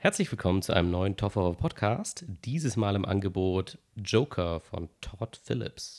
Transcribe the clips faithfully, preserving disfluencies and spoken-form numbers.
Herzlich willkommen zu einem neuen Top Horror Podcast. Dieses Mal im Angebot Joker von Todd Phillips.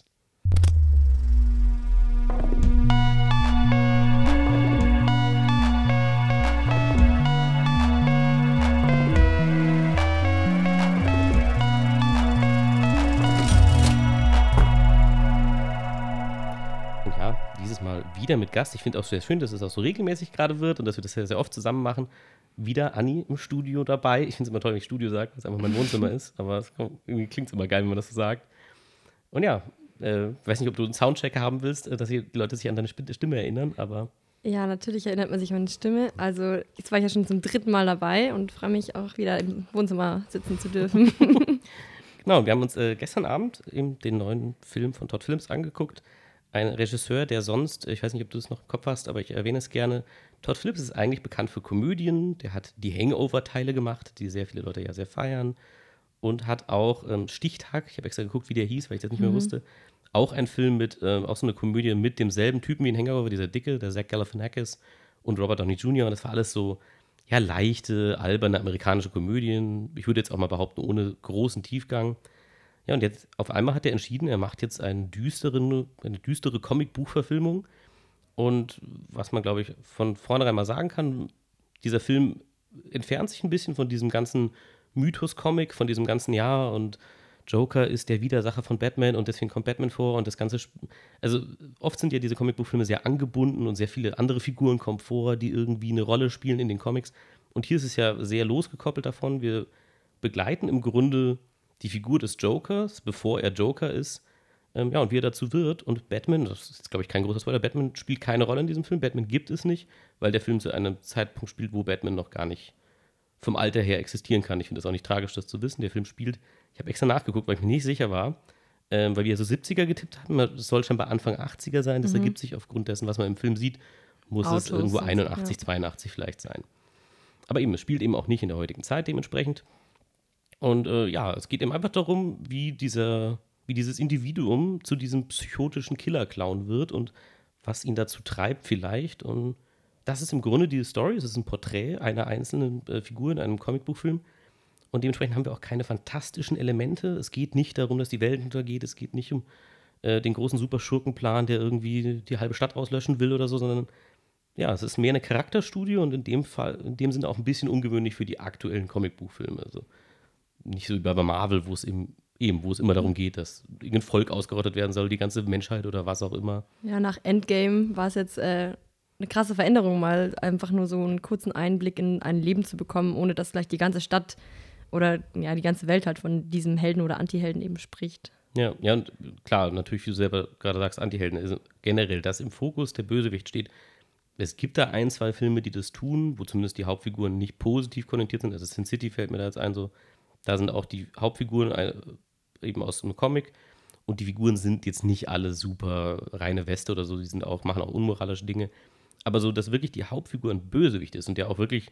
Und ja, dieses Mal wieder mit Gast. Ich finde auch sehr schön, dass es auch so regelmäßig gerade wird und dass wir das sehr, sehr oft zusammen machen. Wieder Anni im Studio dabei. Ich finde es immer toll, wenn ich Studio sage, weil es einfach mein Wohnzimmer ist. Aber es kommt, irgendwie klingt es immer geil, wenn man das so sagt. Und ja, äh, weiß nicht, ob du einen Soundcheck haben willst, dass die Leute sich an deine Stimme erinnern, aber... Ja, natürlich erinnert man sich an meine Stimme. Also jetzt war ich ja schon zum dritten Mal dabei und freue mich auch wieder im Wohnzimmer sitzen zu dürfen. Genau, wir haben uns äh, gestern Abend eben den neuen Film von Todd Phillips angeguckt. Ein Regisseur, der sonst, ich weiß nicht, ob du es noch im Kopf hast, aber ich erwähne es gerne. Todd Phillips ist eigentlich bekannt für Komödien. Der hat die Hangover-Teile gemacht, die sehr viele Leute ja sehr feiern. Und hat auch ähm, Stichtag, ich habe extra geguckt, wie der hieß, weil ich das nicht mehr Mhm. wusste. Auch ein Film mit, ähm, auch so eine Komödie mit demselben Typen wie in Hangover, dieser Dicke, der Zach Galifianakis und Robert Downey Junior Und das war alles so, ja, leichte, alberne amerikanische Komödien. Ich würde jetzt auch mal behaupten, ohne großen Tiefgang. Ja, und jetzt auf einmal hat er entschieden, er macht jetzt einen düsteren, eine düstere Comic-Buchverfilmung. Und was man, glaube ich, von vornherein mal sagen kann, dieser Film entfernt sich ein bisschen von diesem ganzen Mythos-Comic, von diesem ganzen Jahr und Joker ist der Widersacher von Batman und deswegen kommt Batman vor und das Ganze, sp- also oft sind ja diese Comicbuchfilme sehr angebunden und sehr viele andere Figuren kommen vor, die irgendwie eine Rolle spielen in den Comics. Und hier ist es ja sehr losgekoppelt davon. Wir begleiten im Grunde die Figur des Jokers, bevor er Joker ist, ähm, ja, und wie er dazu wird. Und Batman, das ist, glaube ich, kein großer Spoiler, Batman spielt keine Rolle in diesem Film. Batman gibt es nicht, weil der Film zu einem Zeitpunkt spielt, wo Batman noch gar nicht vom Alter her existieren kann. Ich finde das auch nicht tragisch, das zu wissen. Der Film spielt, ich habe extra nachgeguckt, weil ich mir nicht sicher war, ähm, weil wir so siebziger getippt hatten. Es soll schon bei Anfang achtziger sein. Das Mhm. ergibt sich aufgrund dessen, was man im Film sieht, muss Autos es irgendwo und so, einundachtzig, ja. zweiundachtzig vielleicht sein. Aber eben, es spielt eben auch nicht in der heutigen Zeit dementsprechend. Und äh, ja, es geht eben einfach darum, wie, dieser, wie dieses Individuum zu diesem psychotischen Killer-Clown wird und was ihn dazu treibt vielleicht. Und das ist im Grunde diese Story. Es ist ein Porträt einer einzelnen äh, Figur in einem Comicbuchfilm. Und dementsprechend haben wir auch keine fantastischen Elemente. Es geht nicht darum, dass die Welt untergeht. Es geht nicht um äh, den großen Superschurkenplan, der irgendwie die halbe Stadt auslöschen will oder so, sondern ja, es ist mehr eine Charakterstudie und in dem Fall, in dem Sinne auch ein bisschen ungewöhnlich für die aktuellen Comicbuchfilme. Also nicht so wie bei Marvel, wo es eben, eben, wo es immer darum geht, dass irgendein Volk ausgerottet werden soll, die ganze Menschheit oder was auch immer. Ja, nach Endgame war es jetzt äh, eine krasse Veränderung, mal einfach nur so einen kurzen Einblick in ein Leben zu bekommen, ohne dass gleich die ganze Stadt oder ja, die ganze Welt halt von diesem Helden oder Antihelden eben spricht. Ja, ja, und klar, natürlich, wie du selber gerade sagst, Antihelden, ist generell, dass im Fokus der Bösewicht steht. Es gibt da ein, zwei Filme, die das tun, wo zumindest die Hauptfiguren nicht positiv konnotiert sind. Also Sin City fällt mir da jetzt ein, so, da sind auch die Hauptfiguren äh, eben aus einem Comic und die Figuren sind jetzt nicht alle super reine Weste oder so, die sind auch, machen auch unmoralische Dinge. Aber so, dass wirklich die Hauptfigur ein Bösewicht ist und der auch wirklich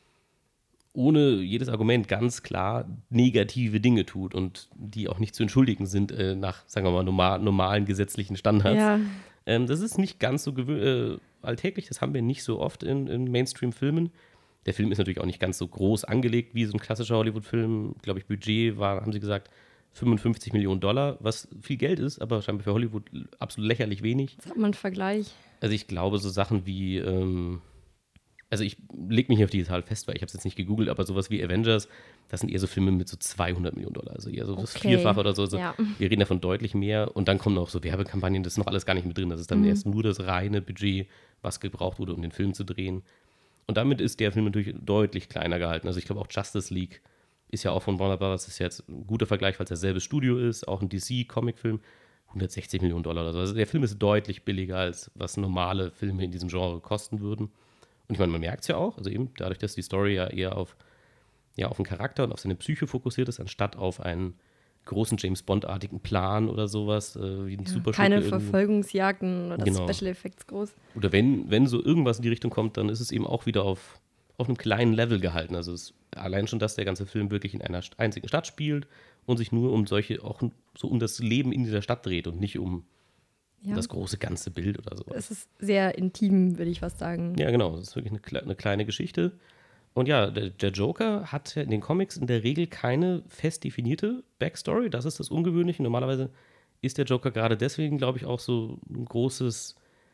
ohne jedes Argument ganz klar negative Dinge tut und die auch nicht zu entschuldigen sind äh, nach, sagen wir mal, normal, normalen gesetzlichen Standards. Ja, Ähm, das ist nicht ganz so gewö- äh, alltäglich, das haben wir nicht so oft in, in Mainstream-Filmen. Der Film ist natürlich auch nicht ganz so groß angelegt wie so ein klassischer Hollywood-Film. Glaube ich, Budget war, haben sie gesagt, fünfundfünfzig Millionen Dollar, was viel Geld ist, aber scheinbar für Hollywood absolut lächerlich wenig. jetzt hat man einen Vergleich. Also ich glaube, so Sachen wie, ähm, also ich lege mich nicht auf die Zahl fest, weil ich habe es jetzt nicht gegoogelt, aber sowas wie Avengers, das sind eher so Filme mit so zweihundert Millionen Dollar, also eher so das Okay. Vierfache oder so. Also Ja. wir reden davon deutlich mehr und dann kommen noch so Werbekampagnen, das ist noch alles gar nicht mit drin. Das ist dann Mhm. erst nur das reine Budget, was gebraucht wurde, um den Film zu drehen. Und damit ist der Film natürlich deutlich kleiner gehalten. Also ich glaube auch Justice League ist ja auch von Warner Brothers, das ist jetzt ein guter Vergleich, weil es dasselbe Studio ist, auch ein D C-Comicfilm, hundertsechzig Millionen Dollar oder so. Also der Film ist deutlich billiger, als was normale Filme in diesem Genre kosten würden. Und ich meine, man merkt es ja auch, also eben dadurch, dass die Story ja eher auf, ja, auf den Charakter und auf seine Psyche fokussiert ist, anstatt auf einen großen James Bond-artigen Plan oder sowas, äh, wie ein Ja, Superschurke keine irgendwie. Verfolgungsjagden oder Genau. Special Effects groß. Oder wenn, wenn so irgendwas in die Richtung kommt, dann ist es eben auch wieder auf, auf einem kleinen Level gehalten. Also es, allein schon, dass der ganze Film wirklich in einer st- einzigen Stadt spielt und sich nur um solche, auch so um das Leben in dieser Stadt dreht und nicht um Ja. das große ganze Bild oder sowas. Es ist sehr intim, würde ich fast sagen. Ja, genau. Das ist wirklich eine, kle- eine kleine Geschichte. Und ja, der, der Joker hat in den Comics in der Regel keine fest definierte Backstory. Das ist das Ungewöhnliche. Normalerweise ist der Joker gerade deswegen, glaube ich, auch so ein großes,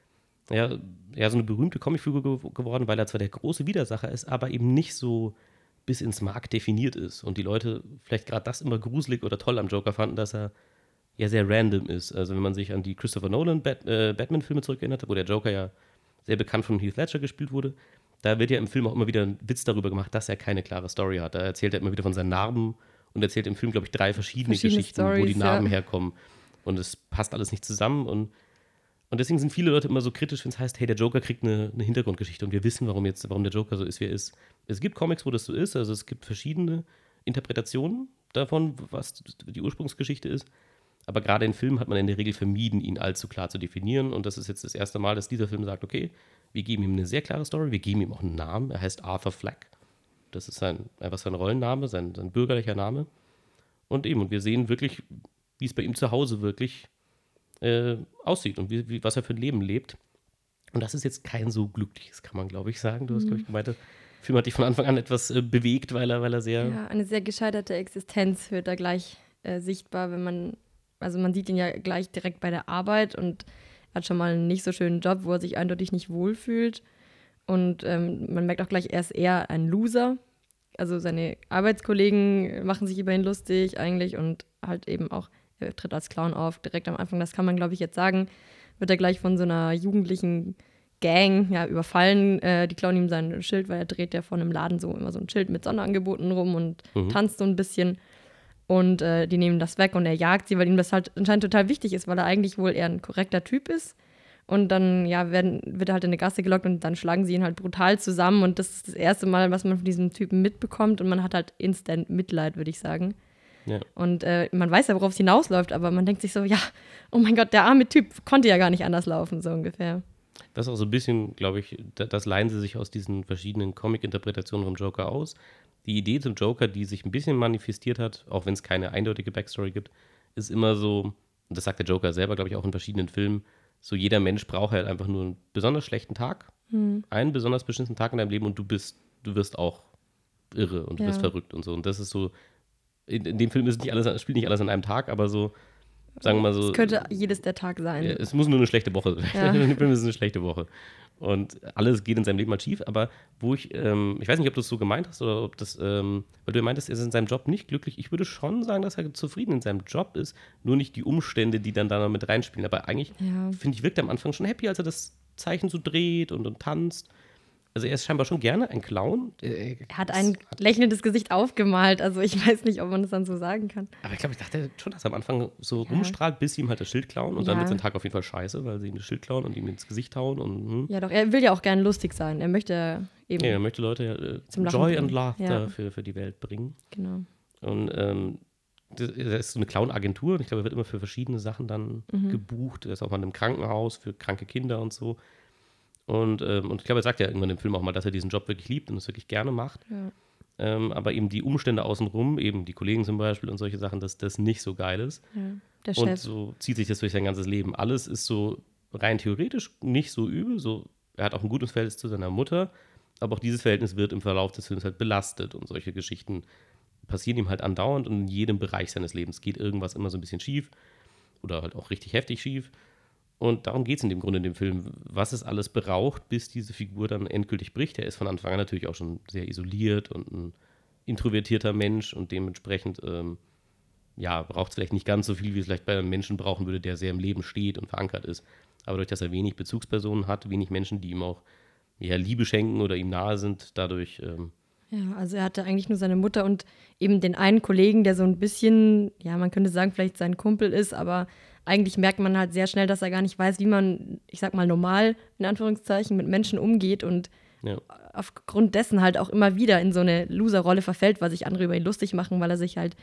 ja, ja so eine berühmte Comicfigur ge- geworden, weil er zwar der große Widersacher ist, aber eben nicht so bis ins Mark definiert ist. Und die Leute vielleicht gerade das immer gruselig oder toll am Joker fanden, dass er ja sehr random ist. Also wenn man sich an die Christopher Nolan Bat- äh, Batman-Filme zurückerinnert, wo der Joker ja sehr bekannt von Heath Ledger gespielt wurde, da wird ja im Film auch immer wieder ein Witz darüber gemacht, dass er keine klare Story hat. Da erzählt er immer wieder von seinen Narben und erzählt im Film, glaube ich, drei verschiedene, Verschiedene Geschichten, wo Stories, die Narben ja. herkommen. Und es passt alles nicht zusammen. Und, und deswegen sind viele Leute immer so kritisch, wenn es heißt, hey, der Joker kriegt eine, eine Hintergrundgeschichte und wir wissen, warum jetzt, warum der Joker so ist, wie er ist. Es gibt Comics, wo das so ist, also es gibt verschiedene Interpretationen davon, was die Ursprungsgeschichte ist. Aber gerade in Filmen hat man in der Regel vermieden, ihn allzu klar zu definieren. Und das ist jetzt das erste Mal, dass dieser Film sagt, okay, wir geben ihm eine sehr klare Story, wir geben ihm auch einen Namen. Er heißt Arthur Fleck. Das ist sein, einfach sein Rollenname, sein, sein bürgerlicher Name. Und eben, und wir sehen wirklich, wie es bei ihm zu Hause wirklich äh, aussieht und wie, wie, was er für ein Leben lebt. Und das ist jetzt kein so glückliches, kann man, glaube ich, sagen. Du hast, glaube ich, gemeint, der Film hat dich von Anfang an etwas äh, bewegt, weil er, weil er sehr. Ja, eine sehr gescheiterte Existenz wird da gleich äh, sichtbar, wenn man, also man sieht ihn ja gleich direkt bei der Arbeit und er hat schon mal einen nicht so schönen Job, wo er sich eindeutig nicht wohlfühlt. Und ähm, man merkt auch gleich, er ist eher ein Loser. Also seine Arbeitskollegen machen sich über ihn lustig eigentlich und halt eben auch, er tritt als Clown auf, direkt am Anfang, das kann man, glaube ich, jetzt sagen, wird er gleich von so einer jugendlichen Gang ja, überfallen. Äh, die klauen ihm sein Schild, weil er dreht ja vor einem Laden so immer so ein Schild mit Sonderangeboten rum und Mhm. tanzt so ein bisschen. Und äh, die nehmen das weg und er jagt sie, weil ihm das halt anscheinend total wichtig ist, weil er eigentlich wohl eher ein korrekter Typ ist. Und dann, ja, werden, wird er halt in eine Gasse gelockt und dann schlagen sie ihn halt brutal zusammen. Und das ist das erste Mal, was man von diesem Typen mitbekommt. Und man hat halt instant Mitleid, würde ich sagen. Ja. Und äh, man weiß ja, worauf es hinausläuft, aber man denkt sich so, ja, oh mein Gott, der arme Typ konnte ja gar nicht anders laufen, so ungefähr. Das ist auch so ein bisschen, glaube ich, da- das leihen sie sich aus diesen verschiedenen Comic-Interpretationen vom Joker aus. Die Idee zum Joker, die sich ein bisschen manifestiert hat, auch wenn es keine eindeutige Backstory gibt, ist immer so, und das sagt der Joker selber, glaube ich, auch in verschiedenen Filmen, so jeder Mensch braucht halt einfach nur einen besonders schlechten Tag, Hm. einen besonders beschissenen Tag in deinem Leben und du bist, du wirst auch irre und du Ja. wirst verrückt und so. Und das ist so, in, in dem Film ist nicht alles, spielt nicht alles an einem Tag, aber so, sagen wir mal so. Es könnte jedes der Tag sein. Ja, es muss nur eine schlechte Woche sein. Ja. Im Film ist es eine schlechte Woche. Und alles geht in seinem Leben mal schief, aber wo ich, ähm, ich weiß nicht, ob du es so gemeint hast oder ob das, ähm, weil du meintest, er ist in seinem Job nicht glücklich. Ich würde schon sagen, dass er zufrieden in seinem Job ist, nur nicht die Umstände, die dann da noch mit reinspielen. Aber eigentlich, Ja. finde ich, wirkt er am Anfang schon happy, als er das Zeichen so dreht und, und tanzt. Also er ist scheinbar schon gerne ein Clown. Äh, Er hat ein lächelndes Gesicht aufgemalt, also ich weiß nicht, ob man das dann so sagen kann. Aber ich glaube, ich dachte schon, dass er am Anfang so rumstrahlt, bis sie ihm halt das Schild klauen. Und dann Ja. wird sein Tag auf jeden Fall scheiße, weil sie ihm das Schild klauen und ihm ins Gesicht hauen. Und, hm. Ja, doch, er will ja auch gerne lustig sein. Er möchte eben, Ja, er möchte Leute äh, Zum Lachen Joy bringen. and Laughter Ja. für, für die Welt bringen. genau. Und ähm, das, das ist so eine Clown-Agentur. Und ich glaube, er wird immer für verschiedene Sachen dann Mhm. gebucht. Er ist auch mal in einem Krankenhaus für kranke Kinder und so. Und, ähm, und ich glaube, er sagt ja irgendwann im Film auch mal, dass er diesen Job wirklich liebt und es wirklich gerne macht. Ja. Ähm, aber eben die Umstände außenrum, eben die Kollegen zum Beispiel und solche Sachen, dass das nicht so geil ist. Ja. Der Und Chef. so zieht sich das durch sein ganzes Leben. Alles ist so rein theoretisch nicht so übel. So, er hat auch ein gutes Verhältnis zu seiner Mutter, aber auch dieses Verhältnis wird im Verlauf des Films halt belastet und solche Geschichten passieren ihm halt andauernd und in jedem Bereich seines Lebens geht irgendwas immer so ein bisschen schief oder halt auch richtig heftig schief. Und darum geht es in dem Grunde in dem Film, was es alles braucht, bis diese Figur dann endgültig bricht. Er ist von Anfang an natürlich auch schon sehr isoliert und ein introvertierter Mensch und dementsprechend ähm, ja, braucht es vielleicht nicht ganz so viel, wie es vielleicht bei einem Menschen brauchen würde, der sehr im Leben steht und verankert ist. Aber durch, dass er wenig Bezugspersonen hat, wenig Menschen, die ihm auch ja, Liebe schenken oder ihm nahe sind, dadurch, ähm, Ja, also er hatte eigentlich nur seine Mutter und eben den einen Kollegen, der so ein bisschen, ja, man könnte sagen, vielleicht sein Kumpel ist, aber eigentlich merkt man halt sehr schnell, dass er gar nicht weiß, wie man, ich sag mal, normal, in Anführungszeichen, mit Menschen umgeht und ja. aufgrund dessen halt auch immer wieder in so eine Loser-Rolle verfällt, weil sich andere über ihn lustig machen, weil er sich halt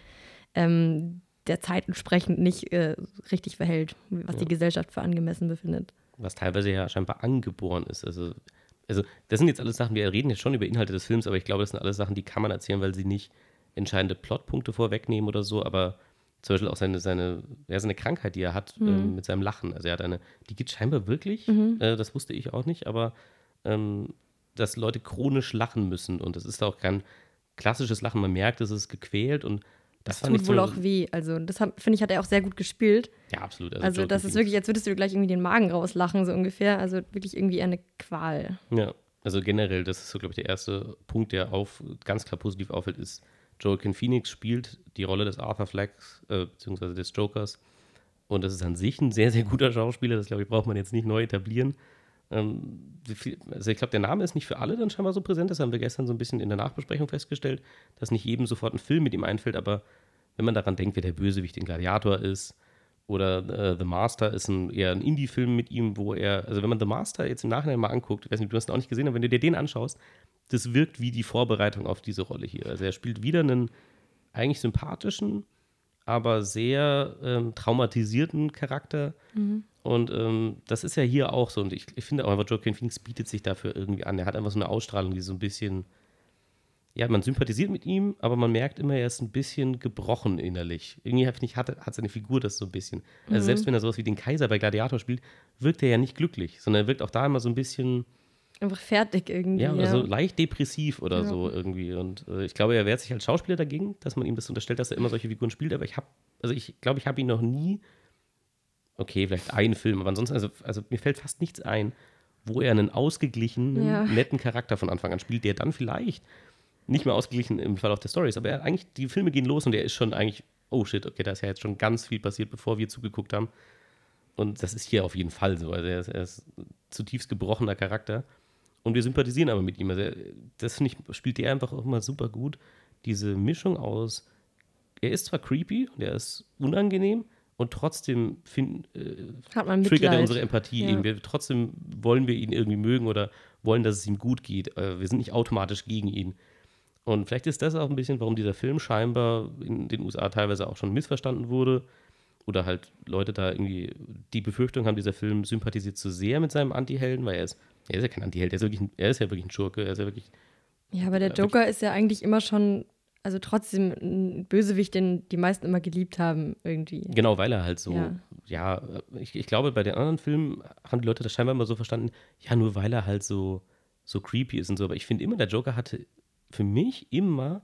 ähm, der Zeit entsprechend nicht äh, richtig verhält, was Ja. die Gesellschaft für angemessen befindet. Was teilweise ja scheinbar angeboren ist. Also, also das sind jetzt alles Sachen, wir reden jetzt schon über Inhalte des Films, aber ich glaube, das sind alles Sachen, die kann man erzählen, weil sie nicht entscheidende Plotpunkte vorwegnehmen oder so, aber zum Beispiel auch seine, seine, ja, seine Krankheit, die er hat Mhm. ähm, mit seinem Lachen. Also er hat eine, die gibt es scheinbar wirklich, Mhm. äh, das wusste ich auch nicht, aber ähm, dass Leute chronisch lachen müssen. Und das ist auch kein klassisches Lachen. Man merkt, es ist gequält und das, Das fand tut ich wohl so, auch weh. Also, das finde ich, hat er auch sehr gut gespielt. Ja, absolut. Also, Joaquin das ist wirklich, als würdest du gleich irgendwie den Magen rauslachen, so ungefähr. Also, wirklich irgendwie eine Qual. Ja, also generell, das ist so, glaube ich, der erste Punkt, der auf, ganz klar positiv auffällt, ist, Joaquin Phoenix spielt die Rolle des Arthur Fleck, äh, beziehungsweise des Jokers. Und das ist an sich ein sehr, sehr guter Schauspieler. Das, glaube ich, braucht man jetzt nicht neu etablieren. Ähm, also ich glaube, der Name ist nicht für alle dann scheinbar so präsent. Das haben wir gestern so ein bisschen in der Nachbesprechung festgestellt, dass nicht jedem sofort ein Film mit ihm einfällt. Aber wenn man daran denkt, wer der Bösewicht in Gladiator ist oder äh, The Master ist ein, eher ein Indie-Film mit ihm, wo er, also wenn man The Master jetzt im Nachhinein mal anguckt, ich weiß nicht, du hast ihn auch nicht gesehen, aber wenn du dir den anschaust, das wirkt wie die Vorbereitung auf diese Rolle hier. Also er spielt wieder einen eigentlich sympathischen, aber sehr ähm, traumatisierten Charakter. Mhm. Und ähm, das ist ja hier auch so. Und ich, ich finde auch einfach, Joaquin Phoenix bietet sich dafür irgendwie an. Er hat einfach so eine Ausstrahlung, die so ein bisschen, ja, man sympathisiert mit ihm, aber man merkt immer, er ist ein bisschen gebrochen innerlich. Irgendwie finde ich, hat, hat seine Figur das so ein bisschen. Also Mhm. selbst wenn er sowas wie den Kaiser bei Gladiator spielt, wirkt er ja nicht glücklich, sondern er wirkt auch da immer so ein bisschen, Einfach fertig irgendwie. ja, oder ja. so leicht depressiv oder Ja. so irgendwie. Und äh, ich glaube, er wehrt sich als Schauspieler dagegen, dass man ihm das unterstellt, dass er immer solche Figuren spielt. Aber ich habe, also ich glaube, ich habe ihn noch nie, okay, vielleicht einen Film, aber ansonsten, also, also mir fällt fast nichts ein, wo er einen ausgeglichenen, Ja. netten Charakter von Anfang an spielt, der dann vielleicht nicht mehr ausgeglichen im Fall auch der Story ist, aber er eigentlich, die Filme gehen los und er ist schon eigentlich, oh shit, okay, da ist ja jetzt schon ganz viel passiert, bevor wir zugeguckt haben. Und das ist hier auf jeden Fall so. Also er ist, er ist ein zutiefst gebrochener Charakter. Und wir sympathisieren aber mit ihm. Also er, das finde ich, spielt er einfach auch immer super gut. Diese Mischung aus, er ist zwar creepy und er ist unangenehm und trotzdem find, äh, Hat man triggert er Mitleid. unsere Empathie. Ja. Eben. Wir, trotzdem wollen wir ihn irgendwie mögen oder wollen, dass es ihm gut geht. Äh, wir sind nicht automatisch gegen ihn. Und vielleicht ist das auch ein bisschen, warum dieser Film scheinbar in den U S A teilweise auch schon missverstanden wurde. Oder halt Leute da irgendwie die Befürchtung haben, dieser Film sympathisiert zu sehr mit seinem Anti-Helden, weil er ist, er ist ja kein Anti-Held, er ist, wirklich ein, er ist ja wirklich ein Schurke, er ist ja wirklich. Ja, aber der Ja, Joker ist ja eigentlich immer schon, also trotzdem ein Bösewicht, den die meisten immer geliebt haben, irgendwie. Genau, weil er halt so, Ja. ja, ich, ich glaube, bei den anderen Filmen haben die Leute das scheinbar immer so verstanden, ja, nur weil er halt so, so creepy ist und so. Aber ich finde immer, der Joker hatte für mich immer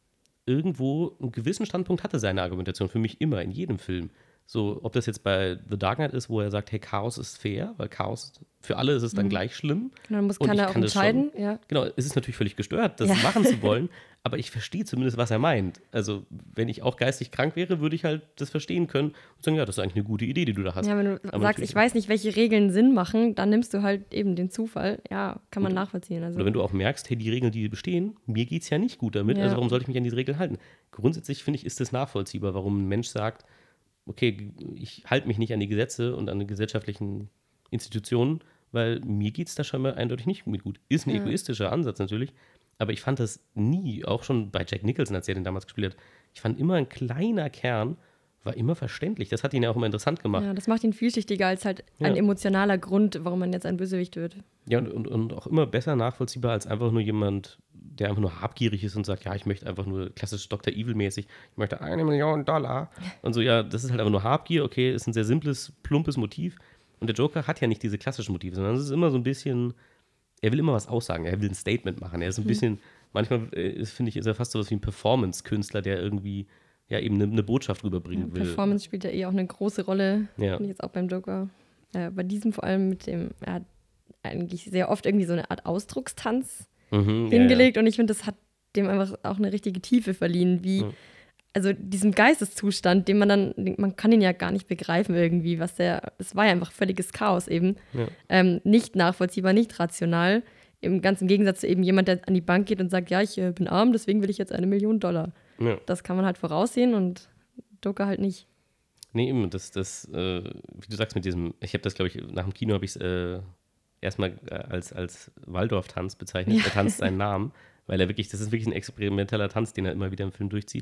irgendwo einen gewissen Standpunkt hatte seine Argumentation, für mich immer, in jedem Film. So, ob das jetzt bei The Dark Knight ist, wo er sagt, hey, Chaos ist fair, weil Chaos, für alle ist es dann gleich schlimm. Genau, dann muss Und ich keiner auch kann das schon. entscheiden. Ja. Genau, es ist natürlich völlig gestört, das Ja. machen zu wollen, aber ich verstehe zumindest, was er meint. Also, wenn ich auch geistig krank wäre, würde ich halt das verstehen können und sagen, ja, das ist eigentlich eine gute Idee, die du da hast. ja, wenn du Aber sagst, natürlich- ich weiß nicht, welche Regeln Sinn machen, dann nimmst du halt eben den Zufall. Ja, kann man nachvollziehen. Also, Oder wenn du auch merkst, hey, die Regeln, die bestehen, mir geht es ja nicht gut damit, Ja. also warum sollte ich mich an diese Regeln halten? Grundsätzlich finde ich, ist es nachvollziehbar, warum ein Mensch sagt, okay, ich halte mich nicht an die Gesetze und an die gesellschaftlichen Institutionen, weil mir geht es da schon mal eindeutig nicht mit gut. Ist ein Ja. egoistischer Ansatz natürlich, aber ich fand das nie, auch schon bei Jack Nicholson, als er den damals gespielt hat, ich fand immer ein kleiner Kern, war immer verständlich. Das hat ihn ja auch immer interessant gemacht. ja, das macht ihn vielschichtiger als halt ein Ja. emotionaler Grund, warum man jetzt ein Bösewicht wird. Ja, und, und, und auch immer besser nachvollziehbar als einfach nur jemand, der einfach nur habgierig ist und sagt, ja, ich möchte einfach nur klassisch Doktor Evil-mäßig, ich möchte eine Million Dollar. Und so, ja, das ist halt einfach nur Habgier, okay, ist ein sehr simples, plumpes Motiv. Und der Joker hat ja nicht diese klassischen Motive, sondern es ist immer so ein bisschen, er will immer was aussagen, er will ein Statement machen. Er ist ein bisschen, manchmal äh, finde ich, ist er fast so was wie ein Performance-Künstler, der irgendwie ja eben eine, eine Botschaft rüberbringen will. Performance spielt ja eh auch eine große Rolle, Ja. finde ich jetzt auch beim Joker. Äh, bei diesem vor allem mit dem, er hat eigentlich sehr oft irgendwie so eine Art Ausdruckstanz Mhm, ja, hingelegt und ich finde, das hat dem einfach auch eine richtige Tiefe verliehen, wie, Mhm. also diesem Geisteszustand, den man dann, man kann ihn ja gar nicht begreifen irgendwie, was der, es war ja einfach völliges Chaos eben, Ja. ähm, nicht nachvollziehbar, nicht rational, im ganzen Gegensatz zu eben jemand, der an die Bank geht und sagt, ja, ich äh, bin arm, deswegen will ich jetzt eine Million Dollar. Ja. Das kann man halt voraussehen und Joker halt nicht. Nee, eben, das, das äh, wie du sagst, mit diesem, ich habe das, glaube ich, nach dem Kino habe ich es äh, erstmal äh, als, als Waldorf-Tanz bezeichnet. Er tanzt seinen Namen, weil er wirklich, das ist wirklich ein experimenteller Tanz, den er immer wieder im Film durchzieht.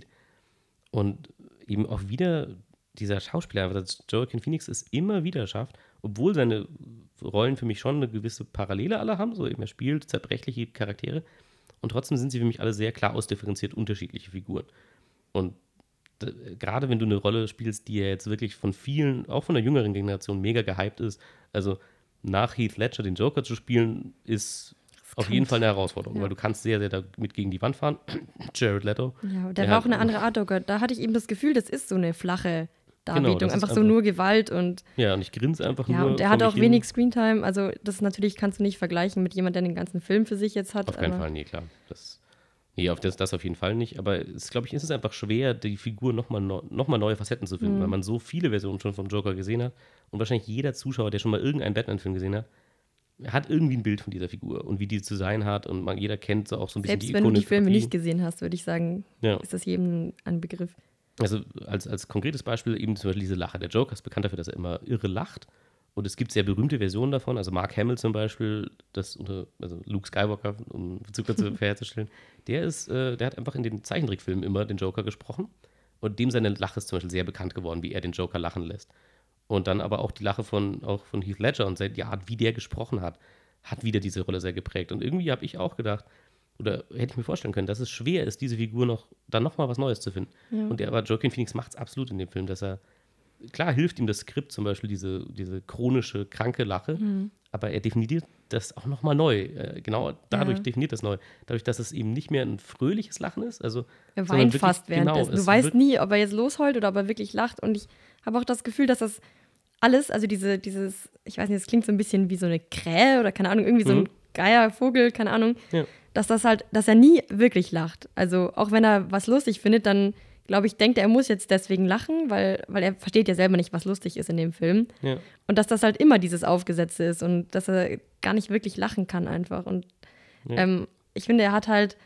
Und eben auch wieder dieser Schauspieler, also Joaquin Phoenix es immer wieder schafft, obwohl seine Rollen für mich schon eine gewisse Parallele alle haben, so eben er spielt zerbrechliche Charaktere und trotzdem sind sie für mich alle sehr klar ausdifferenziert unterschiedliche Figuren. Und d- gerade wenn du eine Rolle spielst, die ja jetzt wirklich von vielen, auch von der jüngeren Generation, mega gehypt ist, also nach Heath Ledger den Joker zu spielen, ist Auf jeden Fall eine Herausforderung, Ja. weil du kannst sehr, sehr damit gegen die Wand fahren. Jared Leto. Ja, der Der war hat- auch eine andere Art Joker. Da hatte ich eben das Gefühl, das ist so eine flache Genau, Darbietung. das ist einfach so einfach- nur Gewalt und Ja, und ich grinse einfach ja, nur. und er vor hat mich auch hin. wenig Screentime. Also das natürlich kannst du nicht vergleichen mit jemandem, der den ganzen Film für sich jetzt hat. Auf keinen aber Fall, nee, klar. Das, nee, auf das, das auf jeden Fall nicht. Aber es, glaube ich, ist es einfach schwer, die Figur nochmal noch mal neue Facetten zu finden, Mhm. weil man so viele Versionen schon vom Joker gesehen hat. Und wahrscheinlich jeder Zuschauer, der schon mal irgendeinen Batman-Film gesehen hat, hat irgendwie ein Bild von dieser Figur und wie die zu sein hat. Und man, jeder kennt so auch so ein bisschen Selbst die wenn du die Filme Ikonografie. nicht gesehen hast, würde ich sagen, Ja. ist das jedem ein Begriff. Also als, als konkretes Beispiel eben zum Beispiel diese Lache. Der Joker ist bekannt dafür, dass er immer irre lacht. Und es gibt sehr berühmte Versionen davon. Also Mark Hamill zum Beispiel, das unter, also Luke Skywalker, um Bezug dazu herzustellen, der ist, äh, der hat einfach in den Zeichentrickfilmen immer den Joker gesprochen. Und dem seine Lache ist zum Beispiel sehr bekannt geworden, wie er den Joker lachen lässt. Und dann aber auch die Lache von, auch von Heath Ledger und die Art, wie der gesprochen hat, hat wieder diese Rolle sehr geprägt. Und irgendwie habe ich auch gedacht, oder hätte ich mir vorstellen können, dass es schwer ist, diese Figur noch, dann nochmal was Neues zu finden. Ja. Und der, aber Joaquin Phoenix macht es absolut in dem Film, dass er, klar hilft ihm das Skript zum Beispiel, diese, diese chronische, kranke Lache, Mhm. aber er definiert das auch nochmal neu. Äh, genau dadurch Ja. definiert das neu. Dadurch, dass es eben nicht mehr ein fröhliches Lachen ist. Also, Er sondern weint wirklich- fast genau, währenddessen. es du weißt wird- nie, ob er jetzt losheult oder ob er wirklich lacht. Und ich habe auch das Gefühl, dass das alles, also diese, dieses, ich weiß nicht, das klingt so ein bisschen wie so eine Krähe oder keine Ahnung, irgendwie so Mhm. ein Geier, Vogel, keine Ahnung, Ja. dass das halt, dass er nie wirklich lacht. Also auch wenn er was lustig findet, dann glaube ich, denkt er, er muss jetzt deswegen lachen, weil, weil er versteht ja selber nicht, was lustig ist in dem Film. Ja. Und dass das halt immer dieses Aufgesetzte ist und dass er gar nicht wirklich lachen kann einfach. Und Ja. ähm, ich finde, er hat halt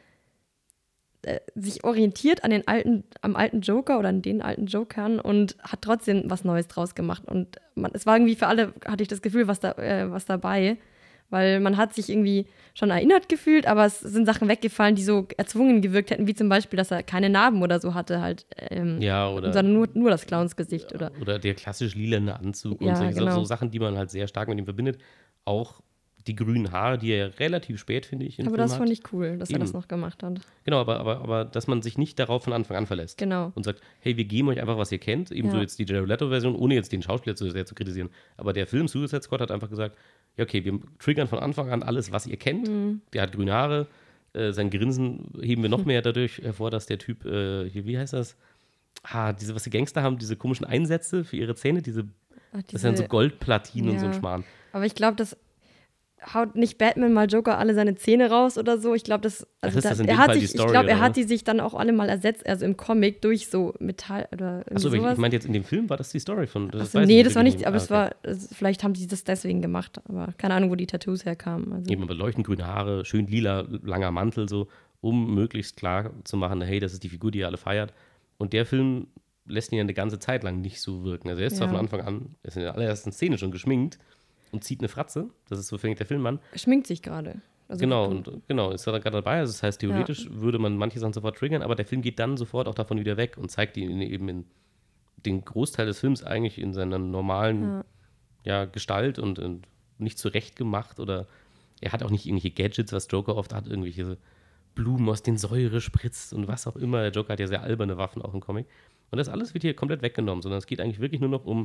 äh, sich orientiert an den alten, am alten Joker oder an den alten Jokern und hat trotzdem was Neues draus gemacht. Und man, es war irgendwie für alle, hatte ich das Gefühl, was, da, äh, was dabei. Weil man hat sich irgendwie schon erinnert gefühlt, aber es sind Sachen weggefallen, die so erzwungen gewirkt hätten, wie zum Beispiel, dass er keine Narben oder so hatte halt. Ähm, Ja, oder, sondern nur, nur das Clownsgesicht. Oder, oder der klassisch lilane Anzug Ja, und solche, genau. so Sachen, die man halt sehr stark mit ihm verbindet. Auch die grünen Haare, die er ja relativ spät, finde ich, im aber Film das hat. fand ich cool, dass er das Eben. noch gemacht hat. Genau, aber, aber, aber dass man sich nicht darauf von Anfang an verlässt. Genau. Und sagt, hey, wir geben euch einfach, was ihr kennt. Ebenso Ja. jetzt die Jared Leto-Version, ohne jetzt den Schauspieler zu sehr zu kritisieren. Aber der Film Suicide Squad hat einfach gesagt, ja, okay, wir triggern von Anfang an alles, was ihr kennt. Mhm. Der hat grüne Haare. Äh, sein Grinsen heben wir noch mehr dadurch hervor, dass der Typ, äh, hier, wie heißt das? Ah, diese, was die Gangster haben, diese komischen Einsätze für ihre Zähne, diese, Ach, das sind so diese- Goldplatinen und so ein Ja. Schmarrn. Aber ich glaube, das haut nicht Batman mal Joker alle seine Zähne raus oder so. Ich glaube, das, also ist da, das in er dem hat Fall die sich, Story, ich glaube, er oder hat was? die sich dann auch alle mal ersetzt, also im Comic durch so Metall oder irgendwie Achso, aber ich, sowas. ich meinte jetzt in dem Film, war das die Story von. Das Achso, weiß nee, ich das war nicht, wirklich aber Ah, es okay. war, es, vielleicht haben sie das deswegen gemacht, aber keine Ahnung, wo die Tattoos herkamen. Also, Eben aber leuchtend grüne Haare, schön lila, langer Mantel, so, um möglichst klar zu machen, hey, das ist die Figur, die ihr alle feiert. Und der Film lässt ihn ja eine ganze Zeit lang nicht so wirken. Also er ist zwar Ja. von Anfang an, er ist in der allerersten Szene schon geschminkt und zieht eine Fratze. Das ist so fängt der Film an. er schminkt sich gerade. Also, Genau, du- und genau, ist er da gerade dabei. Also das heißt, theoretisch würde man manche Sachen sofort triggern, aber der Film geht dann sofort auch davon wieder weg und zeigt ihn eben in den Großteil des Films eigentlich in seiner normalen Ja. ja, Gestalt und, und nicht zurechtgemacht oder er hat auch nicht irgendwelche Gadgets, was Joker oft hat, irgendwelche Blumen, aus denen Säure spritzt und was auch immer. Der Joker hat ja sehr alberne Waffen auch im Comic. Und das alles wird hier komplett weggenommen, sondern es geht eigentlich wirklich nur noch um,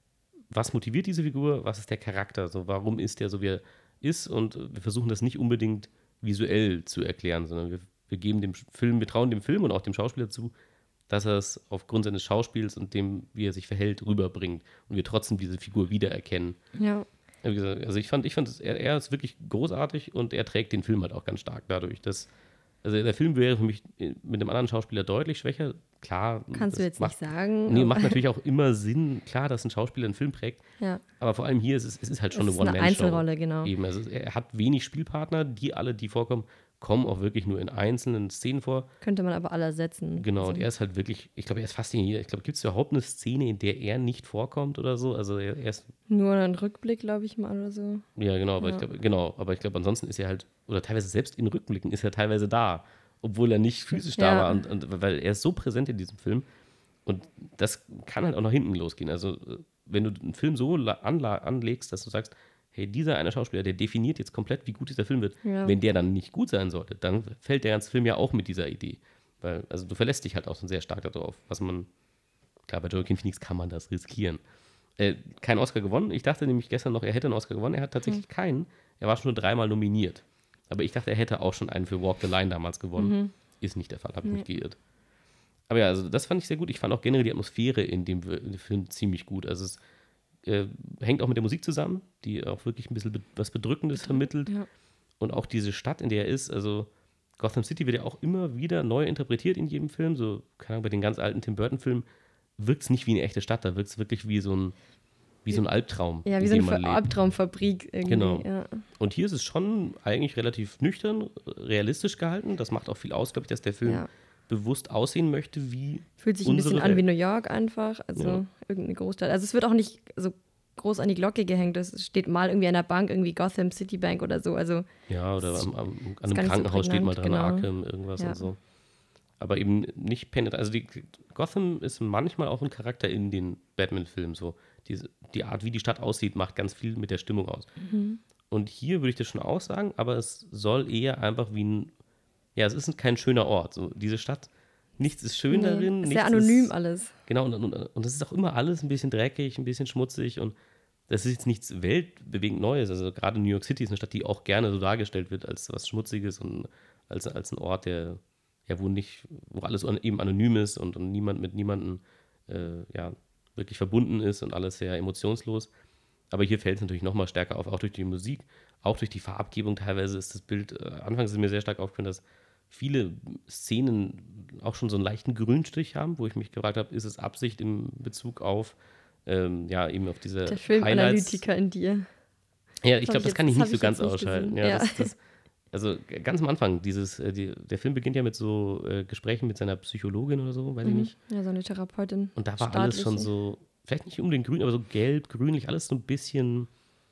was motiviert diese Figur, was ist der Charakter, so warum ist der so, wie er ist und wir versuchen das nicht unbedingt visuell zu erklären, sondern wir, wir geben dem Film, wir trauen dem Film und auch dem Schauspieler zu, dass er es aufgrund seines Schauspiels und dem, wie er sich verhält, rüberbringt und wir trotzdem diese Figur wiedererkennen. ja. Wie gesagt, also ich fand, ich fand es, er, er ist wirklich großartig und er trägt den Film halt auch ganz stark dadurch, dass, also der Film wäre für mich mit einem anderen Schauspieler deutlich schwächer. Klar. Kannst du das jetzt macht, nicht sagen. Nee, aber- macht natürlich auch immer Sinn, klar, dass ein Schauspieler einen Film prägt, Ja, aber vor allem hier ist es, es ist halt schon es ist eine eine One-Man-Show. Einzelrolle, genau. Eben, also er hat wenig Spielpartner, die alle, die vorkommen, kommen auch wirklich nur in einzelnen Szenen vor. Könnte man aber alle ersetzen. Genau, Also, und er ist halt wirklich, ich glaube, er ist fast in jeder, ich glaube, gibt es überhaupt eine Szene, in der er nicht vorkommt oder so? Also er, er ist, nur ein Rückblick, glaube ich mal, oder so. ja genau, aber Ja. ich glaube, genau, aber ich glaube, ansonsten ist er halt, oder teilweise selbst in Rückblicken ist er teilweise da, obwohl er nicht physisch da Ja. war und, und weil er ist so präsent in diesem Film und das kann halt auch nach hinten losgehen. Also äh, wenn du einen Film so la- anla- anlegst, dass du sagst, hey, dieser eine Schauspieler, der definiert jetzt komplett, wie gut dieser Film wird. Ja. Wenn der dann nicht gut sein sollte, dann fällt der ganze Film ja auch mit dieser Idee. Weil, also du verlässt dich halt auch sehr stark darauf, was man, klar, bei Joaquin Phoenix kann man das riskieren. Äh, kein Oscar gewonnen. Ich dachte nämlich gestern noch, er hätte einen Oscar gewonnen. Er hat tatsächlich Hm. keinen. Er war schon nur dreimal nominiert. Aber ich dachte, er hätte auch schon einen für Walk the Line damals gewonnen. Mhm. Ist nicht der Fall, habe ich Nee. mich geirrt. Aber ja, also das fand ich sehr gut. Ich fand auch generell die Atmosphäre in dem, in dem Film ziemlich gut. Also es äh, hängt auch mit der Musik zusammen, die auch wirklich ein bisschen be- was Bedrückendes vermittelt. Ja. Und auch diese Stadt, in der er ist, also Gotham City wird ja auch immer wieder neu interpretiert in jedem Film. So, keine Ahnung, bei den ganz alten Tim Burton-Filmen wirkt es nicht wie eine echte Stadt, da wirkt es wirklich wie so ein, wie so ein Albtraum. Ja, wie in so dem eine man lebt. Albtraumfabrik irgendwie. Genau. Ja. Und hier ist es schon eigentlich relativ nüchtern, realistisch gehalten. Das macht auch viel aus, glaube ich, dass der Film Ja. bewusst aussehen möchte wie Fühlt sich ein bisschen unsere an wie Welt. New York einfach, also Ja. irgendeine Großstadt. Also es wird auch nicht so groß an die Glocke gehängt. Es steht mal irgendwie an der Bank, irgendwie Gotham City Bank oder so. Also Ja, oder Das am, am, an ist einem gar nicht so Krankenhaus steht mal prägnant, dran, genau. Arkham, irgendwas Ja. und so. Aber eben nicht penetrant. Also die, Gotham ist manchmal auch ein Charakter in den Batman-Filmen so. Diese, die Art, wie die Stadt aussieht, macht ganz viel mit der Stimmung aus. Mhm. Und hier würde ich das schon auch sagen, aber es soll eher einfach wie ein, ja, es ist kein schöner Ort. So, diese Stadt, nichts ist schön nee, darin. ist nichts sehr anonym ist, alles. Genau, und, und, und das ist auch immer alles ein bisschen dreckig, ein bisschen schmutzig und das ist jetzt nichts weltbewegend Neues. Also gerade New York City ist eine Stadt, die auch gerne so dargestellt wird als was Schmutziges und als, als ein Ort, der, ja, wo nicht, wo alles an- eben anonym ist und, und niemand mit niemandem äh, ja, wirklich verbunden ist und alles sehr emotionslos. Aber hier fällt es natürlich nochmal stärker auf, auch durch die Musik, auch durch die Farbgebung. Teilweise ist das Bild, äh, anfangs ist mir sehr stark aufgefallen, dass viele Szenen auch schon so einen leichten Grünstrich haben, wo ich mich gefragt habe, ist es Absicht im Bezug auf, ähm, ja, eben auf diese Der Highlights. Filmanalytiker in dir. Ja, ich hab glaube, ich das jetzt- kann ich das nicht hab so ich ganz jetzt nicht ausschalten. gesehen. Ja, Ja. Das, das, also g- ganz am Anfang, dieses, äh, die, der Film beginnt ja mit so äh, Gesprächen mit seiner Psychologin oder so, weiß ich Mhm. nicht. Ja, so eine Therapeutin. Und da war alles schon staatliche. so, vielleicht nicht unbedingt grün, aber so gelb, grünlich, alles so ein bisschen,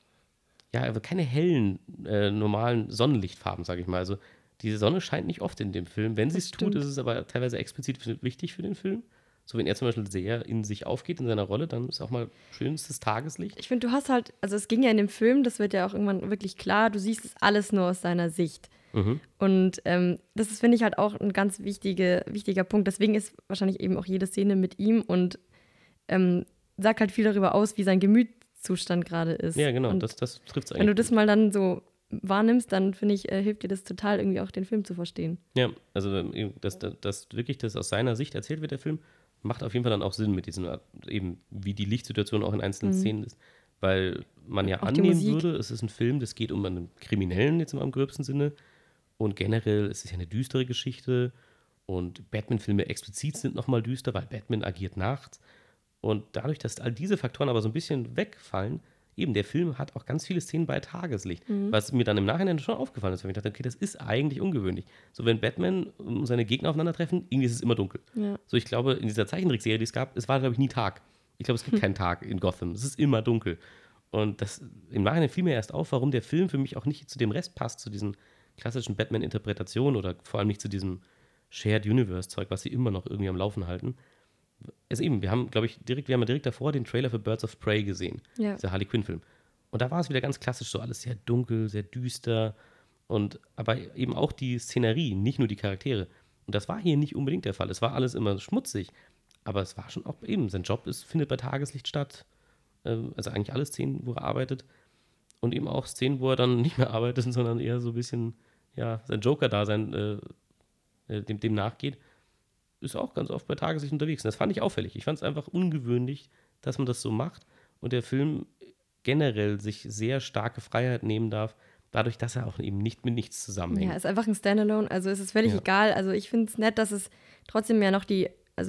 ja, aber keine hellen, äh, normalen Sonnenlichtfarben, sage ich mal. Also diese Sonne scheint nicht oft in dem Film. Wenn sie es Das tut, stimmt. ist es aber teilweise explizit für, wichtig für den Film. So, wenn er zum Beispiel sehr in sich aufgeht in seiner Rolle, dann ist auch mal schönstes Tageslicht. Ich finde, du hast halt, also es ging ja in dem Film, das wird ja auch irgendwann wirklich klar, du siehst es alles nur aus seiner Sicht. Mhm. Und ähm, das ist, finde ich, halt auch ein ganz wichtige, wichtiger Punkt. Deswegen ist wahrscheinlich eben auch jede Szene mit ihm und ähm, sagt halt viel darüber aus, wie sein Gemütszustand gerade ist. Ja, genau, Und das, das trifft es eigentlich. wenn du das gut. mal dann so wahrnimmst, dann finde ich, äh, hilft dir das total, irgendwie auch den Film zu verstehen. Ja, also ähm, dass, dass, dass wirklich das aus seiner Sicht erzählt wird, der Film, macht auf jeden Fall dann auch Sinn mit diesem, eben wie die Lichtsituation auch in einzelnen Szenen ist. Weil man ja Auch die annehmen Musik. würde, es ist ein Film, das geht um einen Kriminellen jetzt mal im gröbsten Sinne. Und generell ist es ja eine düstere Geschichte. Und Batman-Filme explizit sind nochmal düster, weil Batman agiert nachts. Und dadurch, dass all diese Faktoren aber so ein bisschen wegfallen, eben der Film hat auch ganz viele Szenen bei Tageslicht. Was mir dann im Nachhinein schon aufgefallen ist, weil ich dachte, okay, das ist eigentlich ungewöhnlich. So, wenn Batman und seine Gegner aufeinandertreffen, irgendwie ist es immer dunkel. Ja. So, ich glaube, in dieser Zeichentrickserie, die es gab, es war, glaube ich, nie Tag. Ich glaube, es gibt keinen Tag in Gotham. Es ist immer dunkel. Und das im Nachhinein fiel mir erst auf, warum der Film für mich auch nicht zu dem Rest passt, zu diesen klassischen Batman-Interpretationen oder vor allem nicht zu diesem Shared Universe-Zeug, was sie immer noch irgendwie am Laufen halten. Es eben, wir haben, glaube ich, direkt, wir haben ja direkt davor den Trailer für Birds of Prey gesehen, Ja. dieser Harley Quinn-Film. Und da war es wieder ganz klassisch, so alles sehr dunkel, sehr düster und aber eben auch die Szenerie, nicht nur die Charaktere. Und das war hier nicht unbedingt der Fall. Es war alles immer schmutzig, aber es war schon auch eben, sein Job ist, findet bei Tageslicht statt. Ähm, Also eigentlich alle Szenen, wo er arbeitet. Und eben auch Szenen, wo er dann nicht mehr arbeitet, sondern eher so ein bisschen, ja, sein Joker-Dasein äh, äh, dem, dem nachgeht, ist auch ganz oft bei Tageslicht unterwegs. Und das fand ich auffällig. Ich fand es einfach ungewöhnlich, dass man das so macht und der Film generell sich sehr starke Freiheit nehmen darf, dadurch, dass er auch eben nicht mit nichts zusammenhängt. Ja, ist einfach ein Standalone, also es ist völlig Ja. egal. Also ich finde es nett, dass es trotzdem ja noch die, also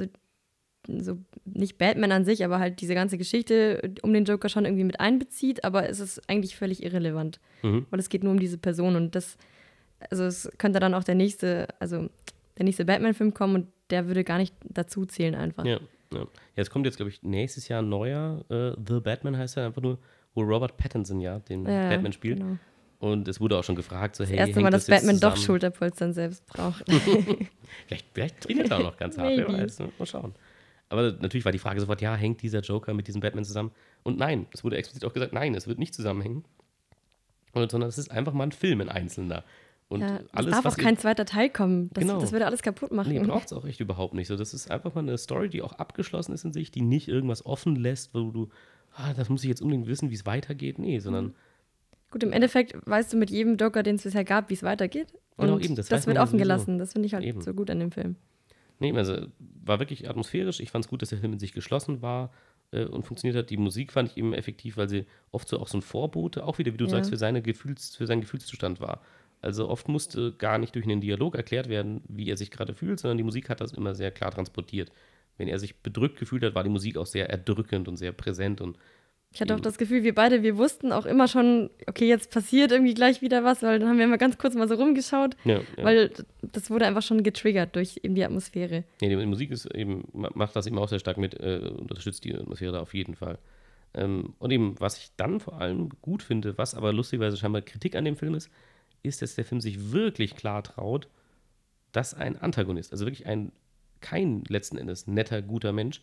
so nicht Batman an sich, aber halt diese ganze Geschichte um den Joker schon irgendwie mit einbezieht, aber es ist eigentlich völlig irrelevant, Mhm. weil es geht nur um diese Person und das, also es könnte dann auch der nächste, also der nächste Batman-Film kommen und der würde gar nicht dazu zählen einfach. Ja, ja. Ja, es kommt jetzt, glaube ich, nächstes Jahr ein neuer, äh, The Batman heißt er einfach nur, wo Robert Pattinson ja den Ja, Batman spielt. Genau. Und es wurde auch schon gefragt, so, Das hey, erste hängt Mal, das dass jetzt Batman doch zusammen? Schulterpolstern selbst braucht. Vielleicht, vielleicht trainiert er auch noch ganz hart, wer Maybe. weiß, ne? Mal schauen. Aber natürlich war die Frage sofort, ja, hängt dieser Joker mit diesem Batman zusammen? Und nein, es wurde explizit auch gesagt, nein, es wird nicht zusammenhängen. Und, sondern es ist einfach mal ein Film, ein einzelner. Und Ja, es alles, darf was auch kein zweiter Teil kommen. Das, Genau. das würde alles kaputt machen. Nee, braucht es auch echt überhaupt nicht. So, das ist einfach mal eine Story, die auch abgeschlossen ist in sich, die nicht irgendwas offen lässt, wo du, ah, das muss ich jetzt unbedingt wissen, wie es weitergeht. Nee, sondern Gut, im Endeffekt weißt du mit jedem Joker, den es bisher gab, wie es weitergeht. Und Genau, eben, das weiß das wird man ja offen sowieso. gelassen. Das finde ich halt Eben. so gut an dem Film. Nee, also war wirklich atmosphärisch. Ich fand es gut, dass der Film in sich geschlossen war äh, und funktioniert hat. Die Musik fand ich eben effektiv, weil sie oft so auch so ein Vorbote, auch wieder, wie du Ja. sagst, für, seine Gefühls, für seinen Gefühlszustand war. Also oft musste gar nicht durch einen Dialog erklärt werden, wie er sich gerade fühlt, sondern die Musik hat das immer sehr klar transportiert. Wenn er sich bedrückt gefühlt hat, war die Musik auch sehr erdrückend und sehr präsent. Und Ich hatte auch das Gefühl, wir beide, wir wussten auch immer schon, okay, jetzt passiert irgendwie gleich wieder was, weil dann haben wir immer ganz kurz mal so rumgeschaut, ja, ja. weil das wurde einfach schon getriggert durch eben die Atmosphäre. Nee, die Musik ist eben, macht das eben auch sehr stark mit, äh, unterstützt die Atmosphäre da auf jeden Fall. Ähm, und eben, was ich dann vor allem gut finde, was aber lustigerweise scheinbar Kritik an dem Film ist, ist, dass der Film sich wirklich klar traut, dass ein Antagonist, also wirklich ein, kein letzten Endes netter, guter Mensch,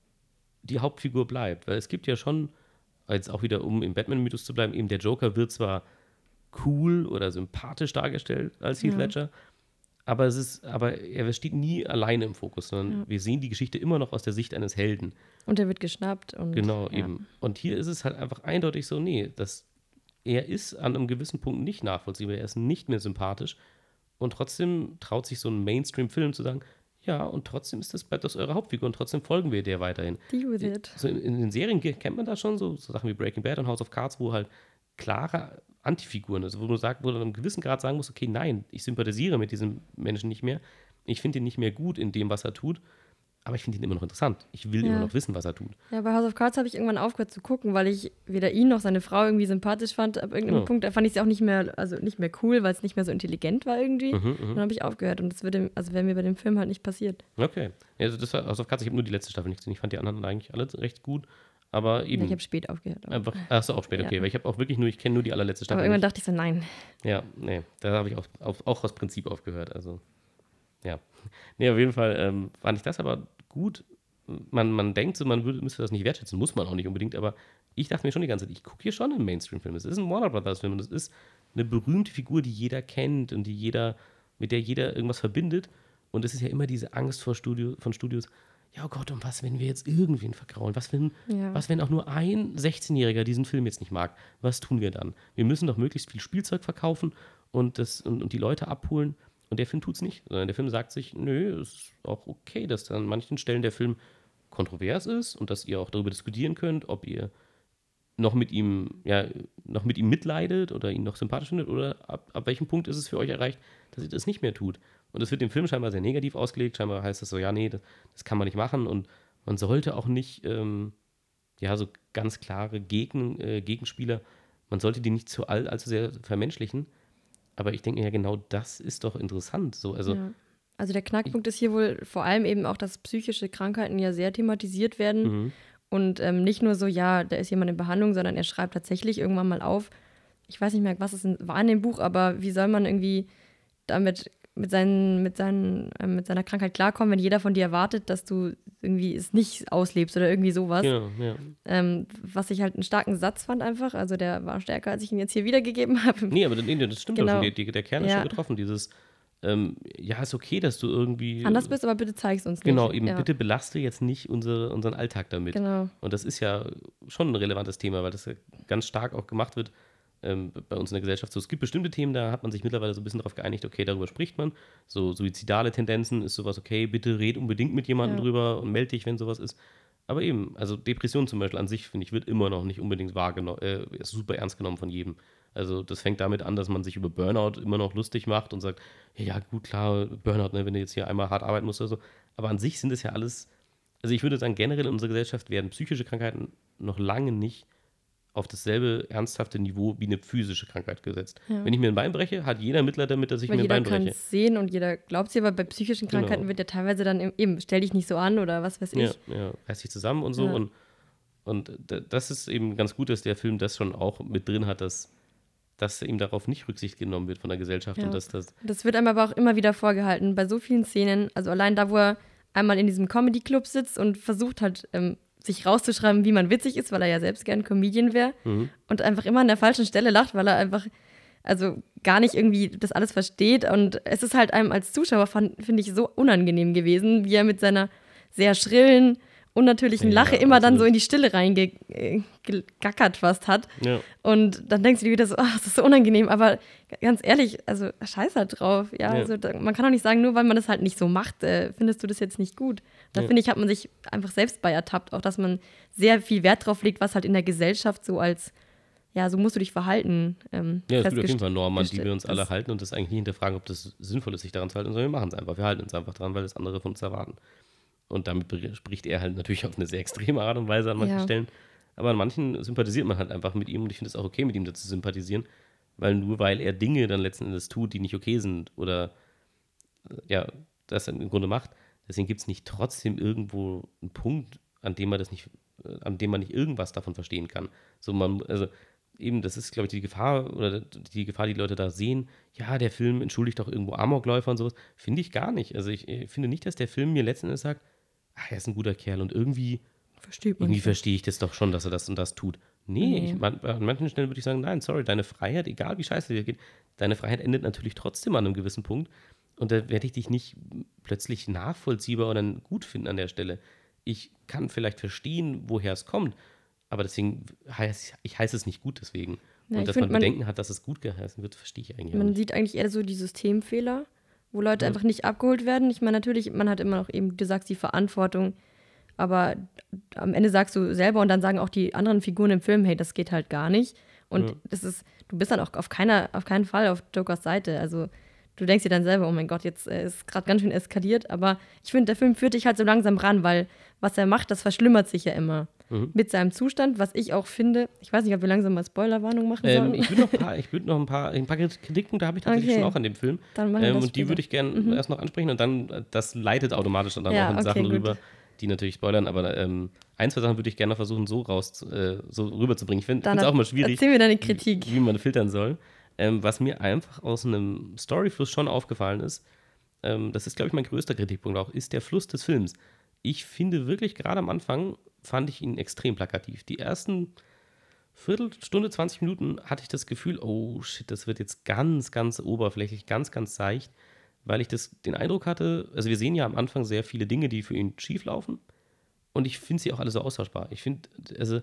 die Hauptfigur bleibt. Weil es gibt ja schon, jetzt auch wieder, um im Batman-Mythos zu bleiben, eben der Joker wird zwar cool oder sympathisch dargestellt als Heath Ja. Ledger, aber es ist, aber er steht nie alleine im Fokus, sondern Ja. wir sehen die Geschichte immer noch aus der Sicht eines Helden. Und er wird geschnappt. Und, Genau, ja. eben. Und hier ist es halt einfach eindeutig so, nee, das, er ist an einem gewissen Punkt nicht nachvollziehbar, er ist nicht mehr sympathisch und trotzdem traut sich so ein Mainstream-Film zu sagen, ja, und trotzdem ist das, bleibt das eure Hauptfigur und trotzdem folgen wir der weiterhin. Deal with it. So in, in den Serien kennt man das schon, so, so Sachen wie Breaking Bad und House of Cards, wo halt klare Antifiguren, also wo du sagt, wo du an einem gewissen Grad sagen musst, okay, nein, ich sympathisiere mit diesem Menschen nicht mehr, ich finde ihn nicht mehr gut in dem, was er tut, aber ich finde ihn immer noch interessant. Ich will Ja. immer noch wissen, was er tut. Ja, bei House of Cards habe ich irgendwann aufgehört zu gucken, weil ich weder ihn noch seine Frau irgendwie sympathisch fand. Ab irgendeinem Genau. Punkt da fand ich sie auch nicht mehr, also nicht mehr cool, weil es nicht mehr so intelligent war irgendwie. Mhm, Dann habe ich aufgehört und das würde, also wäre mir bei dem Film halt nicht passiert. Okay. Also das war House of Cards, ich habe nur die letzte Staffel nicht gesehen. Ich fand die anderen eigentlich alle recht gut, aber eben Ich habe spät aufgehört. Aber, einfach, achso, auch spät, okay, Ja. weil ich habe auch wirklich nur, ich kenne nur die allerletzte Staffel aber irgendwann nicht. dachte ich so, nein. Ja, nee, da habe ich auch, auf, auch aus Prinzip aufgehört, also ja. Nee, auf jeden Fall ähm, fand ich das aber gut. Man, man denkt so, man würde, müsste das nicht wertschätzen, muss man auch nicht unbedingt, aber ich dachte mir schon die ganze Zeit, ich gucke hier schon einen Mainstream-Film. Es ist ein Warner Brothers-Film und es ist eine berühmte Figur, die jeder kennt und die jeder, mit der jeder irgendwas verbindet. Und es ist ja immer diese Angst vor Studio, von Studios, ja oh Gott, und was, wenn wir jetzt irgendwen vergraulen? Was, wenn, Ja. was, wenn auch nur ein sechzehnjähriger diesen Film jetzt nicht mag? Was tun wir dann? Wir müssen doch möglichst viel Spielzeug verkaufen und, das, und, und die Leute abholen. Und der Film tut es nicht, sondern der Film sagt sich, nö, es ist auch okay, dass an manchen Stellen der Film kontrovers ist und dass ihr auch darüber diskutieren könnt, ob ihr noch mit ihm, ja, noch mit ihm mitleidet oder ihn noch sympathisch findet oder ab, ab welchem Punkt ist es für euch erreicht, dass ihr das nicht mehr tut. Und das wird dem Film scheinbar sehr negativ ausgelegt. Scheinbar heißt das so, ja, nee, das, das kann man nicht machen und man sollte auch nicht, ähm, ja, so ganz klare Gegen, äh, Gegenspieler, man sollte die nicht zu all, allzu sehr vermenschlichen. Aber ich denke mir ja, genau das ist doch interessant. So, also, Ja. Also der Knackpunkt ist hier wohl vor allem eben auch, dass psychische Krankheiten ja sehr thematisiert werden. mhm. Und ähm, nicht nur so, ja, da ist jemand in Behandlung, sondern er schreibt tatsächlich irgendwann mal auf, ich weiß nicht mehr, was es in, war in dem Buch, aber wie soll man irgendwie damit mit, seinen, mit, seinen, äh, mit seiner Krankheit klarkommen, wenn jeder von dir erwartet, dass du irgendwie es nicht auslebst oder irgendwie sowas. Genau, ja. Ähm, was ich halt einen starken Satz fand einfach, also der war stärker, als ich ihn jetzt hier wiedergegeben habe. Nee, aber nee, das stimmt Genau. doch schon. Die, die, der Kern ist Ja. schon getroffen. Dieses, ähm, ja, ist okay, dass du irgendwie. Anders bist, aber bitte zeig's uns nicht. Genau, eben ja. bitte belaste jetzt nicht unsere, unseren Alltag damit. Genau. Und das ist ja schon ein relevantes Thema, weil das ja ganz stark auch gemacht wird ähm, bei uns in der Gesellschaft. So, es gibt bestimmte Themen, da hat man sich mittlerweile so ein bisschen darauf geeinigt, okay, darüber spricht man. So suizidale Tendenzen ist sowas, okay, bitte red unbedingt mit jemandem Ja. drüber und melde dich, wenn sowas ist. Aber eben, also Depression zum Beispiel an sich, finde ich, wird immer noch nicht unbedingt wahrgenommen, äh, ist super ernst genommen von jedem. Also das fängt damit an, dass man sich über Burnout immer noch lustig macht und sagt, ja gut, klar, Burnout, ne, wenn du jetzt hier einmal hart arbeiten musst oder so. Aber an sich sind es ja alles, also ich würde sagen, generell in unserer Gesellschaft werden psychische Krankheiten noch lange nicht auf dasselbe ernsthafte Niveau wie eine physische Krankheit gesetzt. Ja. Wenn ich mir ein Bein breche, hat jeder Mitleid damit, dass ich Weil mir ein jeder Bein kann breche. es sehen und jeder glaubt sie, aber bei psychischen Krankheiten Genau. wird ja teilweise dann eben, stell dich nicht so an oder was weiß ich. Ja, ja, reißt sich zusammen und so. Ja. Und, und d- das ist eben ganz gut, dass der Film das schon auch mit drin hat, dass, dass ihm darauf nicht Rücksicht genommen wird von der Gesellschaft Ja. und dass das. Das wird einem aber auch immer wieder vorgehalten, bei so vielen Szenen, also allein da, wo er einmal in diesem Comedy-Club sitzt und versucht halt, ähm, sich rauszuschreiben, wie man witzig ist, weil er ja selbst gern Comedian wäre Mhm. und einfach immer an der falschen Stelle lacht, weil er einfach, also gar nicht irgendwie das alles versteht und es ist halt einem als Zuschauer, finde ich, so unangenehm gewesen, wie er mit seiner sehr schrillen und natürlich ein Ja, Lache immer dann absolut. so in die Stille reingegackert fast hat. Ja. Und dann denkst du dir wieder so, ach, das ist so unangenehm. Aber ganz ehrlich, also scheiß halt drauf. Ja, Ja. also da, man kann auch nicht sagen, nur weil man das halt nicht so macht, äh, findest du das jetzt nicht gut. Da Ja. finde ich, hat man sich einfach selbst bei ertappt. Auch, dass man sehr viel Wert drauf legt, was halt in der Gesellschaft so als, ja, so musst du dich verhalten. Ähm, Ja, es gibt auf jeden festgest- Fall Normen, an die wir uns das- alle halten und das eigentlich nie hinterfragen, ob das sinnvoll ist, sich daran zu halten, sondern wir machen es einfach. Wir halten uns einfach dran, weil das andere von uns erwarten. Und damit ber- spricht er halt natürlich auf eine sehr extreme Art und Weise an manchen Ja. Stellen. Aber an manchen sympathisiert man halt einfach mit ihm und ich finde es auch okay, mit ihm zu sympathisieren, weil nur weil er Dinge dann letzten Endes tut, die nicht okay sind oder äh, ja, das im Grunde macht, deswegen gibt es nicht trotzdem irgendwo einen Punkt, an dem man das nicht, äh, an dem man nicht irgendwas davon verstehen kann. So man, also eben, das ist, glaube ich, die Gefahr oder die Gefahr, die Leute da sehen, ja, der Film entschuldigt doch irgendwo Amokläufer und sowas. Finde ich gar nicht. Also ich, ich finde nicht, dass der Film mir letzten Endes sagt, ach, er ist ein guter Kerl und irgendwie, Versteht man irgendwie nicht. verstehe ich das doch schon, dass er das und das tut. Nee, Nee. ich, man, an manchen Stellen würde ich sagen, nein, sorry, deine Freiheit, egal wie scheiße dir geht, deine Freiheit endet natürlich trotzdem an einem gewissen Punkt und da werde ich dich nicht plötzlich nachvollziehbar oder gut finden an der Stelle. Ich kann vielleicht verstehen, woher es kommt, aber deswegen heißt ich heiße es nicht gut deswegen. Ja, und ich dass find, man man- Bedenken hat, dass es gut geheißen wird, verstehe ich eigentlich auch Man nicht. sieht eigentlich eher so die Systemfehler, wo Leute Ja. einfach nicht abgeholt werden. Ich meine, natürlich, man hat immer noch eben, du sagst die Verantwortung, aber am Ende sagst du selber und dann sagen auch die anderen Figuren im Film, hey, das geht halt gar nicht. Und Ja. das ist, du bist dann auch auf keiner, auf keinen Fall auf Jokers Seite. Also du denkst dir dann selber, oh mein Gott, jetzt äh, ist gerade ganz schön eskaliert. Aber ich finde, der Film führt dich halt so langsam ran, weil was er macht, das verschlimmert sich ja immer. Mhm. Mit seinem Zustand, was ich auch finde, ich weiß nicht, ob wir langsam mal Spoilerwarnung machen Ähm, sollen. ich würde noch, ein paar- ich würd noch ein paar, ein paar Kritikpunkte habe ich tatsächlich Okay. schon auch an dem Film. Dann machen wir Ähm, das und die später. würde ich gerne erst noch ansprechen und dann, äh, das leitet automatisch dann Ja, auch in okay, Sachen gut. rüber, die natürlich spoilern, aber ähm, ein, zwei Sachen würde ich gerne noch versuchen, so raus, äh, so rüberzubringen. Ich finde Dann es auch mal schwierig, erzähl mir deine Kritik. wie, wie man filtern soll. Ähm, was mir einfach aus einem Storyfluss schon aufgefallen ist, ähm, das ist, glaube ich, mein größter Kritikpunkt auch, ist der Fluss des Films. Ich finde wirklich, gerade am Anfang fand ich ihn extrem plakativ. Die ersten Viertelstunde, zwanzig Minuten hatte ich das Gefühl, oh shit, das wird jetzt ganz, ganz oberflächlich, ganz, ganz seicht, weil ich das, den Eindruck hatte, also wir sehen ja am Anfang sehr viele Dinge, die für ihn schief laufen und ich finde sie auch alle so austauschbar. Ich finde, also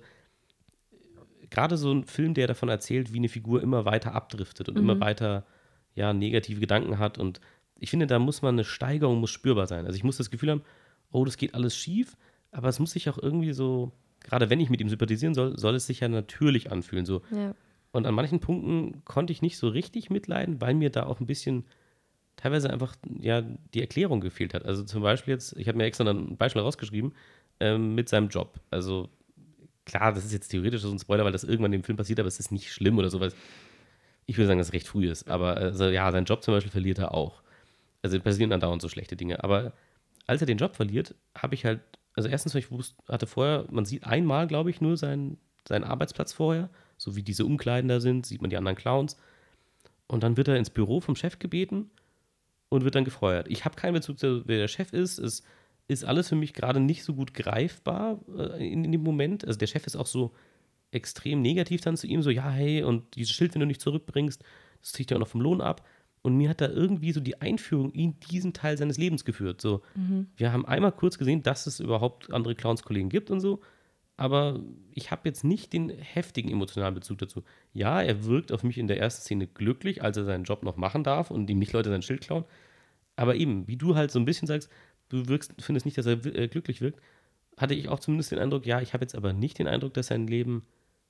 gerade so ein Film, der davon erzählt, wie eine Figur immer weiter abdriftet und Mhm. immer weiter ja, negative Gedanken hat und ich finde, da muss man eine Steigerung muss spürbar sein. Also ich muss das Gefühl haben, oh, das geht alles schief, aber es muss sich auch irgendwie so, gerade wenn ich mit ihm sympathisieren soll, soll es sich ja natürlich anfühlen. So. Ja. Und an manchen Punkten konnte ich nicht so richtig mitleiden, weil mir da auch ein bisschen teilweise einfach ja, die Erklärung gefehlt hat. Also zum Beispiel jetzt, ich habe mir extra ein Beispiel rausgeschrieben, ähm, mit seinem Job. Also klar, das ist jetzt theoretisch so ein Spoiler, weil das irgendwann im Film passiert, aber es ist nicht schlimm oder sowas. Ich würde sagen, dass es recht früh ist. Aber also, ja, seinen Job zum Beispiel verliert er auch. Also passieren andauernd so schlechte Dinge. Aber als er den Job verliert, habe ich halt, also erstens, ich wusste, hatte vorher, man sieht einmal, glaube ich, nur seinen, seinen Arbeitsplatz vorher, so wie diese Umkleiden da sind, sieht man die anderen Clowns. Und dann wird er ins Büro vom Chef gebeten und wird dann gefeuert. Ich habe keinen Bezug zu, wer der Chef ist. Es ist alles für mich gerade nicht so gut greifbar äh, in, in dem Moment. Also der Chef ist auch so extrem negativ dann zu ihm, so, ja, hey, und dieses Schild, wenn du nicht zurückbringst, das zieht ja auch noch vom Lohn ab. Und mir hat da irgendwie so die Einführung in diesen Teil seines Lebens geführt. So, Mhm. wir haben einmal kurz gesehen, dass es überhaupt andere Clownskollegen gibt und so, aber ich habe jetzt nicht den heftigen emotionalen Bezug dazu. Ja, er wirkt auf mich in der ersten Szene glücklich, als er seinen Job noch machen darf und ihm nicht Leute sein Schild klauen. Aber eben, wie du halt so ein bisschen sagst, du wirkst, findest nicht, dass er äh, glücklich wirkt, hatte ich auch zumindest den Eindruck, ja, ich habe jetzt aber nicht den Eindruck, dass sein Leben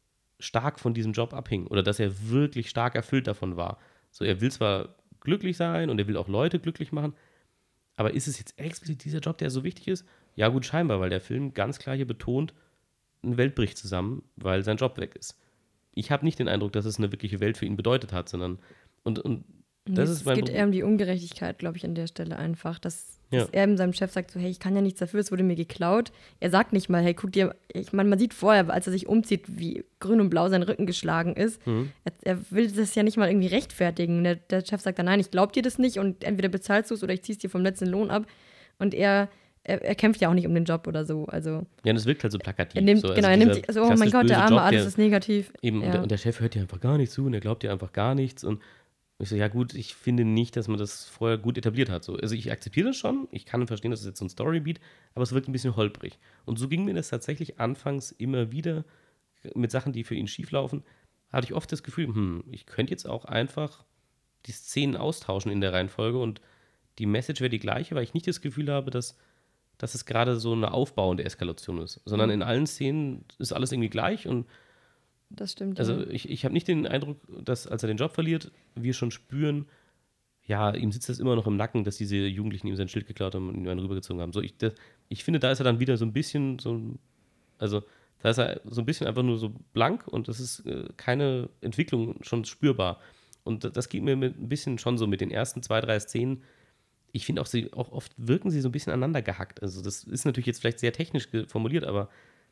stark von diesem Job abhing oder dass er wirklich stark erfüllt davon war. So, er will zwar glücklich sein und er will auch Leute glücklich machen, aber ist es jetzt explizit dieser Job, der so wichtig ist? Ja gut, scheinbar, weil der Film ganz klar hier betont, eine Welt bricht zusammen, weil sein Job weg ist. Ich habe nicht den Eindruck, dass es eine wirkliche Welt für ihn bedeutet hat, sondern und, und das es ist mein geht Pro- eher um die Ungerechtigkeit, glaube ich, an der Stelle einfach. Dass, Ja. dass er eben seinem Chef sagt, so, hey, ich kann ja nichts dafür, es wurde mir geklaut. Er sagt nicht mal, hey, guck dir, ich meine, man sieht vorher, als er sich umzieht, wie grün und blau sein Rücken geschlagen ist. Mhm. Er, er will das ja nicht mal irgendwie rechtfertigen. Der, der Chef sagt dann, nein, ich glaub dir das nicht und entweder bezahlst du es oder ich zieh's dir vom letzten Lohn ab. Und er, er, er kämpft ja auch nicht um den Job oder so. Also Ja, das wirkt halt so plakativ. er nimmt, so, genau, er nimmt dieser sich, also, oh mein klassisch Gott, der böse Arme, Job, alles der, ist negativ. Eben, ja. und, der, und der Chef hört dir einfach gar nicht zu und er glaubt dir einfach gar nichts. Und Und ich so, ja gut, ich finde nicht, dass man das vorher gut etabliert hat. So. Also ich akzeptiere das schon, ich kann verstehen, dass es jetzt so ein Storybeat, aber es wirkt ein bisschen holprig. Und so ging mir das tatsächlich anfangs immer wieder mit Sachen, die für ihn schieflaufen, hatte ich oft das Gefühl, hm, ich könnte jetzt auch einfach die Szenen austauschen in der Reihenfolge und die Message wäre die gleiche, weil ich nicht das Gefühl habe, dass, dass es gerade so eine aufbauende Eskalation ist, sondern in allen Szenen ist alles irgendwie gleich und Das stimmt, also ja. ich, ich habe nicht den Eindruck, dass als er den Job verliert, wir schon spüren, ja, ihm sitzt das immer noch im Nacken, dass diese Jugendlichen ihm sein Schild geklaut haben und ihn einen rübergezogen haben. So, ich, das, ich finde, da ist er dann wieder so ein bisschen so, also da ist er so ein bisschen einfach nur so blank und das ist äh, keine Entwicklung schon spürbar. Und das, das geht mir mit, ein bisschen schon so mit den ersten zwei, drei Szenen. Ich finde auch, sie, auch oft wirken sie so ein bisschen aneinander gehackt. Also das ist natürlich jetzt vielleicht sehr technisch ge- formuliert, aber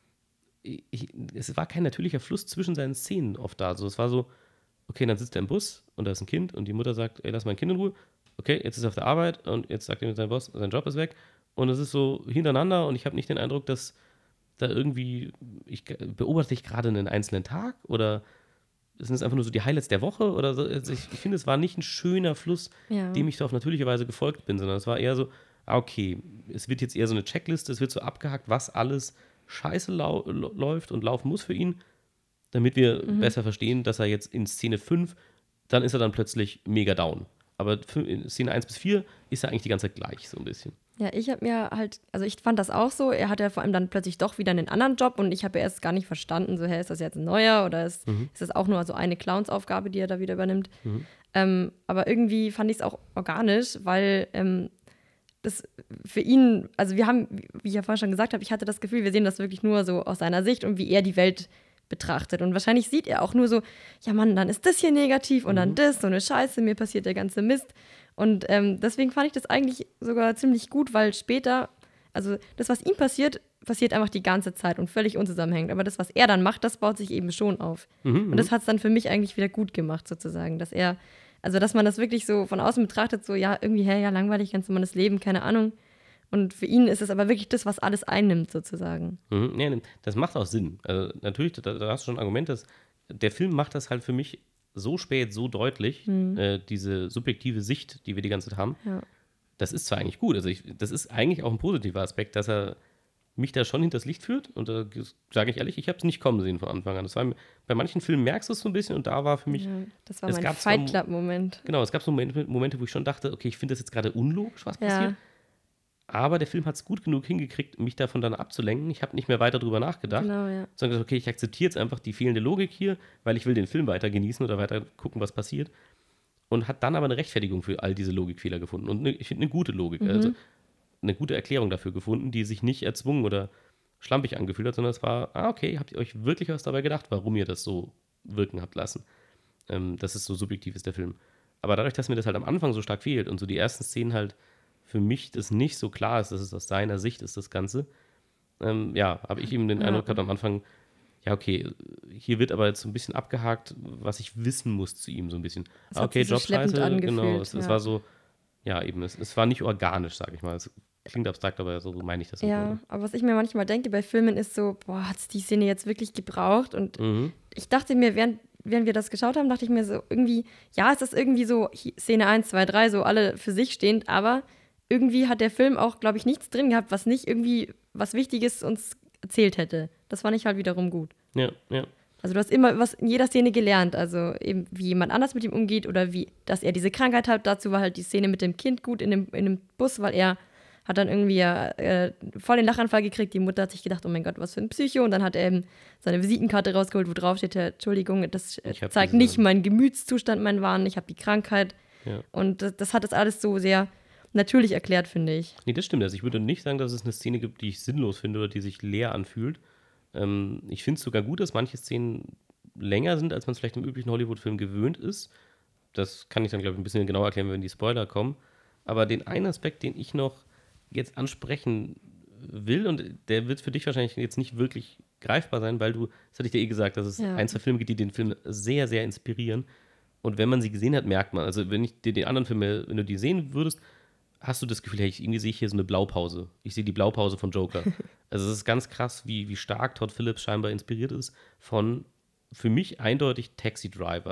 ich, es war kein natürlicher Fluss zwischen seinen Szenen oft da. Also es war so, okay, dann sitzt er im Bus und da ist ein Kind und die Mutter sagt, ey, lass mein Kind in Ruhe. Okay, jetzt ist er auf der Arbeit und jetzt sagt ihm sein Boss, sein Job ist weg. Und es ist so hintereinander und ich habe nicht den Eindruck, dass da irgendwie, ich beobachte ich gerade einen einzelnen Tag oder sind es einfach nur so die Highlights der Woche oder so. Also ich, ich finde, es war nicht ein schöner Fluss, Ja. dem ich so auf natürliche Weise gefolgt bin, sondern es war eher so, ah, okay, es wird jetzt eher so eine Checkliste, es wird so abgehakt, was alles scheiße lau läuft und laufen muss für ihn, damit wir Mhm. besser verstehen, dass er jetzt in Szene fünf, dann ist er dann plötzlich mega down. Aber in Szene eins bis vier ist er eigentlich die ganze Zeit gleich, so ein bisschen. Ja, ich habe mir halt, also ich fand das auch so, er hat ja vor allem dann plötzlich doch wieder einen anderen Job und ich habe ja erst gar nicht verstanden, so, hä, ist das jetzt ein neuer oder ist, Mhm. ist das auch nur so eine Clownsaufgabe, die er da wieder übernimmt? Mhm. Ähm, aber irgendwie fand ich es auch organisch, weil ähm, das für ihn, also wir haben, wie ich ja vorhin schon gesagt habe, ich hatte das Gefühl, wir sehen das wirklich nur so aus seiner Sicht und wie er die Welt betrachtet. Und wahrscheinlich sieht er auch nur so, ja Mann, dann ist das hier negativ und dann Mhm. das, so eine Scheiße, mir passiert der ganze Mist. Und ähm, deswegen fand ich das eigentlich sogar ziemlich gut, weil später, also das, was ihm passiert, passiert einfach die ganze Zeit und völlig unzusammenhängend. Aber das, was er dann macht, das baut sich eben schon auf. Mhm. Und das hat es dann für mich eigentlich wieder gut gemacht, sozusagen, dass er, also dass man das wirklich so von außen betrachtet, so ja, irgendwie, hey, ja, langweilig, ganz normales Leben, keine Ahnung. Und für ihn ist es aber wirklich das, was alles einnimmt, sozusagen. Mhm. Nee, das macht auch Sinn. Also natürlich, da, da hast du schon ein Argument, dass der Film macht das halt für mich so spät, so deutlich, Mhm. äh, diese subjektive Sicht, die wir die ganze Zeit haben. Ja. Das ist zwar eigentlich gut, also ich, das ist eigentlich auch ein positiver Aspekt, dass er mich da schon hinters Licht führt. Und da sage ich ehrlich, ich habe es nicht kommen sehen von Anfang an. Das war, bei manchen Filmen merkst du es so ein bisschen und da war für mich, Ja, das war es mein gab zwar- Fight Club-Moment. genau, es gab so Momente, Momente, wo ich schon dachte, okay, ich finde das jetzt gerade unlogisch, was Ja. passiert. Aber der Film hat es gut genug hingekriegt, mich davon dann abzulenken. Ich habe nicht mehr weiter drüber nachgedacht, Genau, ja. sondern gesagt, okay, ich akzeptiere jetzt einfach die fehlende Logik hier, weil ich will den Film weiter genießen oder weiter gucken, was passiert. Und hat dann aber eine Rechtfertigung für all diese Logikfehler gefunden. Und eine, ich finde eine gute Logik, Mhm. also eine gute Erklärung dafür gefunden, die sich nicht erzwungen oder schlampig angefühlt hat, sondern es war, ah, okay, habt ihr euch wirklich was dabei gedacht, warum ihr das so wirken habt lassen. Ähm, dass es so subjektiv ist, der Film. Aber dadurch, dass mir das halt am Anfang so stark fehlt und so die ersten Szenen halt für mich das nicht so klar ist, dass es aus seiner Sicht ist, das Ganze, ähm, ja, habe ich eben den Ja. Eindruck gehabt am Anfang, ja, okay, hier wird aber jetzt so ein bisschen abgehakt, was ich wissen muss zu ihm, so ein bisschen. Es Ah, hat okay, sich so schleppend Jobscheiße, angefühlt, genau, es, es ja. war so, ja, eben, es, es war nicht organisch, sag ich mal. Es klingt abstrakt, aber so meine ich das nicht. Ja, aber was ich mir manchmal denke bei Filmen ist so, boah, hat es die Szene jetzt wirklich gebraucht? Und Mhm. ich dachte mir, während, während wir das geschaut haben, dachte ich mir so irgendwie, ja, es ist irgendwie so hi- Szene eins, zwei, drei, so alle für sich stehend, aber irgendwie hat der Film auch, glaube ich, nichts drin gehabt, was nicht irgendwie was Wichtiges uns erzählt hätte. Das fand ich halt wiederum gut. Ja, ja. Also du hast immer was in jeder Szene gelernt, also eben wie jemand anders mit ihm umgeht oder wie, dass er diese Krankheit hat. Dazu war halt die Szene mit dem Kind gut in dem, in dem Bus, weil er hat dann irgendwie äh, voll den Lachanfall gekriegt. Die Mutter hat sich gedacht, oh mein Gott, was für ein Psycho. Und dann hat er eben seine Visitenkarte rausgeholt, wo drauf steht, Entschuldigung, das äh, Ich hab zeigt diese- nicht meinen Gemütszustand, meinen Wahn, ich habe die Krankheit. Ja. Und das, das hat das alles so sehr natürlich erklärt, finde ich. Nee, das stimmt. Also ich würde nicht sagen, dass es eine Szene gibt, die ich sinnlos finde oder die sich leer anfühlt. Ähm, ich finde es sogar gut, dass manche Szenen länger sind, als man es vielleicht im üblichen Hollywood-Film gewöhnt ist. Das kann ich dann, glaube ich, ein bisschen genauer erklären, wenn die Spoiler kommen. Aber den einen Aspekt, den ich noch jetzt ansprechen will, und der wird für dich wahrscheinlich jetzt nicht wirklich greifbar sein, weil du, das hatte ich dir eh gesagt, dass es Ja. ein, zwei Filme gibt, die den Film sehr, sehr inspirieren. Und wenn man sie gesehen hat, merkt man, also wenn ich dir die anderen Filme, wenn du die sehen würdest, hast du das Gefühl, hey, ich, irgendwie sehe ich hier so eine Blaupause. Ich sehe die Blaupause von Joker. Also es ist ganz krass, wie, wie stark Todd Phillips scheinbar inspiriert ist von, für mich eindeutig Taxi Driver.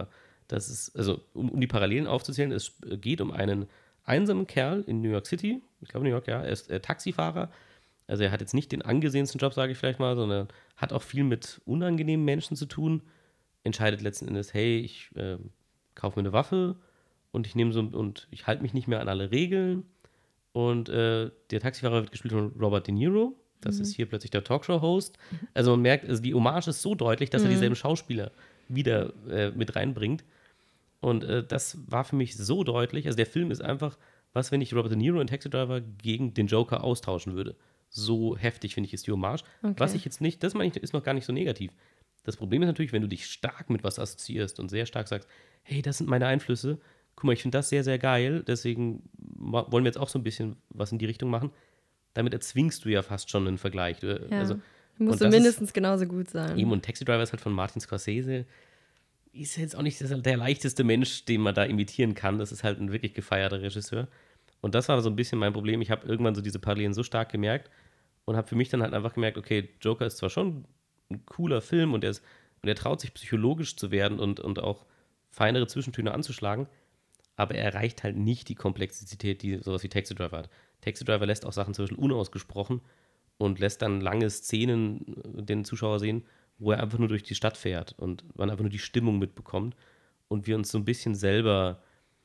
Das ist, also um, um die Parallelen aufzuzählen, es geht um einen einsamen Kerl in New York City, ich glaube New York, ja, er ist äh, Taxifahrer, also er hat jetzt nicht den angesehensten Job, sage ich vielleicht mal, sondern hat auch viel mit unangenehmen Menschen zu tun, entscheidet letzten Endes, hey, ich äh, kaufe mir eine Waffe und ich nehme so und ich halte mich nicht mehr an alle Regeln. Und äh, der Taxifahrer wird gespielt von Robert De Niro. Das Mhm. ist hier plötzlich der Talkshow-Host. Also man merkt, also die Hommage ist so deutlich, dass er Mhm. dieselben Schauspieler wieder äh, mit reinbringt. Und äh, das war für mich so deutlich. Also der Film ist einfach, was, wenn ich Robert De Niro in Taxi Driver gegen den Joker austauschen würde. So heftig, finde ich, ist die Hommage. Was Okay. ich jetzt nicht, das meine ich, ist noch gar nicht so negativ. Das Problem ist natürlich, wenn du dich stark mit was assoziierst und sehr stark sagst, hey, das sind meine Einflüsse. Guck mal, ich finde das sehr, sehr geil. Deswegen ma- wollen wir jetzt auch so ein bisschen was in die Richtung machen. Damit erzwingst du ja fast schon einen Vergleich. Du, Ja. Also, Muss und so das ist mindestens genauso gut sein. eben, und Taxi Driver ist halt von Martin Scorsese, ist jetzt auch nicht das- der leichteste Mensch, den man da imitieren kann. Das ist halt ein wirklich gefeierter Regisseur. Und das war so ein bisschen mein Problem. Ich habe irgendwann so diese Parallelen so stark gemerkt und habe für mich dann halt einfach gemerkt, okay, Joker ist zwar schon ein cooler Film und er, ist, und er traut sich psychologisch zu werden und, und auch feinere Zwischentöne anzuschlagen, aber er erreicht halt nicht die Komplexität, die sowas wie Taxi Driver hat. Taxi Driver lässt auch Sachen zum Beispiel unausgesprochen und lässt dann lange Szenen äh, den Zuschauer sehen, wo er einfach nur durch die Stadt fährt und man einfach nur die Stimmung mitbekommt und wir uns so ein bisschen selber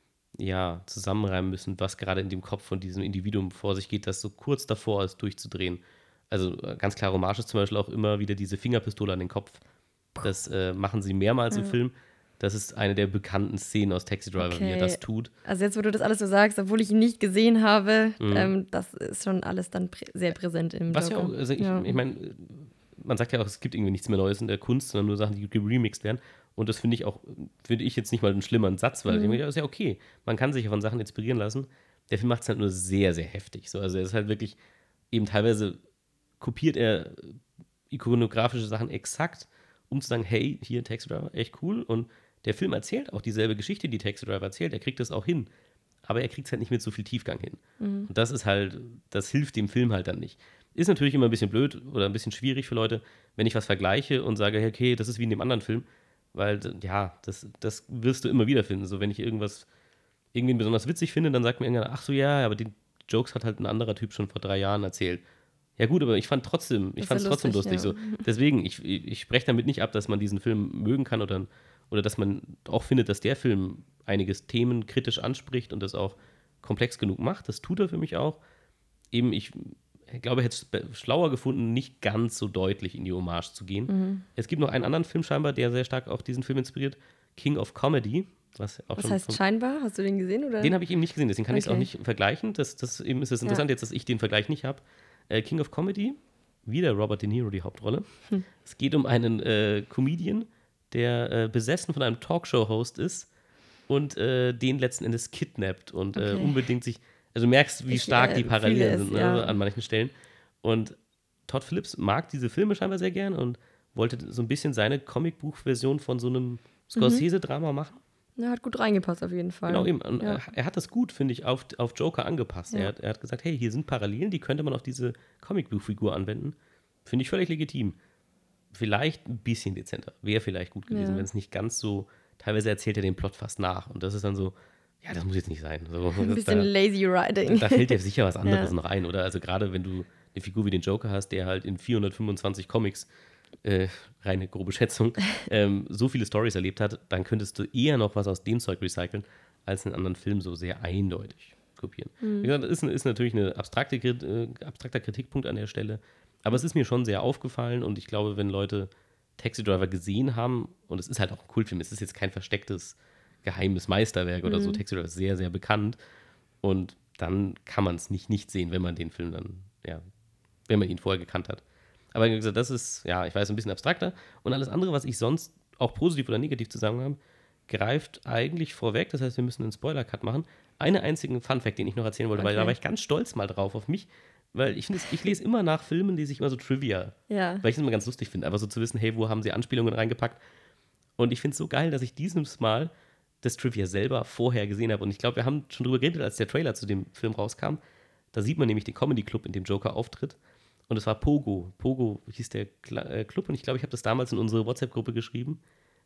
ja, zusammenreimen müssen, was gerade in dem Kopf von diesem Individuum vor sich geht, das so kurz davor ist, durchzudrehen. Also äh, ganz klar, Hommage ist zum Beispiel auch immer wieder diese Fingerpistole an den Kopf. Das äh, machen sie mehrmals im Ja. Film. Das ist eine der bekannten Szenen aus Taxi Driver, wie er Okay. das tut. Also jetzt, wo du das alles so sagst, obwohl ich ihn nicht gesehen habe, Mhm. ähm, das ist schon alles dann prä sehr präsent im Was ja Joker. auch, also ich, Ja. ich meine, man sagt ja auch, es gibt irgendwie nichts mehr Neues in der Kunst, sondern nur Sachen, die geremixed werden. Und das finde ich auch, finde ich jetzt nicht mal einen schlimmeren Satz, weil ich Mhm. denke, ja, ist ja okay. Man kann sich ja von Sachen inspirieren lassen. Der Film macht es halt nur sehr, sehr heftig. So, also er ist halt wirklich, eben teilweise kopiert er ikonografische Sachen exakt, um zu sagen, hey, hier Taxi Driver, echt cool. Und der Film erzählt auch dieselbe Geschichte, die Taxi Driver erzählt. Er kriegt das auch hin. Aber er kriegt es halt nicht mit so viel Tiefgang hin. Mhm. Und das ist halt, das hilft dem Film halt dann nicht. Ist natürlich immer ein bisschen blöd oder ein bisschen schwierig für Leute, wenn ich was vergleiche und sage, okay, das ist wie in dem anderen Film. Weil, ja, das, das wirst du immer wieder finden. So, wenn ich irgendwas, irgendwen besonders witzig finde, dann sagt mir irgendwer, ach so, ja, aber die Jokes hat halt ein anderer Typ schon vor drei Jahren erzählt. Ja gut, aber ich fand trotzdem, ich Das fand ist es ja trotzdem lustig, lustig. ja. So. Deswegen, ich, ich, ich spreche damit nicht ab, dass man diesen Film mögen kann oder, oder dass man auch findet, dass der Film einiges Themen kritisch anspricht und das auch komplex genug macht. Das tut er für mich auch. Eben, ich glaube, ich hätte es schlauer gefunden, nicht ganz so deutlich in die Hommage zu gehen. Mhm. Es gibt noch einen anderen Film scheinbar, der sehr stark auch diesen Film inspiriert, King of Comedy. Was, auch Was schon heißt von, scheinbar? Hast du den gesehen? Oder? den habe ich eben nicht gesehen, deswegen kann ich es auch Okay. nicht vergleichen. Das, das eben ist das Interessante Ja. jetzt, dass ich den Vergleich nicht habe. Äh, King of Comedy, wieder Robert De Niro die Hauptrolle. Hm. Es geht um einen äh, Comedian, der äh, besessen von einem Talkshow-Host ist und äh, den letzten Endes kidnappt und äh, Okay. unbedingt sich, also du merkst, wie Ich, stark äh, die fühle Parallelen es, sind ne, ja. an manchen Stellen. Und Todd Phillips mag diese Filme scheinbar sehr gern und wollte so ein bisschen seine Comicbuch-Version von so einem Scorsese-Drama machen. Ja, hat gut reingepasst auf jeden Fall. Genau, eben. Und Ja. er, er hat das gut, finde ich, auf, auf Joker angepasst. Ja. Er, hat, er hat gesagt, hey, hier sind Parallelen, die könnte man auf diese Comicbuchfigur anwenden. Finde ich völlig legitim. Vielleicht ein bisschen dezenter. Wäre vielleicht gut gewesen, Ja. wenn es nicht ganz so, teilweise erzählt er den Plot fast nach. Und das ist dann so, ja, das muss jetzt nicht sein. So, Ein das, bisschen da, lazy writing. da fällt dir sicher was anderes Ja. noch ein, oder? Also gerade wenn du eine Figur wie den Joker hast, der halt in vierhundertfünfundzwanzig Comics, äh, reine grobe Schätzung, ähm, so viele Stories erlebt hat, dann könntest du eher noch was aus dem Zeug recyceln, als einen anderen Film so sehr eindeutig kopieren. Mhm. Wie gesagt, das ist, ist natürlich ein abstrakte, äh, abstrakter Kritikpunkt an der Stelle, aber es ist mir schon sehr aufgefallen und ich glaube, wenn Leute Taxi Driver gesehen haben, und es ist halt auch ein Kultfilm, es ist jetzt kein verstecktes geheimes Meisterwerk oder so, Mhm. Taxi Driver ist sehr, sehr bekannt und dann kann man es nicht nicht sehen, wenn man den Film dann, ja, wenn man ihn vorher gekannt hat. Aber wie gesagt, das ist, ja, ich weiß, ein bisschen abstrakter. Und alles andere, was ich sonst auch positiv oder negativ zusammen habe, greift eigentlich vorweg. Das heißt, wir müssen einen Spoiler-Cut machen. Einen einzigen Fun-Fact, den ich noch erzählen wollte, weil Okay. da war ich ganz stolz mal drauf auf mich. Weil ich, finde es- ich lese immer nach Filmen, lese ich immer so Trivia. Ja. Weil ich es immer ganz lustig finde, einfach so zu wissen, hey, wo haben sie Anspielungen reingepackt? Und ich finde es so geil, dass ich dieses Mal das Trivia selber vorher gesehen habe. Und ich glaube, wir haben schon drüber geredet, als der Trailer zu dem Film rauskam. Da sieht man nämlich den Comedy-Club, in dem Joker auftritt. Und es war Pogo. Pogo hieß der Kla- äh, Club. Und ich glaube, ich habe das damals in unsere WhatsApp-Gruppe geschrieben.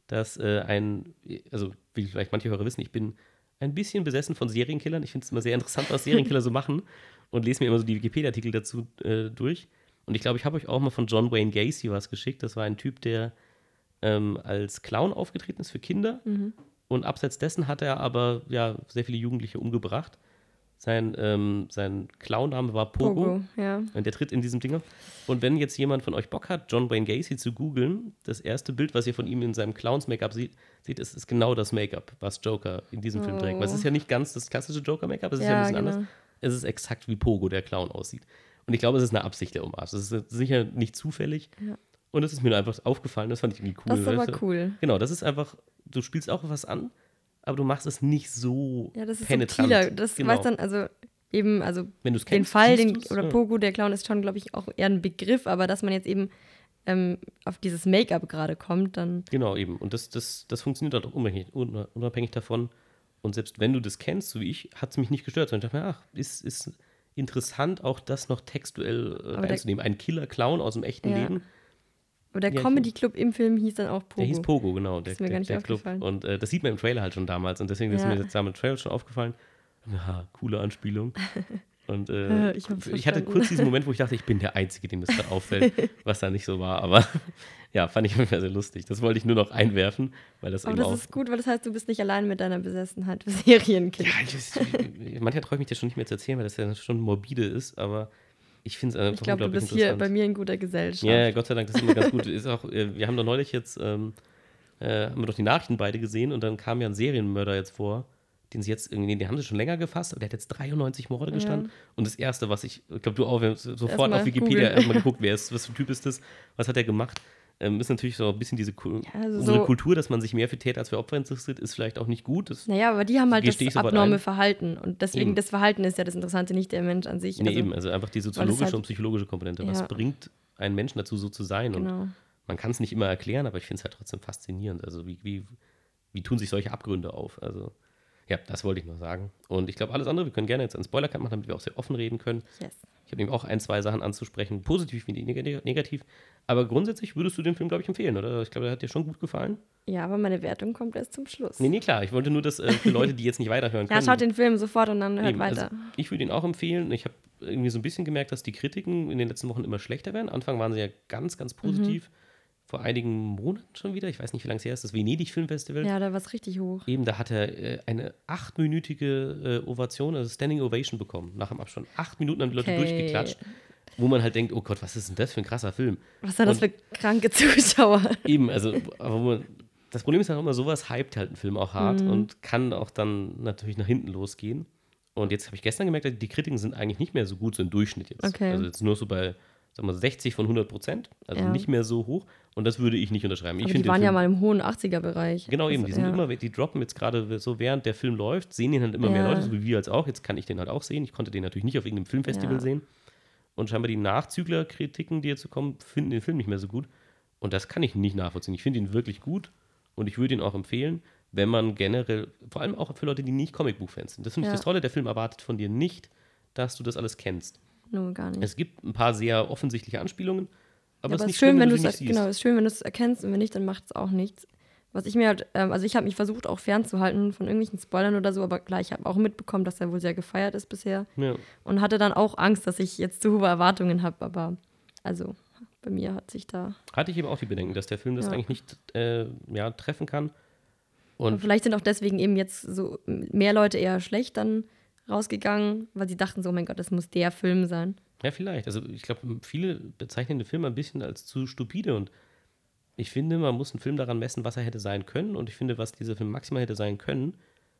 dass äh, ein, also wie vielleicht manche Hörer wissen, ich bin ein bisschen besessen von Serienkillern. Ich finde es immer sehr interessant, was Serienkiller so machen und lese mir immer so die Wikipedia-Artikel dazu äh, durch. Und ich glaube, ich habe euch auch mal von John Wayne Gacy was geschickt. Das war ein Typ, der ähm, als Clown aufgetreten ist für Kinder. Mhm. Und abseits dessen hat er aber ja sehr viele Jugendliche umgebracht. Sein, ähm, sein Clownname war Pogo. Pogo, ja. Und der tritt in diesem Ding auf. Und wenn jetzt jemand von euch Bock hat, John Wayne Gacy zu googeln, das erste Bild, was ihr von ihm in seinem Clowns-Make-up seht, seht ist, ist genau das Make-up, was Joker in diesem Film trägt. Weil es ist ja nicht ganz das klassische Joker-Make-up, es ist ja, Ja, ein bisschen genau. anders. Es ist exakt wie Pogo, der Clown, aussieht. Und ich glaube, es ist eine Absicht der Hommage. Das ist sicher nicht zufällig. Ja. Und es ist mir einfach aufgefallen, das fand ich irgendwie cool. Das ist aber weißt du? cool. Genau, das ist einfach, du spielst auch was an, aber du machst es nicht so Ja, das ist penetrant. subtiler. Das genau. weiß dann, also eben, also Wenn du es den kennst, Fall, siehst den, du's, oder ja. Pogo, der Clown, ist schon, glaube ich, auch eher ein Begriff, aber dass man jetzt eben ähm, auf dieses Make-up gerade kommt, dann. Genau, eben. Und das, das, das funktioniert halt auch unabhängig, unabhängig davon. Und selbst wenn du das kennst, so wie ich, hat es mich nicht gestört. Sondern ich dachte mir, ach, ist, ist interessant, auch das noch textuell äh, Aber reinzunehmen. Ein Killer-Clown aus dem echten Ja. Leben. Aber der Ja, ich- Comedy-Club im Film hieß dann auch Pogo. Der hieß Pogo, genau. Der, ist mir der, gar nicht der Club. aufgefallen. Und äh, das sieht man im Trailer halt schon damals. Und deswegen ist Ja. mir jetzt damals im Trailer schon aufgefallen. Ja, coole Anspielung. Und äh, Ich hab's ich hatte verstanden. kurz diesen Moment, wo ich dachte, ich bin der Einzige, dem das gerade auffällt, was da nicht so war. Aber ja, fand ich immer sehr lustig. Das wollte ich nur noch einwerfen, weil das Aber eben das auch. ist gut, weil das heißt, du bist nicht allein mit deiner Besessenheit für Serienkiller. Ja, ich, ich, manchmal traue ich mich das schon nicht mehr zu erzählen, weil das ja schon morbide ist, aber ich finde es einfach Ich glaube, du unglaublich bist hier interessant. bei mir in guter Gesellschaft. Ja, Gott sei Dank, das ist immer ganz gut. Ist auch, äh, wir haben doch neulich jetzt, ähm, äh, haben wir doch die Nachrichten beide gesehen und dann kam ja ein Serienmörder jetzt vor, den sie jetzt irgendwie, den haben sie schon länger gefasst, aber der hat jetzt dreiundneunzig Morde Ja. gestanden. Und das Erste, was ich, ich glaube, du auch, wir haben sofort Erstmal auf Wikipedia googeln. erstmal geguckt, wer ist, was für ein Typ ist das, was hat er gemacht. Ähm, ist natürlich so ein bisschen diese Ku- Ja, also unsere so- Kultur, dass man sich mehr für Täter als für Opfer interessiert, ist vielleicht auch nicht gut. Das, Naja, aber die haben halt Gestehe ich das sofort abnorme ein. Verhalten. Und deswegen, Eben. das Verhalten ist ja das Interessante, nicht der Mensch an sich. nee, also, eben, also einfach die weil es soziologische halt- und psychologische Komponente. Was Ja. bringt einen Menschen dazu, so zu sein? Und Genau. man kann es nicht immer erklären, aber ich finde es halt trotzdem faszinierend. Also wie, wie, wie tun sich solche Abgründe auf? Also ja, das wollte ich noch sagen. Und ich glaube, alles andere, wir können gerne jetzt einen Spoiler-Cut machen, damit wir auch sehr offen reden können. Yes. Ich habe eben auch ein, zwei Sachen anzusprechen, positiv wie neg- negativ. Aber grundsätzlich würdest du den Film, glaube ich, empfehlen, oder? Ich glaube, der hat dir schon gut gefallen. Ja, aber meine Wertung kommt erst zum Schluss. Nee, nee, klar. Ich wollte nur das äh, für Leute, die jetzt nicht weiterhören können. Ja, schaut den Film sofort und dann hört Eben, weiter. also ich würde ihn auch empfehlen. Ich habe irgendwie so ein bisschen gemerkt, dass die Kritiken in den letzten Wochen immer schlechter werden. Anfang waren sie ja ganz, ganz positiv. Mhm. Vor einigen Monaten schon wieder. Ich weiß nicht, wie lange es her ist. Das Venedig-Filmfestival. Ja, da war es richtig hoch. Eben, da hat er äh, eine achtminütige äh, Ovation, also Standing Ovation bekommen, nach dem Abstand. Acht Minuten haben die Leute Okay. durchgeklatscht, wo man halt denkt, oh Gott, was ist denn das für ein krasser Film? Was sind das Und- für kranke Zuschauer? Eben, also, aber wo man, das Problem ist halt auch immer, sowas hypt halt einen Film auch hart Mhm. und kann auch dann natürlich nach hinten losgehen. Und jetzt habe ich gestern gemerkt, die Kritiken sind eigentlich nicht mehr so gut, so im Durchschnitt jetzt. Okay. Also jetzt nur so bei, sagen wir, sechzig von hundert Prozent, also Ja. nicht mehr so hoch. Und das würde ich nicht unterschreiben. Ich Aber finde die den waren Film, ja mal im hohen achtziger-Bereich. Genau, eben, die Also, sind ja. immer, die droppen jetzt gerade so, während der Film läuft, sehen ihn halt immer mehr Ja. Leute, so wie wir jetzt auch. Jetzt kann ich den halt auch sehen. Ich konnte den natürlich nicht auf irgendeinem Filmfestival Ja. sehen. Und scheinbar die Nachzüglerkritiken, die jetzt so kommen, finden den Film nicht mehr so gut. Und das kann ich nicht nachvollziehen. Ich finde ihn wirklich gut und ich würde ihn auch empfehlen, wenn man generell, vor allem auch für Leute, die nicht Comicbuch-Fans sind. Das finde ich Ja. das Tolle, der Film erwartet von dir nicht, dass du das alles kennst. Nur gar nicht. Es gibt ein paar sehr offensichtliche Anspielungen, aber Ja, es ist aber nicht es ist schön, schlimm, wenn du du sie es nicht siehst. genau, es ist schön, wenn du es erkennst und wenn nicht, dann macht es auch nichts. Was ich mir halt, ähm, also ich habe mich versucht auch fernzuhalten von irgendwelchen Spoilern oder so, aber klar, ich habe auch mitbekommen, dass er wohl sehr gefeiert ist bisher Ja. und hatte dann auch Angst, dass ich jetzt zu hohe Erwartungen habe, aber also bei mir hat sich da, Hatte ich eben auch die Bedenken, dass der Film das Ja. eigentlich nicht äh, ja, treffen kann. aber Und vielleicht sind auch deswegen eben jetzt so mehr Leute eher schlecht dann rausgegangen, weil sie dachten so, oh mein Gott, das muss der Film sein. ja, vielleicht. Also ich glaube, viele bezeichnen den Film ein bisschen als zu stupide und ich finde, man muss einen Film daran messen, was er hätte sein können und ich finde, was dieser Film maximal hätte sein können,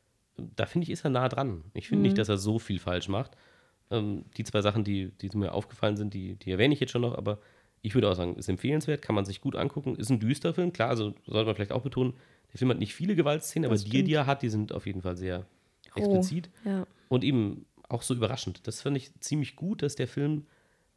da finde ich, ist er nah dran. Ich finde Mhm. nicht, dass er so viel falsch macht. Ähm, die zwei Sachen, die, die mir aufgefallen sind, die, die erwähne ich jetzt schon noch, aber ich würde auch sagen, ist empfehlenswert, kann man sich gut angucken, ist ein düsterer Film, klar, also sollte man vielleicht auch betonen, der Film hat nicht viele Gewaltszenen, aber Das die, stimmt. die er hat, die sind auf jeden Fall sehr Oh, explizit. ja. Und eben auch so überraschend. Das fand ich ziemlich gut, dass der Film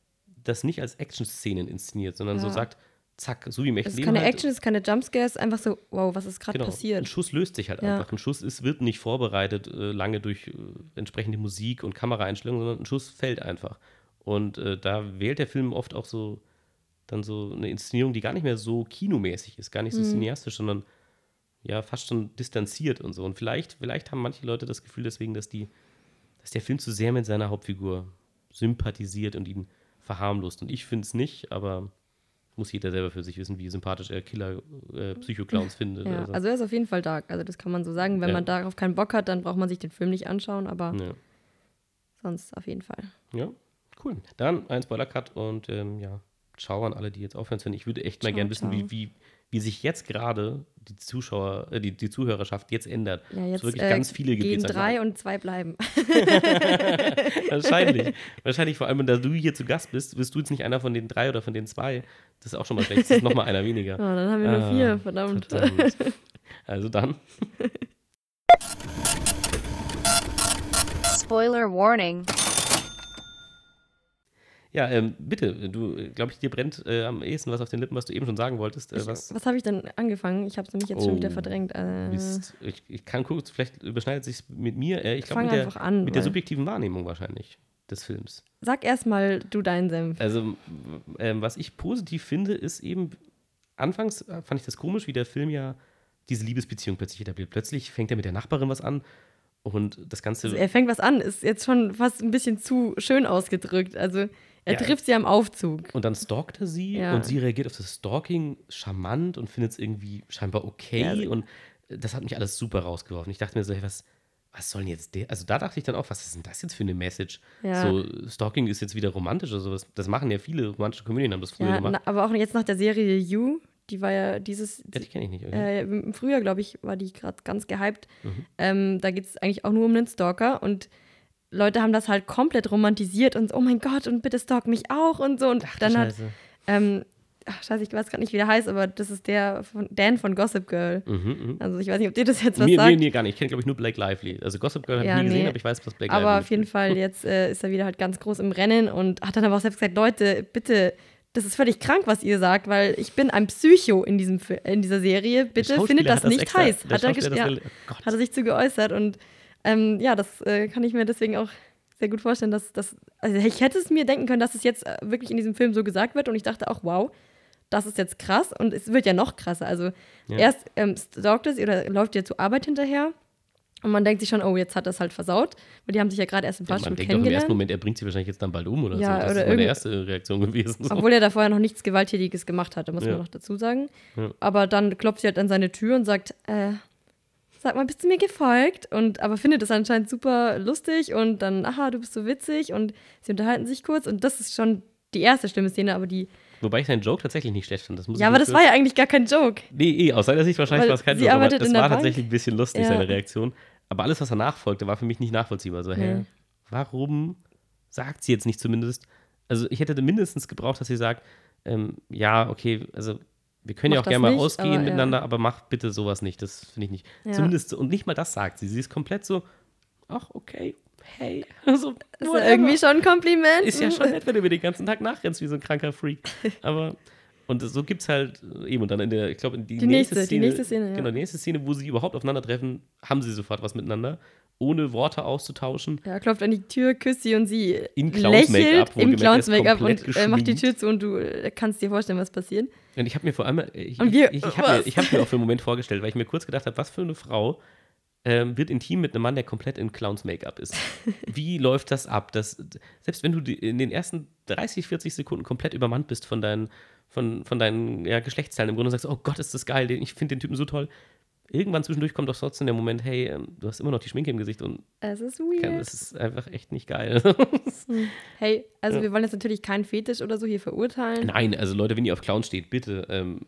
das nicht als Action-Szenen inszeniert, sondern so Ja. sagt, zack, so wie im echten Es ist Leben keine halt. Action, es ist keine Jumpscares, einfach so, wow, was ist gerade Genau. Ein passiert? Schuss löst sich halt Ja. einfach. Ein Schuss ist, wird nicht vorbereitet äh, lange durch äh, entsprechende Musik und Kameraeinstellungen, sondern ein Schuss fällt einfach. Und äh, da wählt der Film oft auch so dann so eine Inszenierung, die gar nicht mehr so kinomäßig ist, gar nicht so Mhm. cineastisch, sondern ja, fast schon distanziert und so. Und vielleicht, vielleicht haben manche Leute das Gefühl deswegen, dass die, dass der Film zu sehr mit seiner Hauptfigur sympathisiert und ihn verharmlost. Und ich finde es nicht, aber muss jeder selber für sich wissen, wie sympathisch er Killer äh, Psycho-Clowns findet. Ja, also. also er ist auf jeden Fall dark. Also das kann man so sagen. Wenn Ja. man darauf keinen Bock hat, dann braucht man sich den Film nicht anschauen, aber Ja. sonst auf jeden Fall. Ja, cool. Dann ein Spoiler-Cut und ähm, ja, ciao an alle, die jetzt aufhören können. Ich würde echt mal Ciao, gerne wissen, wie, ciao. wie, wie sich jetzt gerade die Zuschauer, äh, die, die Zuhörerschaft jetzt ändert. Ja, Es jetzt wirklich äh, ganz viele gibt, die gehen jetzt drei sagen, und zwei bleiben. wahrscheinlich. Wahrscheinlich, vor allem, da du hier zu Gast bist, bist du jetzt nicht einer von den drei oder von den zwei. Das ist auch schon mal schlecht. Das ist nochmal einer weniger. Oh, dann haben wir nur Ah, vier, verdammt. verdammt. Also dann. Spoiler warning. Ja, ähm, bitte, du, glaube ich, dir brennt äh, am ehesten was auf den Lippen, was du eben schon sagen wolltest. Äh, Ich, was was habe ich denn angefangen? Ich habe es nämlich jetzt schon Oh, wieder verdrängt. Äh, Mist. Ich, ich kann kurz, vielleicht überschneidet sich mit mir. Äh, ich glaube, Fang mit, der, einfach an, mit der weil- subjektiven Wahrnehmung wahrscheinlich des Films. Sag erstmal du deinen Senf. Also, ähm, was ich positiv finde, ist eben, anfangs äh, fand ich das komisch, wie der Film ja diese Liebesbeziehung plötzlich etabliert. Plötzlich fängt er mit der Nachbarin was an und das Ganze. Also er fängt was an, ist jetzt schon fast ein bisschen zu schön ausgedrückt. Also er Ja. trifft sie am Aufzug. Und dann stalkt er sie Ja. und sie reagiert auf das Stalking charmant und findet es irgendwie scheinbar okay. Ja, also- und das hat mich alles super rausgeworfen. Ich dachte mir so, hey, was, was soll denn jetzt der? Also da dachte ich dann auch, was ist denn das jetzt für eine Message? Ja. So, Stalking ist jetzt wieder romantisch oder sowas. Das machen ja viele romantische Komödien, haben das früher Ja, gemacht. na, aber auch jetzt nach der Serie You, die war ja dieses, Ja, die kenne ich nicht. Okay. äh, im Frühjahr, glaube ich, war die gerade ganz gehypt. Mhm. Ähm, da geht es eigentlich auch nur um einen Stalker und Leute haben das halt komplett romantisiert und so, oh mein Gott, und bitte stalk mich auch und so. Und Ach, du dann hat, Scheiße. ähm, ach, scheiße, ich weiß gerade nicht, wie der heißt, aber das ist der von Dan von Gossip Girl. Mhm, mhm. Also ich weiß nicht, ob dir das jetzt was Nee, sagt. nee, nee, gar nicht. Ich kenne, glaube ich, nur Blake Lively. Also Gossip Girl habe Ja, ich nie gesehen, nee. aber ich weiß, was Blake Aber Lively auf jeden mitspielt. Fall, jetzt äh, ist er wieder halt ganz groß im Rennen und hat dann aber auch selbst gesagt, Leute, bitte, das ist völlig krank, was ihr sagt, weil ich bin ein Psycho in, diesem, Fi- in dieser Serie. Der Bitte Schauspieler findet das hat das nicht extra- heiß. der Hat er, Schauspieler ges- hat ja, das will- Gott. hat er sich zu geäußert und ähm, ja, das äh, kann ich mir deswegen auch sehr gut vorstellen, dass das, also ich hätte es mir denken können, dass es jetzt äh, wirklich in diesem Film so gesagt wird und ich dachte auch, wow, das ist jetzt krass und es wird ja noch krasser. Also Ja. erst ähm, stalkt er sie oder läuft ihr zur Arbeit hinterher und man denkt sich schon, oh, jetzt hat das halt versaut, weil die haben sich ja gerade erst ein paar Ja, man Stunden denkt doch im ersten kennengelernt. Moment, er bringt sie wahrscheinlich jetzt dann bald um oder Ja, so. Das oder ist meine irgend- erste Reaktion gewesen. So. Obwohl er da vorher noch nichts Gewalttätiges gemacht hatte, muss Ja. man noch dazu sagen. Ja. Aber dann klopft sie halt an seine Tür und sagt, äh, sag mal, bist du mir gefolgt? Und aber findet es anscheinend super lustig und dann, aha, du bist so witzig und sie unterhalten sich kurz und das ist schon die erste schlimme Szene, aber die, Wobei ich seinen Joke tatsächlich nicht schlecht fand. Das muss ja, ich aber nicht das war ja eigentlich gar kein Joke. Nee, eh, aus seiner Sicht wahrscheinlich Weil war es kein sie Joke, aber arbeitet das in der war Bank. tatsächlich ein bisschen lustig, Ja. seine Reaktion. Aber alles, was danach folgte, war für mich nicht nachvollziehbar. So, hä, Nee. warum sagt sie jetzt nicht zumindest? Also ich hätte mindestens gebraucht, dass sie sagt, ähm, ja, okay, also wir können ja Mach auch gerne das mal nicht, ausgehen aber ja. miteinander, aber mach bitte sowas nicht, das finde ich nicht. Ja. Zumindest, so- und nicht mal das sagt sie. Sie ist komplett so, ach, okay, hey. Also, Das ist whatever. ja irgendwie schon ein Kompliment. Ist ja schon nett, wenn du mir den ganzen Tag nachrennst wie so ein kranker Freak. Aber, und so gibt es halt eben, und dann in der, ich glaube, in die, Die nächste, nächste, die Szene, nächste Szene, ja. genau, die nächste Szene, wo sie überhaupt aufeinandertreffen, haben sie sofort was miteinander, ohne Worte auszutauschen. Ja, klopft an die Tür, küsst sie und sie In Clowns lächelt Make-up, im wohlgemerkt, Clowns er ist Make-up komplett und äh, macht die geschminkt. Tür zu und du äh, kannst dir vorstellen, was passiert. Und ich habe mir vor allem, ich, Und wir- ich, ich habe mir, was? ich hab mir auch für einen Moment vorgestellt, weil ich mir kurz gedacht habe, was für eine Frau ähm, wird intim mit einem Mann, der komplett in Clowns Make-up ist. Wie läuft das ab? Das, selbst wenn du die, in den ersten dreißig, vierzig Sekunden komplett übermannt bist von deinen, von, von deinen ja, Geschlechtsteilen im Grunde und sagst, oh Gott, ist das geil, den- ich finde den Typen so toll. Irgendwann zwischendurch kommt doch trotzdem der Moment, hey, ähm, du hast immer noch die Schminke im Gesicht und Es ist kann, weird. das ist einfach echt nicht geil. Hey, also Ja. wir wollen jetzt natürlich keinen Fetisch oder so hier verurteilen. Nein, also Leute, wenn ihr auf Clowns steht, bitte ähm,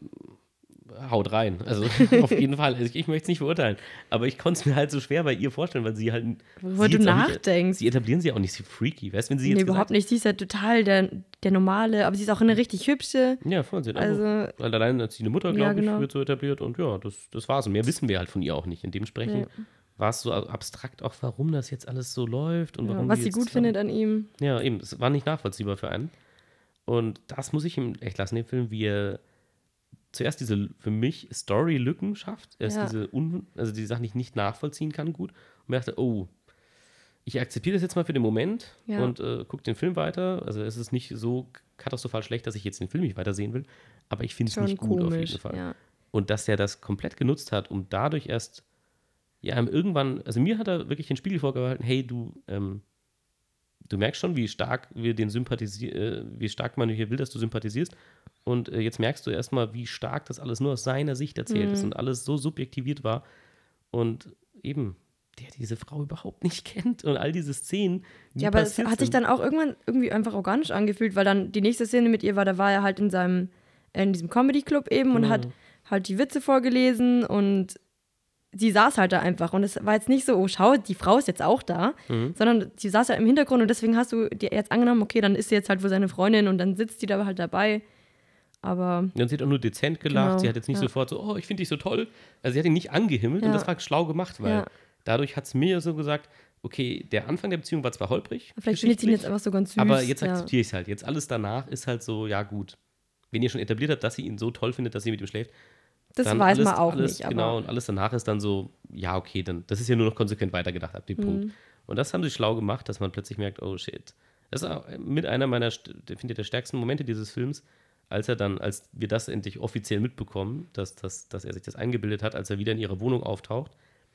haut rein. Also auf jeden Fall. Also ich, ich möchte es nicht verurteilen. Aber ich konnte es mir halt so schwer bei ihr vorstellen, weil sie halt. Wo sie du jetzt auch nicht- nachdenkst. Sie etablieren sie auch nicht so freaky. Weißt du, wenn sie Nee, jetzt. überhaupt nicht. Sie ist ja total der, der Normale, aber sie ist auch eine richtig hübsche. Ja, voll. Sie hat Also- also, weil allein als sie eine Mutter, Ja, glaube ich, genau. wird so etabliert und ja, das, das war's. Und mehr wissen wir halt von ihr auch nicht. Und dementsprechend Ja. war es so abstrakt auch, warum das jetzt alles so läuft und Ja, warum was die sie jetzt gut zusammen- findet an ihm. Ja, eben. Es war nicht nachvollziehbar für einen. Und das muss ich ihm echt lassen, den Film, wie er zuerst diese, für mich, Story-Lücken schafft. Erst Ja. diese, un, also die Sachen, die ich nicht nachvollziehen kann, gut. Und mir dachte, oh, ich akzeptiere das jetzt mal für den Moment Ja. und äh, gucke den Film weiter. Also es ist nicht so katastrophal schlecht, dass ich jetzt den Film nicht weitersehen will. Aber ich finde es Schon nicht gut auf komisch. jeden Fall. Ja. Und dass er das komplett genutzt hat, um dadurch erst, ja, irgendwann, also mir hat er wirklich den Spiegel vorgehalten, hey, du, ähm, du merkst schon, wie stark wir den sympathisieren, äh, wie stark man hier will, dass du sympathisierst. Und äh, jetzt merkst du erstmal, wie stark das alles nur aus seiner Sicht erzählt Mhm. ist und alles so subjektiviert war. Und eben, der diese Frau überhaupt nicht kennt und all diese Szenen, die Ja, aber es passiert hat sich sind. dann auch irgendwann irgendwie einfach organisch angefühlt, weil dann die nächste Szene mit ihr war, da war er halt in seinem, in diesem Comedy-Club eben und Genau. hat halt die Witze vorgelesen und sie saß halt da einfach. Und es war jetzt nicht so, oh, schau, die Frau ist jetzt auch da, Mhm. sondern sie saß ja im Hintergrund und deswegen hast du dir jetzt angenommen, okay, dann ist sie jetzt halt wohl seine Freundin und dann sitzt die da halt dabei. Aber Und sie hat auch nur dezent gelacht. Genau, Sie hat jetzt nicht ja. sofort so, oh, ich finde dich so toll. Also sie hat ihn nicht angehimmelt und Ja. das war schlau gemacht, weil Ja. dadurch hat es mir so gesagt, okay, der Anfang der Beziehung war zwar holprig, vielleicht findet sie ihn geschichtlich, jetzt einfach so ganz süß. aber jetzt ja. akzeptiere ich es halt. Jetzt alles danach ist halt so, ja gut. Wenn ihr schon etabliert habt, dass sie ihn so toll findet, dass sie mit ihm schläft, Das dann weiß alles, man auch alles, nicht. Aber Genau, und alles danach ist dann so, ja okay, dann das ist ja nur noch konsequent weitergedacht ab dem Mhm. Punkt. Und das haben sie schlau gemacht, dass man plötzlich merkt, oh shit. Das ist auch mit einer meiner, finde ich, der stärksten Momente dieses Films, als er dann, als wir das endlich offiziell mitbekommen, dass, dass, dass er sich das eingebildet hat, als er wieder in ihrer Wohnung auftaucht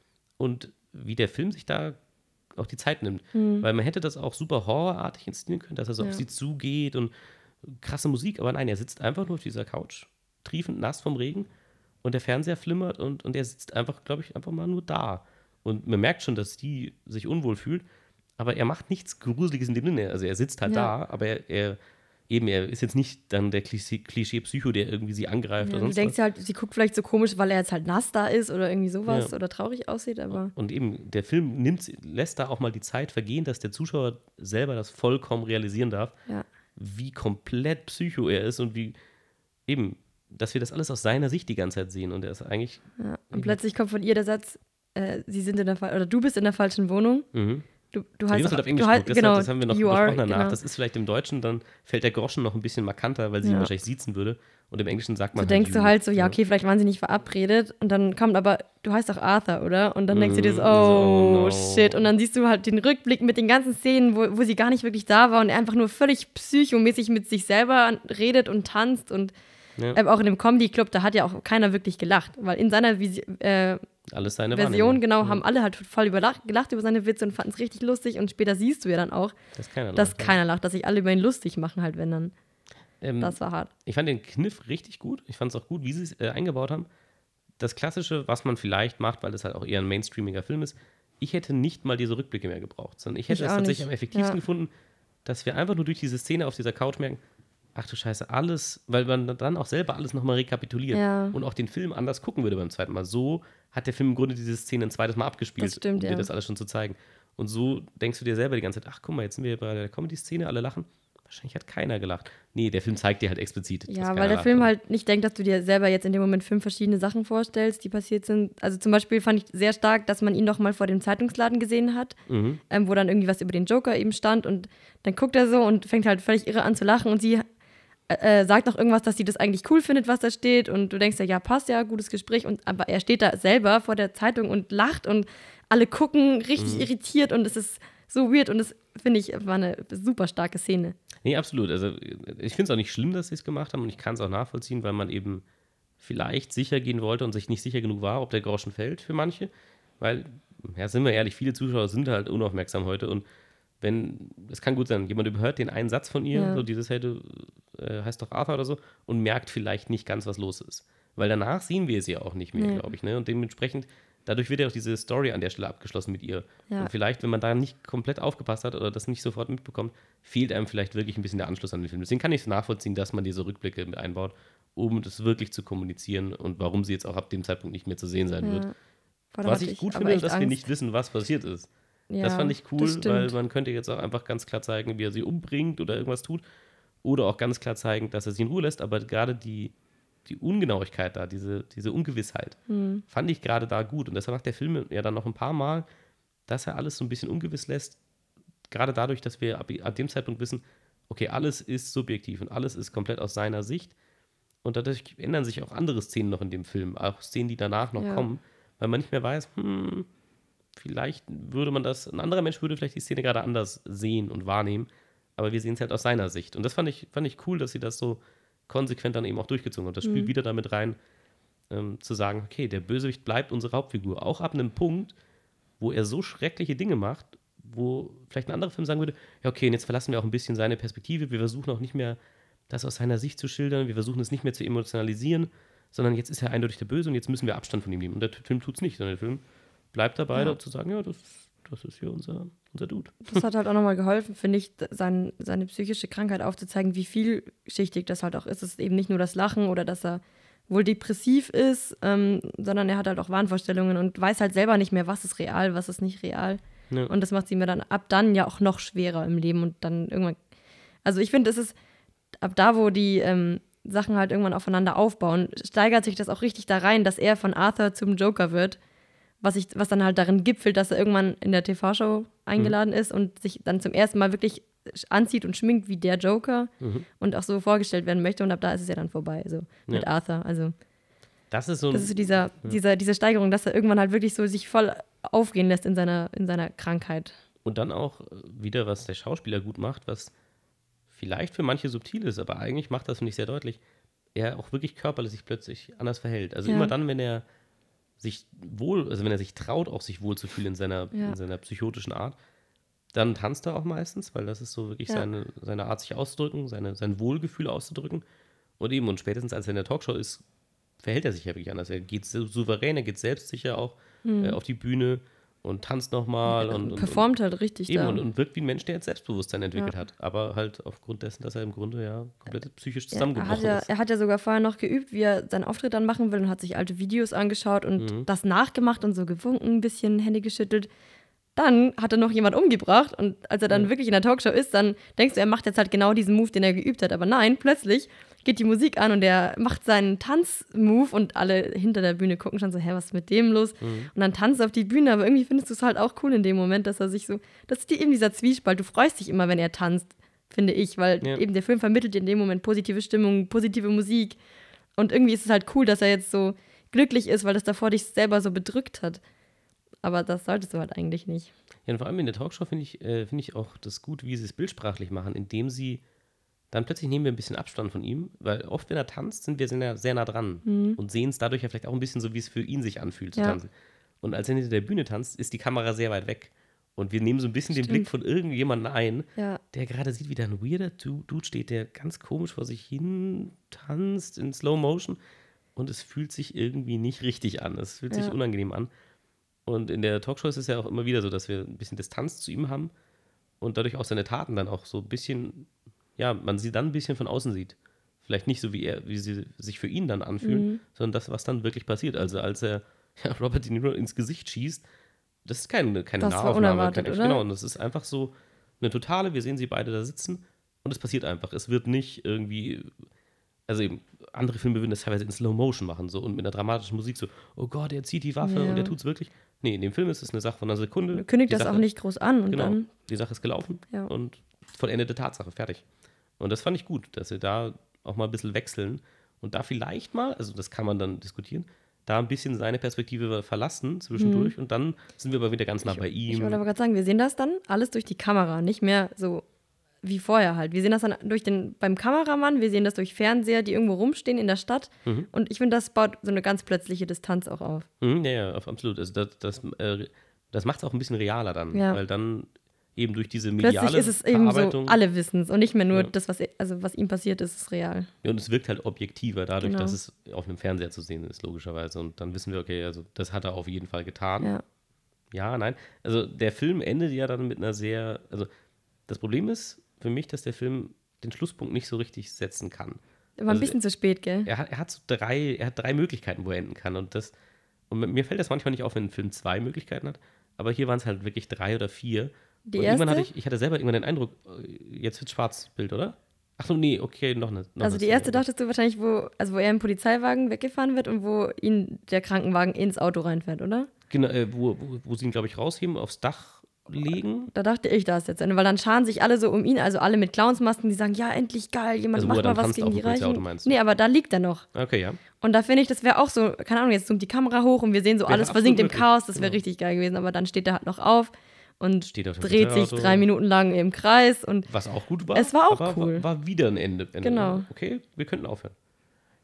und wie der Film sich da auch die Zeit nimmt. Weil man hätte das auch super horrorartig inszenieren können, dass er so Ja. auf sie zugeht und krasse Musik, aber nein, er sitzt einfach nur auf dieser Couch, triefend nass vom Regen und der Fernseher flimmert und, und er sitzt einfach, glaube ich, einfach mal nur da. Und man merkt schon, dass die sich unwohl fühlt, aber er macht nichts Gruseliges in dem Sinne. Also er sitzt halt Ja. da, aber er, er eben, er ist jetzt nicht dann der Klischee- Klischee-Psycho, der irgendwie sie angreift Ja, oder du sonst denkst was. ja halt, sie guckt vielleicht so komisch, weil er jetzt halt nass da ist oder irgendwie sowas Ja. oder traurig aussieht, aber Und eben, der Film nimmt, lässt da auch mal die Zeit vergehen, dass der Zuschauer selber das vollkommen realisieren darf, ja. wie komplett Psycho er ist und wie eben, dass wir das alles aus seiner Sicht die ganze Zeit sehen. Und er ist eigentlich. ja. Und plötzlich kommt von ihr der Satz, äh, sie sind in der Fa- oder du bist in der falschen Wohnung. Mhm. Du, du Wir heißt haben es halt auch- auf Englisch du heißt, geguckt, deshalb, genau, das haben wir noch you besprochen are, danach. genau. Das ist vielleicht im Deutschen, dann fällt der Groschen noch ein bisschen markanter, weil sie ihn Ja. wahrscheinlich siezen würde. Und im Englischen sagt man So denkst you. du halt so, ja, okay, vielleicht waren sie nicht verabredet und dann kommt aber, du heißt doch Arthur, oder? Und dann denkst du dir so, Mhm, so, oh, oh no. shit. Und dann siehst du halt den Rückblick mit den ganzen Szenen, wo, wo sie gar nicht wirklich da war und er einfach nur völlig psychomäßig mit sich selber redet und tanzt und Ja. ähm, auch in dem Comedy-Club, da hat ja auch keiner wirklich gelacht, weil in seiner Visi äh, Alles seine Version, Wahrnehmung. genau, Ja. haben alle halt voll überlacht, gelacht über seine Witze und fanden es richtig lustig und später siehst du ja dann auch, Das ist keiner dass lacht, ja. keiner lacht, dass sich alle über ihn lustig machen halt, wenn dann. Ähm, Das war hart. Ich fand den Kniff richtig gut. Ich fand es auch gut, wie sie es äh, eingebaut haben. Das Klassische, was man vielleicht macht, weil es halt auch eher ein mainstreamiger Film ist, ich hätte nicht mal diese Rückblicke mehr gebraucht, sondern ich hätte Ich es auch tatsächlich nicht. am effektivsten Ja. gefunden, dass wir einfach nur durch diese Szene auf dieser Couch merken, ach du Scheiße, alles, weil man dann auch selber alles nochmal rekapituliert Ja. und auch den Film anders gucken würde beim zweiten Mal. So hat der Film im Grunde diese Szene ein zweites Mal abgespielt, Das stimmt, um dir ja. das alles schon zu zeigen. Und so denkst du dir selber die ganze Zeit, ach guck mal, jetzt sind wir bei der Comedy-Szene, alle lachen. Wahrscheinlich hat keiner gelacht. Nee, der Film zeigt dir halt explizit. dass Ja, keiner weil der lacht. Film halt nicht denkt, dass du dir selber jetzt in dem Moment fünf verschiedene Sachen vorstellst, die passiert sind. Also zum Beispiel fand ich sehr stark, dass man ihn noch mal vor dem Zeitungsladen gesehen hat, Mhm. ähm, wo dann irgendwie was über den Joker eben stand und dann guckt er so und fängt halt völlig irre an zu lachen und sie äh, äh, sagt noch irgendwas, dass sie das eigentlich cool findet, was da steht und du denkst ja, ja, passt ja, gutes Gespräch und aber er steht da selber vor der Zeitung und lacht und alle gucken richtig Mhm. irritiert und es ist so weird und das finde ich war eine super starke Szene. Nee, absolut. Also ich finde es auch nicht schlimm, dass sie es gemacht haben und ich kann es auch nachvollziehen, weil man eben vielleicht sicher gehen wollte und sich nicht sicher genug war, ob der Groschen fällt für manche. Weil, ja, sind wir ehrlich, viele Zuschauer sind halt unaufmerksam heute und wenn, es kann gut sein, jemand überhört den einen Satz von ihr, Ja. so dieses, hey, du äh, heißt doch Arthur oder so, und merkt vielleicht nicht ganz, was los ist. Weil danach sehen wir sie ja auch nicht mehr, Nee. glaube ich. Ne? Und dementsprechend, dadurch wird ja auch diese Story an der Stelle abgeschlossen mit ihr. Ja. Und vielleicht, wenn man da nicht komplett aufgepasst hat oder das nicht sofort mitbekommt, fehlt einem vielleicht wirklich ein bisschen der Anschluss an den Film. Deswegen kann ich es nachvollziehen, dass man diese Rückblicke mit einbaut, um das wirklich zu kommunizieren und warum sie jetzt auch ab dem Zeitpunkt nicht mehr zu sehen sein wird. Ja. Boah, da Was hatte ich gut aber finde, echt dass wir Angst. nicht wissen, was passiert ist. Ja, das fand ich das cool, stimmt. weil man könnte jetzt auch einfach ganz klar zeigen, wie er sie umbringt oder irgendwas tut. Oder auch ganz klar zeigen, dass er sie in Ruhe lässt. Aber gerade die, die Ungenauigkeit da, diese, diese Ungewissheit, Hm. fand ich gerade da gut. Und deshalb macht der Film ja dann noch ein paar Mal, dass er alles so ein bisschen ungewiss lässt. Gerade dadurch, dass wir ab, ab dem Zeitpunkt wissen, okay, alles ist subjektiv und alles ist komplett aus seiner Sicht. Und dadurch ändern sich auch andere Szenen noch in dem Film, auch Szenen, die danach noch Ja. kommen, weil man nicht mehr weiß, hm, vielleicht würde man das, ein anderer Mensch würde vielleicht die Szene gerade anders sehen und wahrnehmen, aber wir sehen es halt aus seiner Sicht. Und das fand ich, fand ich cool, dass sie das so konsequent dann eben auch durchgezogen hat. Das spielt Mhm. wieder damit rein, ähm, zu sagen, okay, der Bösewicht bleibt unsere Hauptfigur. Auch ab einem Punkt, wo er so schreckliche Dinge macht, wo vielleicht ein anderer Film sagen würde, ja okay, und jetzt verlassen wir auch ein bisschen seine Perspektive, wir versuchen auch nicht mehr, das aus seiner Sicht zu schildern, wir versuchen es nicht mehr zu emotionalisieren, sondern jetzt ist er eindeutig der Böse und jetzt müssen wir Abstand von ihm nehmen. Und der Film tut es nicht, sondern der Film bleibt dabei, Ja. da zu sagen, ja, das, das ist hier unser, unser Dude. Das hat halt auch nochmal geholfen, finde ich, sein, seine psychische Krankheit aufzuzeigen, wie vielschichtig das halt auch ist. Es ist eben nicht nur das Lachen oder dass er wohl depressiv ist, ähm, sondern er hat halt auch Wahnvorstellungen und weiß halt selber nicht mehr, was ist real, was ist nicht real. Ja. Und das macht sie mir dann ab dann ja auch noch schwerer im Leben und dann irgendwann. Also ich finde, es ist ab da, wo die ähm, Sachen halt irgendwann aufeinander aufbauen, steigert sich das auch richtig da rein, dass er von Arthur zum Joker wird, was, ich, was dann halt darin gipfelt, dass er irgendwann in der T V-Show eingeladen mhm. ist und sich dann zum ersten Mal wirklich anzieht und schminkt wie der Joker mhm. und auch so vorgestellt werden möchte und ab da ist es ja dann vorbei, also mit ja. Arthur. Also das ist so, das ist so dieser, ja. dieser, diese Steigerung, dass er irgendwann halt wirklich so sich voll aufgehen lässt in seiner, in seiner Krankheit. Und dann auch wieder, was der Schauspieler gut macht, was vielleicht für manche subtil ist, aber eigentlich macht das, finde ich, sehr deutlich, er auch wirklich körperlich sich plötzlich anders verhält. Also ja. immer dann, wenn er sich wohl, also wenn er sich traut, auch sich wohl zu fühlen in seiner, ja. in seiner psychotischen Art, dann tanzt er auch meistens, weil das ist so wirklich ja. seine, seine Art, sich auszudrücken, seine, sein Wohlgefühl auszudrücken. Und eben, und spätestens als er in der Talkshow ist, verhält er sich ja wirklich anders. Er geht souverän, er geht selbstsicher auch mhm. äh, auf die Bühne und tanzt nochmal. Ja, und, und performt und, halt richtig eben, da. Und, und wirkt wie ein Mensch, der jetzt Selbstbewusstsein entwickelt ja. hat. Aber halt aufgrund dessen, dass er im Grunde ja komplett psychisch zusammengebrochen ja, er hat ja, ist. Er hat ja sogar vorher noch geübt, wie er seinen Auftritt dann machen will und hat sich alte Videos angeschaut und mhm. das nachgemacht und so gewunken, ein bisschen Hände geschüttelt. Dann hat er noch jemand umgebracht und als er dann ja. wirklich in der Talkshow ist, dann denkst du, er macht jetzt halt genau diesen Move, den er geübt hat. Aber nein, plötzlich geht die Musik an und er macht seinen Tanzmove und alle hinter der Bühne gucken schon so, hä, was ist mit dem los? Mhm. Und dann tanzt er auf die Bühne, aber irgendwie findest du es halt auch cool in dem Moment, dass er sich so, das ist eben dieser Zwiespalt. Du freust dich immer, wenn er tanzt, finde ich, weil ja. eben der Film vermittelt dir in dem Moment positive Stimmung, positive Musik und irgendwie ist es halt cool, dass er jetzt so glücklich ist, weil das davor dich selber so bedrückt hat. Aber das solltest du halt eigentlich nicht. Ja, und vor allem in der Talkshow finde ich, äh, find ich auch das gut, wie sie es bildsprachlich machen, indem sie dann plötzlich nehmen wir ein bisschen Abstand von ihm, weil oft, wenn er tanzt, sind wir sehr nah, sehr nah dran mhm. und sehen es dadurch ja vielleicht auch ein bisschen so, wie es für ihn sich anfühlt zu ja. tanzen. Und als er hinter der Bühne tanzt, ist die Kamera sehr weit weg. Und wir nehmen so ein bisschen Stimmt. den Blick von irgendjemandem ein, ja. der gerade sieht, wie da ein weirder Dude steht, der ganz komisch vor sich hin tanzt in Slow Motion. Und es fühlt sich irgendwie nicht richtig an. Es fühlt ja. sich unangenehm an. Und in der Talkshow ist es ja auch immer wieder so, dass wir ein bisschen Distanz zu ihm haben und dadurch auch seine Taten dann auch so ein bisschen, ja, man sie dann ein bisschen von außen sieht. Vielleicht nicht so, wie er, wie sie sich für ihn dann anfühlen, mhm. sondern das, was dann wirklich passiert. Also als er ja, Robert De Niro ins Gesicht schießt, das ist keine, keine das Nahaufnahme. War unerwartet, keine, oder? Genau, und das ist einfach so eine totale, wir sehen sie beide da sitzen und es passiert einfach. Es wird nicht irgendwie, also eben, andere Filme würden das teilweise in Slow Motion machen so und mit einer dramatischen Musik so, oh Gott, er zieht die Waffe ja. und er tut's wirklich. Nee, in dem Film ist es eine Sache von einer Sekunde. Du kündigt die das Sache, auch nicht groß an. Und genau, dann die Sache ist gelaufen ja. und vollendete Tatsache, fertig. Und das fand ich gut, dass sie da auch mal ein bisschen wechseln und da vielleicht mal, also das kann man dann diskutieren, da ein bisschen seine Perspektive verlassen zwischendurch mhm. und dann sind wir aber wieder ganz nah ich, bei ihm. Ich wollte aber gerade sagen, wir sehen das dann alles durch die Kamera, nicht mehr so wie vorher halt. Wir sehen das dann durch den, beim Kameramann, wir sehen das durch Fernseher, die irgendwo rumstehen in der Stadt. Mhm. Und ich finde, das baut so eine ganz plötzliche Distanz auch auf. Mhm, ja, ja, absolut. Also das, das, äh, das macht es auch ein bisschen realer dann, ja. weil dann eben durch diese mediale Plötzlich ist es eben so, alle wissen es und nicht mehr nur ja. das, was, also was ihm passiert ist, ist real. Ja, und es wirkt halt objektiver dadurch, genau. dass es auf einem Fernseher zu sehen ist, logischerweise. Und dann wissen wir, okay, also das hat er auf jeden Fall getan. Ja, ja nein. Also der Film endet ja dann mit einer sehr, also das Problem ist für mich, dass der Film den Schlusspunkt nicht so richtig setzen kann. War also ein bisschen zu spät, gell? Er hat, er hat so drei, er hat drei Möglichkeiten, wo er enden kann. Und das, und mir fällt das manchmal nicht auf, wenn ein Film zwei Möglichkeiten hat. Aber hier waren es halt wirklich drei oder vier. Die und erste? Irgendwann hatte ich, ich hatte selber irgendwann den Eindruck, jetzt wird Schwarzbild, oder? Ach so, nee, okay, noch eine. Noch also die erste dachtest du wahrscheinlich, wo, also wo er im Polizeiwagen weggefahren wird und wo ihn der Krankenwagen ins Auto reinfährt, oder? Genau, äh, wo, wo, wo sie ihn, glaube ich, rausheben, aufs Dach legen. Da dachte ich, da ist jetzt Ende, weil dann scharen sich alle so um ihn, also alle mit Clownsmasken, die sagen, ja, endlich geil, jemand also, macht mal was gegen die Reichen. Nee, aber da liegt er noch. Okay, ja. Und da finde ich, das wäre auch so, keine Ahnung, jetzt zoomt die Kamera hoch und wir sehen so, wäre alles versinkt im möglich. Chaos, das wäre genau. richtig geil gewesen, aber dann steht er halt noch auf und steht auf dreht sich drei Minuten lang im Kreis. Und was auch gut war. es war auch aber cool. War, war wieder ein Ende. Ende. Genau. Okay, wir könnten aufhören.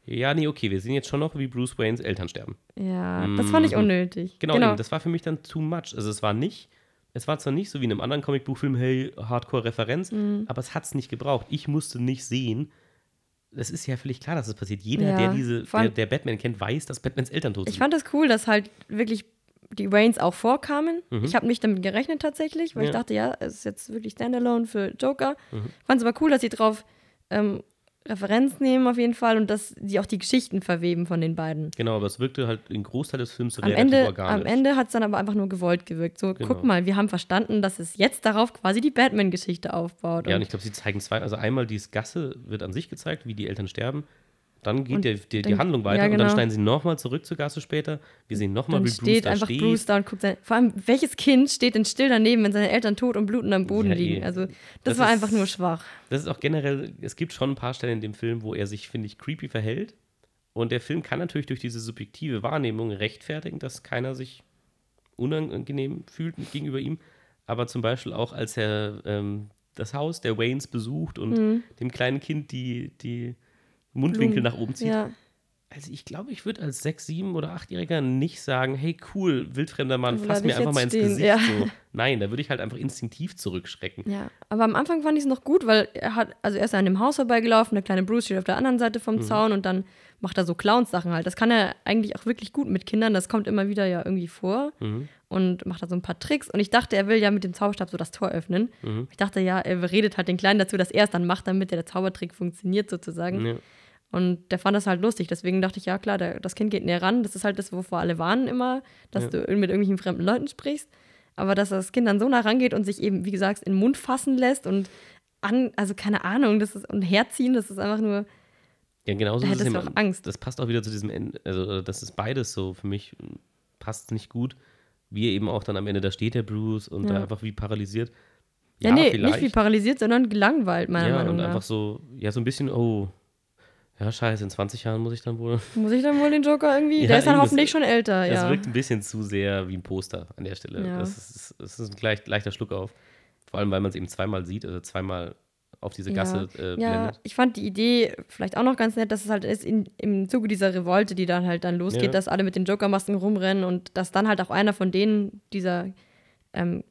Ja, nee, okay, wir sehen jetzt schon noch, wie Bruce Waynes Eltern sterben. Ja, das fand ich Mhm. unnötig. Genau, Eben, das war für mich dann too much. Also es war nicht, es war zwar nicht so wie in einem anderen Comicbuchfilm, hey, Hardcore-Referenz, Mhm. aber es hat es nicht gebraucht. Ich musste nicht sehen, es ist ja völlig klar, dass es passiert. Jeder, Ja, der diese, vor der, allem- der Batman kennt, weiß, dass Batmans Eltern tot Ich sind. fand das cool, dass halt wirklich die Waynes auch vorkamen. Ich habe nicht damit gerechnet tatsächlich, weil ich Mhm. Ja. dachte, ja, es ist jetzt wirklich Standalone für Joker. Mhm. Fand es aber cool, dass sie drauf ähm, Referenz nehmen auf jeden Fall und dass sie auch die Geschichten verweben von den beiden. Genau, aber es wirkte halt im Großteil des Films Am relativ Ende, organisch. am Ende hat es dann aber einfach nur gewollt gewirkt. So, Genau. guck mal, wir haben verstanden, dass es jetzt darauf quasi die Batman-Geschichte aufbaut. Ja, und und ich glaube, sie zeigen zwei, also einmal die Gasse wird an sich gezeigt, wie die Eltern sterben. Dann geht Und der, der, die dann- Handlung weiter ja, und dann genau. schneiden sie nochmal zurück zur Gasse später. Wir sehen nochmal, dann wie Bruce steht da einfach steht. Bruce da und guckt sein. Vor allem, welches Kind steht denn still daneben, wenn seine Eltern tot und blutend am Boden Ja, liegen? eh. Also, das, Das war ist- einfach nur schwach. Das ist auch generell, es gibt schon ein paar Stellen in dem Film, wo er sich, finde ich, creepy verhält. Und der Film kann natürlich durch diese subjektive Wahrnehmung rechtfertigen, dass keiner sich unangenehm fühlt gegenüber ihm. Aber zum Beispiel auch, als er ähm, das Haus der Waynes besucht und Mhm. dem kleinen Kind die, die Mundwinkel nach oben zieht. Ja, Also ich glaube, ich würde als sechs-, sieben- oder achtjähriger nicht sagen, hey cool, wildfremder Mann, Wo fass bleib mir ich einfach jetzt mal ins stehen? Gesicht. Ja. So. Nein, da würde ich halt einfach instinktiv zurückschrecken. ja. Aber am Anfang fand ich es noch gut, weil er hat, also er ist an dem Haus vorbeigelaufen, der kleine Bruce steht auf der anderen Seite vom Mhm. Zaun und dann macht er so Clowns-Sachen halt. Das kann er eigentlich auch wirklich gut mit Kindern, das kommt immer wieder ja irgendwie vor. Mhm. Und macht da so ein paar Tricks. Und ich dachte, er will ja mit dem Zauberstab so das Tor öffnen. Mhm. Ich dachte, ja, er redet halt den Kleinen dazu, dass er es dann macht, damit der Zaubertrick funktioniert sozusagen. Ja. Und der fand das halt lustig. Deswegen dachte ich, ja klar, der, das Kind geht näher ran. Das ist halt das, wovor alle warnen immer, dass Ja. du mit irgendwelchen fremden Leuten sprichst. Aber dass das Kind dann so nah rangeht und sich eben, wie gesagt, in den Mund fassen lässt und an, also keine Ahnung, das ist, und herziehen, das ist einfach nur, Ja, genauso Da ist es hättest du im- auch Angst. Das passt auch wieder zu diesem Ende, also das ist beides so für mich, passt nicht gut. Wie er eben auch dann am Ende, da steht der Bruce und Ja. da einfach wie paralysiert. ja, nee, nicht wie paralysiert, sondern gelangweilt, meiner ja, Meinung und nach. einfach so, ja, so ein bisschen, oh, ja, scheiße, in zwanzig Jahren muss ich dann wohl. Muss ich dann wohl den Joker irgendwie, Ja, der ist dann eben, hoffentlich das- schon älter, Es ja. wirkt ein bisschen zu sehr wie ein Poster an der Stelle. Ja. Das ist, das ist ein gleich, leichter Schluck auf. Vor allem, weil man es eben zweimal sieht, also zweimal auf diese Gasse äh, Ja, blendet. ich fand die Idee vielleicht auch noch ganz nett, dass es halt ist in, im Zuge dieser Revolte, die dann halt dann losgeht, Ja. dass alle mit den Joker-Masken rumrennen und dass dann halt auch einer von denen, dieser ähm,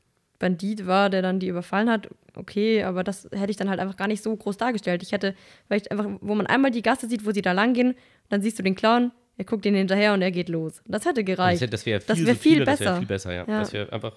Bandit war, der dann die überfallen hat. Okay, aber das hätte ich dann halt einfach gar nicht so groß dargestellt. Ich hätte vielleicht einfach, wo man einmal die Gasse sieht, wo sie da lang gehen, dann siehst du den Clown, er guckt ihn hinterher und er geht los. Das hätte Das, gereicht. hätte- das wäre viel, Das wär viel subtiler, das wäre besser. viel besser, ja. Ja. Das wäre einfach.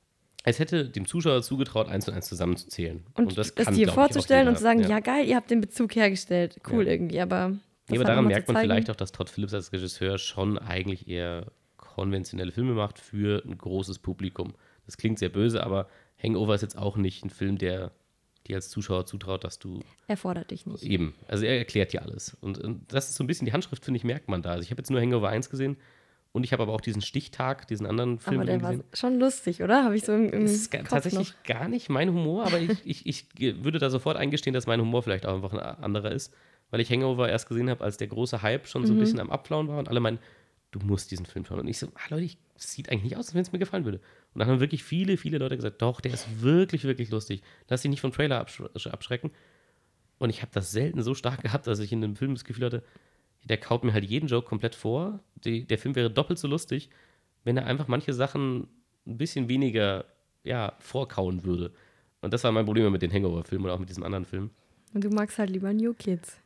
Es hätte dem Zuschauer zugetraut, eins und eins zusammenzuzählen. Und, das das kann, dir glaub ich, auch vorzustellen jeder. und zu sagen, ja. geil, ihr habt den Bezug hergestellt. Cool Ja. irgendwie, aber. Nee, das aber halt daran nochmal merkt zu man zeigen. vielleicht auch, dass Todd Phillips als Regisseur schon eigentlich eher konventionelle Filme macht für ein großes Publikum. Das klingt sehr böse, aber Hangover ist jetzt auch nicht ein Film, der dir als Zuschauer zutraut, dass du Er fordert dich nicht. eben, also er erklärt dir alles. Und, und das ist so ein bisschen die Handschrift, finde ich, merkt man da. Also ich habe jetzt nur Hangover eins gesehen und ich habe aber auch diesen Stichtag, diesen anderen Film Aber der gesehen. war schon lustig, oder? Habe ich so im, im Das ist ga- Kopf tatsächlich noch. gar nicht mein Humor, aber ich, ich, ich ge- würde da sofort eingestehen, dass mein Humor vielleicht auch einfach ein anderer ist, weil ich Hangover erst gesehen habe, als der große Hype schon so Mhm. ein bisschen am Abflauen war und alle meinen, du musst diesen Film schauen. Und ich so, ah Leute, ich, das sieht eigentlich nicht aus, als wenn es mir gefallen würde. Und dann haben wirklich viele, viele Leute gesagt, doch, der ist wirklich, wirklich lustig. Lass dich nicht vom Trailer absch abschrecken. Und ich habe das selten so stark gehabt, dass ich in einem Film das Gefühl hatte, der kaut mir halt jeden Joke komplett vor. Die, der Film wäre doppelt so lustig, wenn er einfach manche Sachen ein bisschen weniger ja, vorkauen würde. Und das war mein Problem mit den Hangover-Filmen und auch mit diesem anderen Film. Und du magst halt lieber New Kids.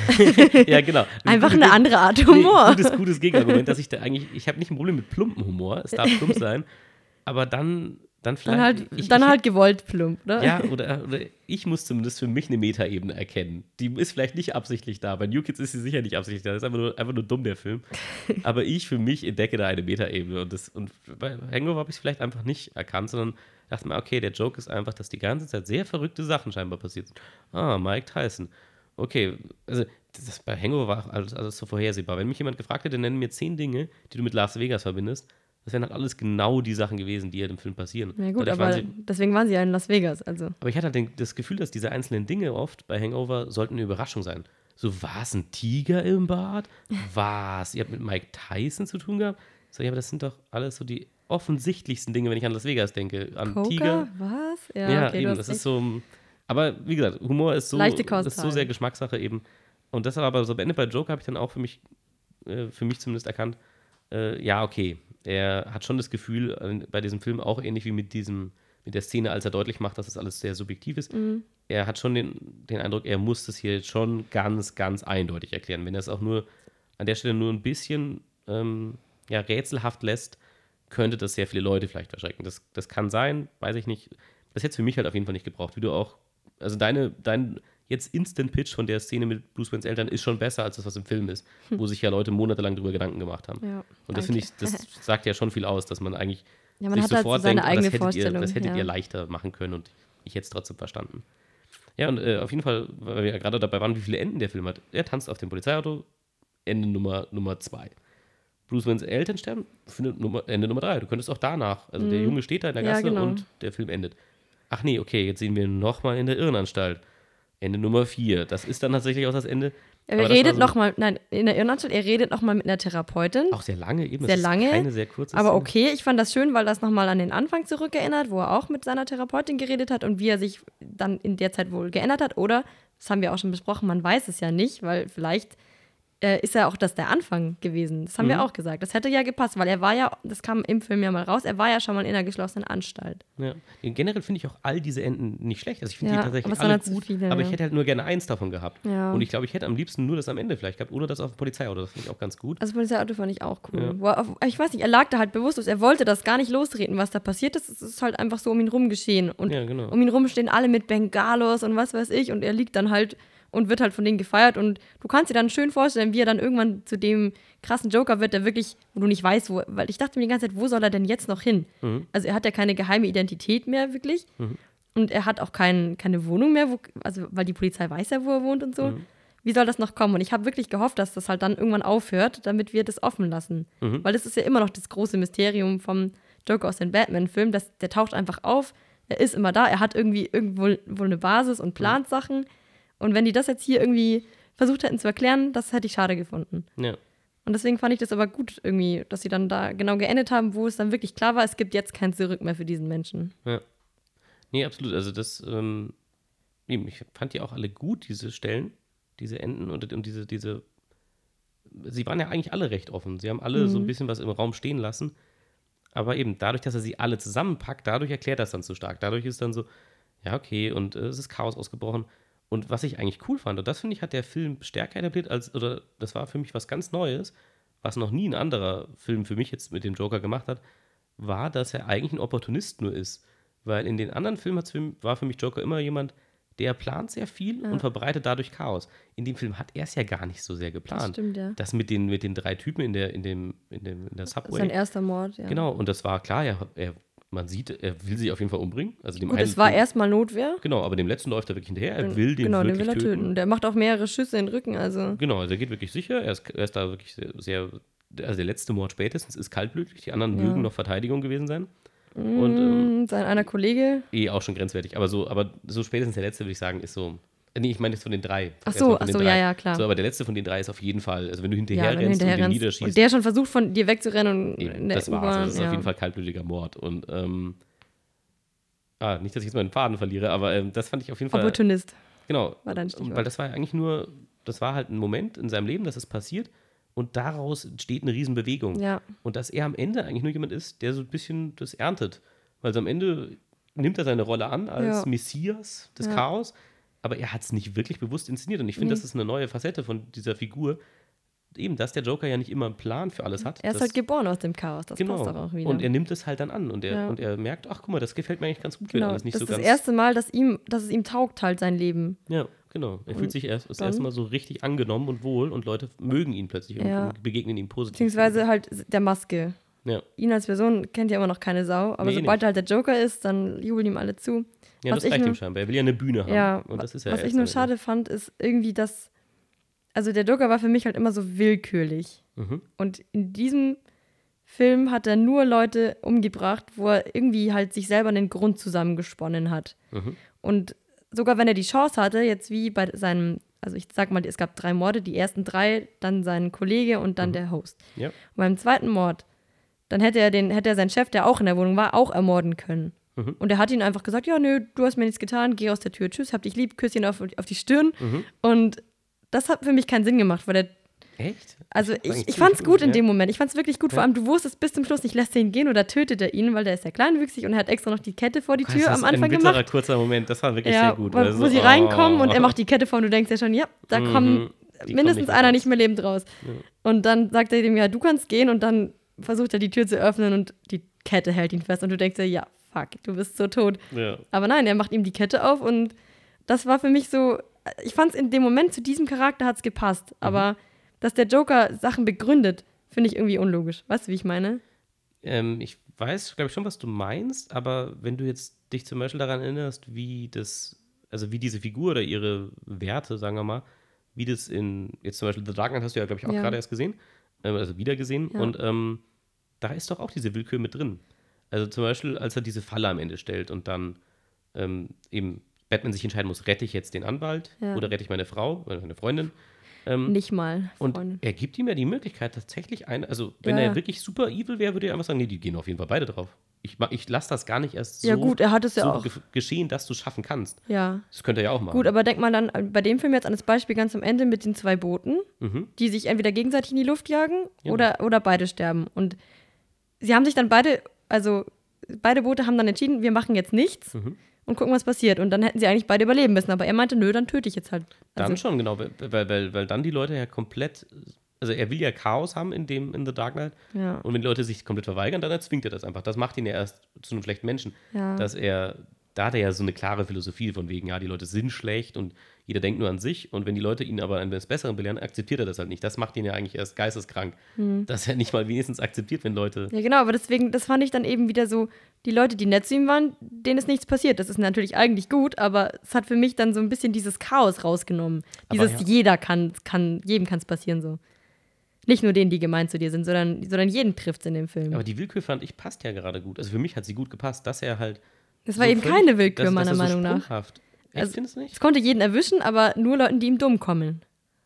Ja, genau. Einfach Gute- eine andere Art Nee, Humor. gutes, gutes Gegenargument, dass ich da eigentlich, ich habe nicht ein Problem mit plumpen Humor, es darf plump sein, aber dann, dann vielleicht. Dann halt, ich, dann ich, halt gewollt plump, ne? Ja, oder, oder ich muss zumindest für mich eine Metaebene erkennen. Die ist vielleicht nicht absichtlich da. Bei New Kids ist sie sicher nicht absichtlich da. Das ist einfach nur, einfach nur dumm, der Film. Aber ich für mich entdecke da eine Metaebene. Und, das, und bei Hangover habe ich es vielleicht einfach nicht erkannt, sondern dachte mir, okay, der Joke ist einfach, dass die ganze Zeit sehr verrückte Sachen scheinbar passiert sind. Ah, Mike Tyson. Okay, also das bei Hangover war auch alles, alles so vorhersehbar. Wenn mich jemand gefragt hätte, nenn mir zehn Dinge, die du mit Las Vegas verbindest, das wären halt alles genau die Sachen gewesen, die halt im Film passieren. Ja gut, Dadurch waren aber sie, deswegen waren sie ja in Las Vegas, also. aber ich hatte halt den, das Gefühl, dass diese einzelnen Dinge oft bei Hangover sollten eine Überraschung sein. So, war es ein Tiger im Bad? Was? Ihr habt mit Mike Tyson zu tun gehabt? So, ja, aber das sind doch alles so die offensichtlichsten Dinge, wenn ich an Las Vegas denke. An Poker? Tiger. Was? Ja, okay, du eben, hast das recht. ist so. Aber wie gesagt, Humor ist so, Leichte das ist so Kost sehr halt. Geschmackssache eben. Und das war aber so beendet bei Joker, habe ich dann auch für mich, äh, für mich zumindest erkannt, äh, ja, okay, er hat schon das Gefühl, äh, bei diesem Film auch ähnlich wie mit diesem, mit der Szene, als er deutlich macht, dass das alles sehr subjektiv ist, Mhm. er hat schon den, den Eindruck, er muss das hier jetzt schon ganz, ganz eindeutig erklären. Wenn er es auch nur an der Stelle nur ein bisschen ähm, ja, rätselhaft lässt, könnte das sehr viele Leute vielleicht verschrecken. Das, das kann sein, weiß ich nicht. Das hätte es für mich halt auf jeden Fall nicht gebraucht. Wie du auch, also deine, dein jetzt Instant-Pitch von der Szene mit Bruce Waynes Eltern ist schon besser als das, was im Film ist, wo sich ja Leute monatelang drüber Gedanken gemacht haben. Ja, Und das danke. finde ich, das sagt ja schon viel aus, dass man eigentlich Ja, man sich hat halt sofort so seine denkt, oh, eigene das hättet, ihr, Vorstellung. das hättet ja. ihr leichter machen können und ich hätte es trotzdem verstanden. Ja, und äh, auf jeden Fall, weil wir ja gerade dabei waren, wie viele Enden der Film hat. Er tanzt auf dem Polizeiauto, Ende Nummer, Nummer zwei. Bruce Waynes Eltern sterben, findet Nummer, Ende Nummer drei. Du könntest auch danach, also der Junge steht da in der Ja, Gasse genau. und der Film endet. Ach nee, okay, jetzt sehen wir nochmal in der Irrenanstalt. Ende Nummer vier. Das ist dann tatsächlich auch das Ende. Er Aber das redet war so- nochmal, nein, in der Irrenanstalt, er redet nochmal mit einer Therapeutin. Auch sehr lange eben. Sehr das lange, Ist keine sehr kurze Aber Szene. okay, ich fand das schön, weil das nochmal an den Anfang zurückerinnert, wo er auch mit seiner Therapeutin geredet hat und wie er sich dann in der Zeit wohl geändert hat. Oder, das haben wir auch schon besprochen, man weiß es ja nicht, weil vielleicht äh, ist ja auch das der Anfang gewesen. Das haben Mhm. wir auch gesagt. Das hätte ja gepasst, weil er war ja, das kam im Film ja mal raus, er war ja schon mal in einer geschlossenen Anstalt. Ja. Generell finde ich auch all diese Enden nicht schlecht. Also ich finde Ja, die tatsächlich aber es alle waren halt zu gut, viele, aber ja. ich hätte halt nur gerne eins davon gehabt. Ja. Und ich glaube, ich hätte am liebsten nur das am Ende vielleicht gehabt oder das auf dem Polizeiauto. Das finde ich auch ganz gut. Also Polizeiauto fand ich auch cool. Ja. Wo er auf, ich weiß nicht, er lag da halt bewusstlos. Er wollte das gar nicht losreden, was da passiert ist. Es ist halt einfach so um ihn rum geschehen. Und Ja, genau. um ihn rum stehen alle mit Bengalos und was weiß ich. Und er liegt dann halt und wird halt von denen gefeiert. Und du kannst dir dann schön vorstellen, wie er dann irgendwann zu dem krassen Joker wird, der wirklich, wo du nicht weißt, wo, weil ich dachte mir die ganze Zeit, wo soll er denn jetzt noch hin? Mhm. Also er hat ja keine geheime Identität mehr, wirklich. Mhm. Und er hat auch kein, keine Wohnung mehr, wo, also weil die Polizei weiß ja, wo er wohnt und so. Mhm. Wie soll das noch kommen? Und ich habe wirklich gehofft, dass das halt dann irgendwann aufhört, damit wir das offen lassen. Mhm. Weil das ist ja immer noch das große Mysterium vom Joker aus den Batman-Filmen, dass der taucht einfach auf, er ist immer da, er hat irgendwie irgendwo wohl eine Basis und plant Mhm. Sachen. Und wenn die das jetzt hier irgendwie versucht hätten zu erklären, das hätte ich schade gefunden. Ja. Und deswegen fand ich das aber gut irgendwie, dass sie dann da genau geendet haben, wo es dann wirklich klar war, es gibt jetzt kein Zurück mehr für diesen Menschen. Ja. Nee, absolut. Also das, ähm, eben, ich fand die auch alle gut, diese Stellen, diese Enden und, und diese, diese, sie waren ja eigentlich alle recht offen. Sie haben alle Mhm. so ein bisschen was im Raum stehen lassen. Aber eben dadurch, dass er sie alle zusammenpackt, dadurch erklärt er es dann so stark. Dadurch ist dann so, ja, okay, und äh, es ist Chaos ausgebrochen. Und was ich eigentlich cool fand, und das finde ich, hat der Film stärker etabliert, als, oder das war für mich was ganz Neues, was noch nie ein anderer Film für mich jetzt mit dem Joker gemacht hat, war, dass er eigentlich ein Opportunist nur ist. Weil in den anderen Filmen hat's für, war für mich Joker immer jemand, der plant sehr viel Ja. und verbreitet dadurch Chaos. In dem Film hat er es ja gar nicht so sehr Das geplant. stimmt, ja. Das mit den, mit den drei Typen in der, in dem, in dem, in der Subway. Sein erster Mord, ja. Genau, und das war klar, er, er, man sieht, er will sie auf jeden Fall umbringen. Also dem Gut, einen, es war dem- erstmal Notwehr. Genau, aber dem letzten läuft er wirklich hinterher. Er Den- will den genau, den wirklich will er töten. töten. Und der macht auch mehrere Schüsse in den Rücken, also. Genau, also er geht wirklich sicher. Er ist, er ist da wirklich sehr, sehr, also der letzte Mord spätestens ist kaltblütig. Die anderen Ja. mögen noch Verteidigung gewesen sein. Und ähm, Mm, sein einer Kollege. eh auch schon grenzwertig. Aber so, aber so spätestens der letzte, würde ich sagen, ist so. äh, Nee, ich meine jetzt von den drei. Ach Erstmal so, von ach den so, drei. ja, ja, klar. So, aber der letzte von den drei ist auf jeden Fall, also wenn du Ja, hinterher wenn du rennst hinterher und den rennst. niederschießt, Und der schon versucht, von dir wegzurennen und eben, in der das war's. U-Bahn. Das ist ja. auf jeden Fall kaltblütiger Mord. Und ähm, ah, nicht, dass ich jetzt meinen Faden verliere, aber ähm, das fand ich auf jeden Fall. Opportunist. Genau, War dein Stichwort. weil das war ja eigentlich nur, das war halt ein Moment in seinem Leben, dass es passiert und daraus entsteht eine Riesenbewegung. Ja. Und dass er am Ende eigentlich nur jemand ist, der so ein bisschen das erntet. Weil so am Ende nimmt er seine Rolle an als Ja. Messias des Ja. Chaos, aber er hat es nicht wirklich bewusst inszeniert. Und ich finde, Nee. das ist eine neue Facette von dieser Figur. Eben, dass der Joker ja nicht immer einen Plan für alles hat. Er ist das, halt geboren aus dem Chaos, das genau. passt doch auch wieder. Und er nimmt es halt dann an und er, Ja. und er merkt, ach guck mal, das gefällt mir eigentlich ganz gut, wenn genau, alles nicht das so ist das ganz. erste Mal, dass, ihm, dass es ihm taugt, halt sein Leben. Ja, genau. Er fühlt Und sich erst das dann- erste Mal so richtig angenommen und wohl und Leute mögen ihn plötzlich und, Ja. und begegnen ihm positiv. Beziehungsweise halt der Maske. Ja, Ihn als Person kennt ja immer noch keine Sau, aber Nee, sobald er halt der Joker ist, dann jubeln ihm alle zu. ja Was das ich reicht nur- ihm scheinbar. Er will ja eine Bühne haben. Ja, und das ist ja was ich erst nur am Ende. schade fand, ist irgendwie, dass, also der Joker war für mich halt immer so willkürlich. Mhm. Und in diesem Film hat er nur Leute umgebracht, wo er irgendwie halt sich selber einen Grund zusammengesponnen hat. Mhm. Und sogar wenn er die Chance hatte, jetzt wie bei seinem, also ich sag mal, es gab drei Morde, die ersten drei, dann sein Kollege und dann Mhm. der Host. Ja. Und beim zweiten Mord, dann hätte er den, hätte er seinen Chef, der auch in der Wohnung war, auch ermorden können. Mhm. Und er hat ihn einfach gesagt, ja, nö, du hast mir nichts getan, geh aus der Tür, tschüss, hab dich lieb, Küsschen auf, auf die Stirn. Mhm. Und das hat für mich keinen Sinn gemacht, weil der Echt? Also fand's ich, eigentlich ich fand es ziemlich gut in ja. dem Moment. Ich fand es wirklich gut. Ja. Vor allem, du wusstest bis zum Schluss nicht, lässt er ihn gehen oder tötet er ihn, weil der ist ja kleinwüchsig und er hat extra noch die Kette vor die Boah, Tür das am ist Anfang ein bitterer, gemacht. kurzer Moment, das war wirklich Ja, sehr gut. wo, also, wo sie oh. reinkommen und er macht die Kette vor und du denkst ja schon, ja, da Mhm. kommt Die mindestens kommen einer raus. nicht mehr lebend raus. Ja. Und dann sagt er ihm, ja, du kannst gehen und dann versucht er die Tür zu öffnen und die Kette hält ihn fest und du denkst ja, ja, fuck, du bist so tot. Ja. Aber nein, er macht ihm die Kette auf und das war für mich so, ich fand es in dem Moment zu diesem Charakter hat es gepasst, aber dass der Joker Sachen begründet, finde ich irgendwie unlogisch. Weißt du, wie ich meine? Ähm, ich weiß, glaube ich, schon, was du meinst, aber wenn du jetzt dich zum Beispiel daran erinnerst, wie das, also wie diese Figur oder ihre Werte, sagen wir mal, wie das in, jetzt zum Beispiel The Dark Knight hast du ja, glaube ich, auch Ja. gerade erst gesehen, ähm, also wieder gesehen, Ja. und ähm, da ist doch auch diese Willkür mit drin. Also zum Beispiel, als er diese Falle am Ende stellt und dann ähm, eben Batman sich entscheiden muss, rette ich jetzt den Anwalt Ja. oder rette ich meine Frau oder meine Freundin. Ähm, Nicht mal, und Freundin. er gibt ihm ja die Möglichkeit, tatsächlich eine, also wenn Ja. er wirklich super evil wäre, würde er einfach sagen, nee, die gehen auf jeden Fall beide drauf. Ich, ma- ich lasse das gar nicht erst so, Ja, gut, er hat es ja so auch. ge geschehen, dass du es schaffen kannst. Ja. Das könnte er ja auch machen. Gut, aber denk mal dann bei dem Film jetzt an das Beispiel ganz am Ende mit den zwei Booten, Mhm. die sich entweder gegenseitig in die Luft jagen Ja. oder, oder beide sterben. Und sie haben sich dann beide, also beide Boote haben dann entschieden, wir machen jetzt nichts Mhm. und gucken, was passiert. Und dann hätten sie eigentlich beide überleben müssen. Aber er meinte, nö, dann töte ich jetzt halt. Dann Also, schon, genau, weil, weil, weil, weil dann die Leute ja komplett, also er will ja Chaos haben in dem in The Dark Knight. ja. Und wenn die Leute sich komplett verweigern, dann erzwingt er das einfach. Das macht ihn ja erst zu einem schlechten Menschen. Ja. Dass er, da hat er ja so eine klare Philosophie von wegen, ja, die Leute sind schlecht und jeder denkt nur an sich. Und wenn die Leute ihn aber eines Besseren belehren, akzeptiert er das halt nicht. Das macht ihn ja eigentlich erst geisteskrank. Dass er nicht mal wenigstens akzeptiert, wenn Leute. Ja, genau, aber deswegen, das fand ich dann eben wieder so, die Leute, die nett zu ihm waren, denen ist nichts passiert. Das ist natürlich eigentlich gut, aber es hat für mich dann so ein bisschen dieses Chaos rausgenommen. Aber Dieses ja. jeder kann, kann, jedem kann es passieren so. Nicht nur denen, die gemein zu dir sind, sondern, sondern jeden trifft es in dem Film. Aber die Willkür fand ich passt ja gerade gut. Also für mich hat sie gut gepasst, dass er halt. Das war so eben völlig- keine Willkür, dass, meiner dass er so Meinung nach. sprunghaft. Echt, Also- findest du nicht? Es konnte jeden erwischen, aber nur Leuten, die ihm dumm kommen.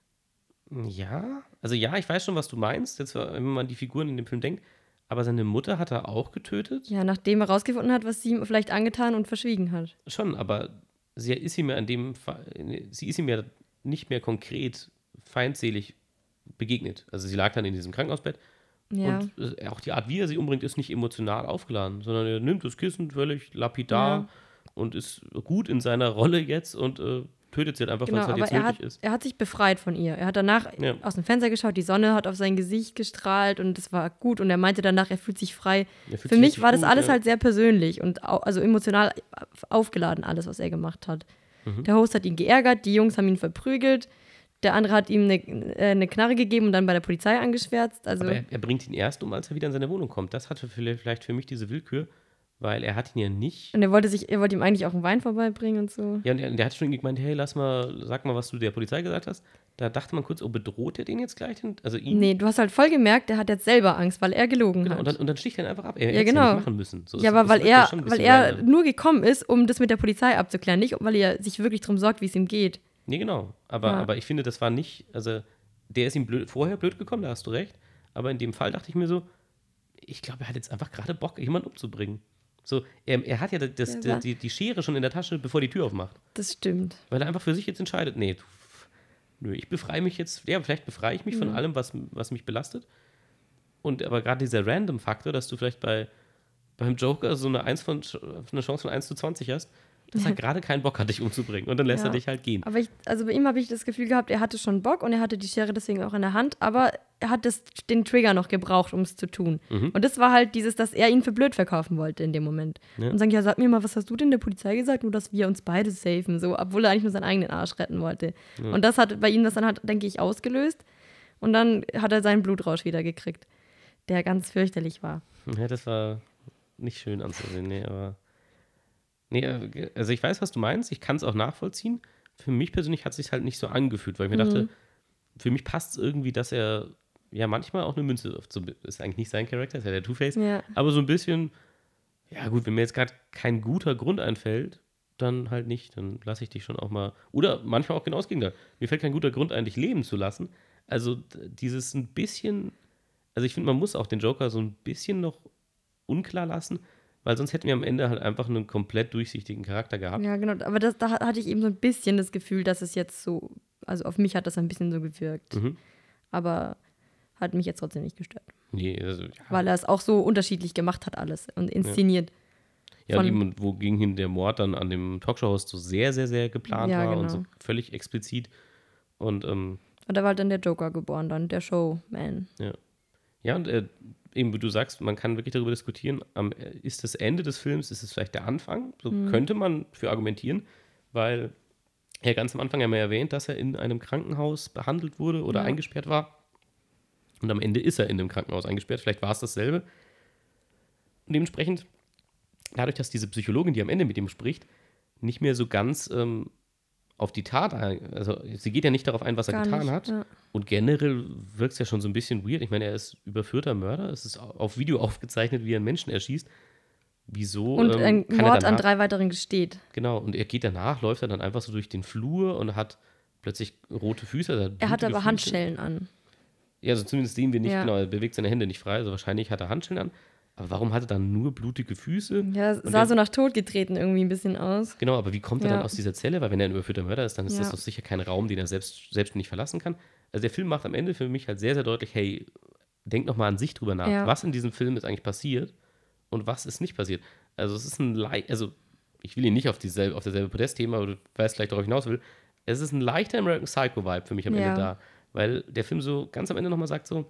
Ja, also ja, ich weiß schon, was du meinst, jetzt, wenn man an die Figuren in dem Film denkt. Aber seine Mutter hat er auch getötet. Ja, nachdem er rausgefunden hat, was sie ihm vielleicht angetan und verschwiegen hat. Schon, aber sie ist ihm ja an dem Fall, sie ist ihm ja nicht mehr konkret feindselig begegnet. Also sie lag dann in diesem Krankenhausbett Ja. und äh, auch die Art, wie er sie umbringt, ist nicht emotional aufgeladen, sondern er nimmt das Kissen völlig lapidar Ja. und ist gut in seiner Rolle jetzt und äh, tötet sie halt einfach, Genau, weil es halt aber jetzt er nötig hat, ist. er hat sich befreit von ihr. Er hat danach Ja. aus dem Fenster geschaut, die Sonne hat auf sein Gesicht gestrahlt und es war gut. Und er meinte danach, er fühlt sich frei. Er fühlt Für sich mich richtig war das gut, alles ja. halt sehr persönlich und au also emotional aufgeladen, alles, was er gemacht hat. Mhm. Der Host hat ihn geärgert, die Jungs haben ihn verprügelt, der andere hat ihm eine, äh, eine Knarre gegeben und dann bei der Polizei angeschwärzt. Also, Aber er, er bringt ihn erst um, als er wieder in seine Wohnung kommt. Das hatte vielleicht für mich diese Willkür, weil er hat ihn ja nicht. und er wollte, sich, er wollte ihm eigentlich auch einen Wein vorbeibringen und so. Ja, und der, der hat schon gemeint, hey, lass mal, sag mal, was du der Polizei gesagt hast. Da dachte man kurz, oh, bedroht er den jetzt gleich? Also ihn? Nee, du hast halt voll gemerkt, der hat jetzt selber Angst, weil er gelogen Genau, hat. und dann, und dann sticht er ihn einfach ab. Er Ja, hätte es genau. ja nicht machen müssen. So, Ja, es- aber es weil wirkt ja er, schon ein weil bisschen er random. nur gekommen ist, um das mit der Polizei abzuklären, nicht weil er sich wirklich darum sorgt, wie es ihm geht. Nee, genau. Aber, Ja. aber ich finde, das war nicht, also der ist ihm blöd, vorher blöd gekommen, da hast du recht. Aber in dem Fall dachte ich mir so, ich glaube, er hat jetzt einfach gerade Bock, jemanden umzubringen. So, er, er hat ja das, Ja, die, die Schere schon in der Tasche, bevor er die Tür aufmacht. Das stimmt. Weil er einfach für sich jetzt entscheidet, nee, du, nö, ich befreie mich jetzt, ja, vielleicht befreie ich mich von allem, was, was mich belastet. Und aber gerade dieser Random-Faktor, dass du vielleicht bei, beim Joker so eine, eins von, eine Chance von eins zu zwanzig hast, dass er gerade keinen Bock hat, dich umzubringen. Und dann lässt Ja. er dich halt gehen. Aber ich, also bei ihm habe ich das Gefühl gehabt, er hatte schon Bock und er hatte die Schere deswegen auch in der Hand, aber er hat das, den Trigger noch gebraucht, um es zu tun. Mhm. Und das war halt dieses, dass er ihn für blöd verkaufen wollte in dem Moment. Ja. Und sagen, ja, sag mir mal, was hast du denn der Polizei gesagt? Nur, dass wir uns beide safen, so, obwohl er eigentlich nur seinen eigenen Arsch retten wollte. Ja. Und das hat bei ihm das dann halt, denke ich, ausgelöst. Und dann hat er seinen Blutrausch wieder gekriegt, der ganz fürchterlich war. Ja, das war nicht schön anzusehen, nee, aber. Nee, also ich weiß, was du meinst, ich kann es auch nachvollziehen. Für mich persönlich hat es sich halt nicht so angefühlt, weil ich mir dachte, für mich passt es irgendwie, dass er ja manchmal auch eine Münze wirft. So, ist eigentlich nicht sein Charakter, ist ja der Two-Face. Ja. Aber so ein bisschen, ja gut, wenn mir jetzt gerade kein guter Grund einfällt, dann halt nicht. Dann lasse ich dich schon auch mal. Oder manchmal auch genau das Gegenteil. Mir fällt kein guter Grund ein, dich leben zu lassen. Also d- dieses ein bisschen, also ich finde, man muss auch den Joker so ein bisschen noch unklar lassen, weil sonst hätten wir am Ende halt einfach einen komplett durchsichtigen Charakter gehabt. Ja, genau. Aber das, da hatte ich eben so ein bisschen das Gefühl, dass es jetzt so also auf mich hat das ein bisschen so gewirkt. Mhm. Aber hat mich jetzt trotzdem nicht gestört. Nee, also, ja. Weil er es auch so unterschiedlich gemacht hat alles und inszeniert. Ja, und Von- eben, wogegen hin der Mord dann an dem Talkshow-Host so sehr, sehr, sehr geplant Ja, war und genau. so völlig explizit. Und ähm, Und da war halt dann der Joker geboren, dann der Showman. ja, und äh, eben wie du sagst, man kann wirklich darüber diskutieren, am, äh, ist das Ende des Films, ist es vielleicht der Anfang? So könnte man für argumentieren, weil ja ganz am Anfang haben wir erwähnt, dass er in einem Krankenhaus behandelt wurde oder Ja. eingesperrt war. Und am Ende ist er in dem Krankenhaus eingesperrt. Vielleicht war es dasselbe. Und dementsprechend, dadurch, dass diese Psychologin, die am Ende mit ihm spricht, nicht mehr so ganz ähm, auf die Tat ein, also sie geht ja nicht darauf ein, was er Gar getan nicht, hat. ja. Und generell wirkt es ja schon so ein bisschen weird. Ich meine, er ist überführter Mörder. Es ist auf Video aufgezeichnet, wie er einen Menschen erschießt. Wieso? Und ähm, ein kann er Mord an danach- drei weiteren gesteht. Genau, und er geht danach, läuft er dann einfach so durch den Flur und hat plötzlich rote Füße. Also Er hatte blutige aber Füße. Handschellen an. Ja, also zumindest sehen wir nicht, Ja. genau, er bewegt seine Hände nicht frei, also wahrscheinlich hat er Handschellen an. Aber warum hat er dann nur blutige Füße? Ja, es Und sah der- so nach tot getreten irgendwie ein bisschen aus. Genau, aber wie kommt er Ja. dann aus dieser Zelle? Weil wenn er ein überführter Mörder ist, dann ist Ja. das doch sicher kein Raum, den er selbst, selbst nicht verlassen kann. Also der Film macht am Ende für mich halt sehr, sehr deutlich, hey, denk noch mal an sich drüber nach. Ja. Was in diesem Film ist eigentlich passiert und was ist nicht passiert? Also es ist ein, Le also ich will ihn nicht auf, dieselbe, auf derselbe Podest-Thema, aber du weißt gleich, worauf ich hinaus will. Es ist ein leichter American Psycho-Vibe für mich am Ja. Ende da. Weil der Film so ganz am Ende nochmal sagt so,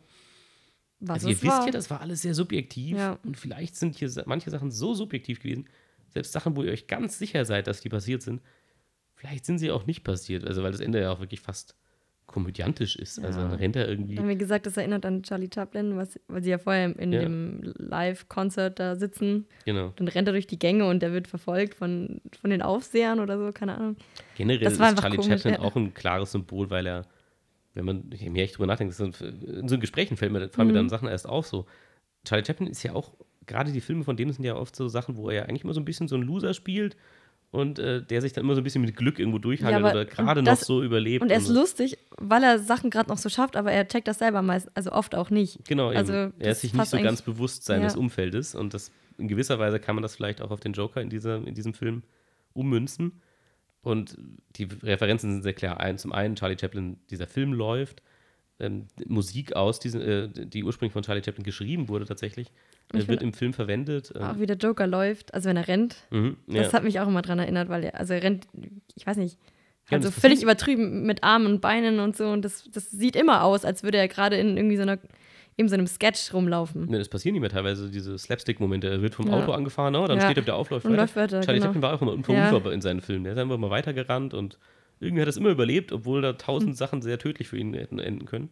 Was also ihr es wisst war. ja, das war alles sehr subjektiv Ja. und vielleicht sind hier sa- manche Sachen so subjektiv gewesen, selbst Sachen, wo ihr euch ganz sicher seid, dass die passiert sind, vielleicht sind sie auch nicht passiert, also weil das Ende ja auch wirklich fast komödiantisch ist, also Ja. dann rennt er irgendwie, Haben wir gesagt, das erinnert an Charlie Chaplin, was, weil sie ja vorher in Ja. dem Live-Konzert da sitzen. genau. Dann rennt er durch die Gänge und der wird verfolgt von, von den Aufsehern oder so, keine Ahnung. Generell Das ist war einfach Charlie komisch, Chaplin ja. auch ein klares Symbol, weil er, wenn man je mehr ich drüber nachdenke, das ist so, in so Gesprächen fällt mir, fallen mir Mhm. dann Sachen erst auf, so Charlie Chaplin ist ja auch, gerade die Filme von dem sind ja oft so Sachen, wo er ja eigentlich immer so ein bisschen so ein Loser spielt und äh, der sich dann immer so ein bisschen mit Glück irgendwo durchhangelt aber- oder gerade und noch das- so überlebt. Und er ist so. lustig, weil er Sachen gerade noch so schafft, aber er checkt das selber meist, also oft auch nicht. Genau, eben. Also, er das ist sich nicht passt so ganz eigentlich- bewusst seines ja. Umfeldes und das in gewisser Weise kann man das vielleicht auch auf den Joker in, dieser, in diesem Film ummünzen. Und die Referenzen sind sehr klar. Ein, zum einen, Charlie Chaplin, dieser Film läuft, ähm, Musik aus, diesen, äh, die ursprünglich von Charlie Chaplin geschrieben wurde tatsächlich, äh, Ich wird find- im Film verwendet. Auch Ähm, wie der Joker läuft, also wenn er rennt. mhm, ja. Das hat mich auch immer dran erinnert, weil er, also er rennt, ich weiß nicht, Ja, also das völlig passiert- übertrieben mit Armen und Beinen und so. Und das, das sieht immer aus, als würde er gerade in irgendwie so einer, eben so einem Sketch rumlaufen. Ne, das passieren nicht mehr teilweise, diese Slapstick-Momente. Er wird vom Ja. Auto angefahren, oh, dann Ja. steht er wieder auf, läuft Und weiter. läuft weiter, Charlie genau. Chaplin war auch immer unverrufbar Ja. in seinen Filmen. Der ist einfach mal weitergerannt und irgendwie hat er es immer überlebt, obwohl da tausend Hm. Sachen sehr tödlich für ihn hätten enden können.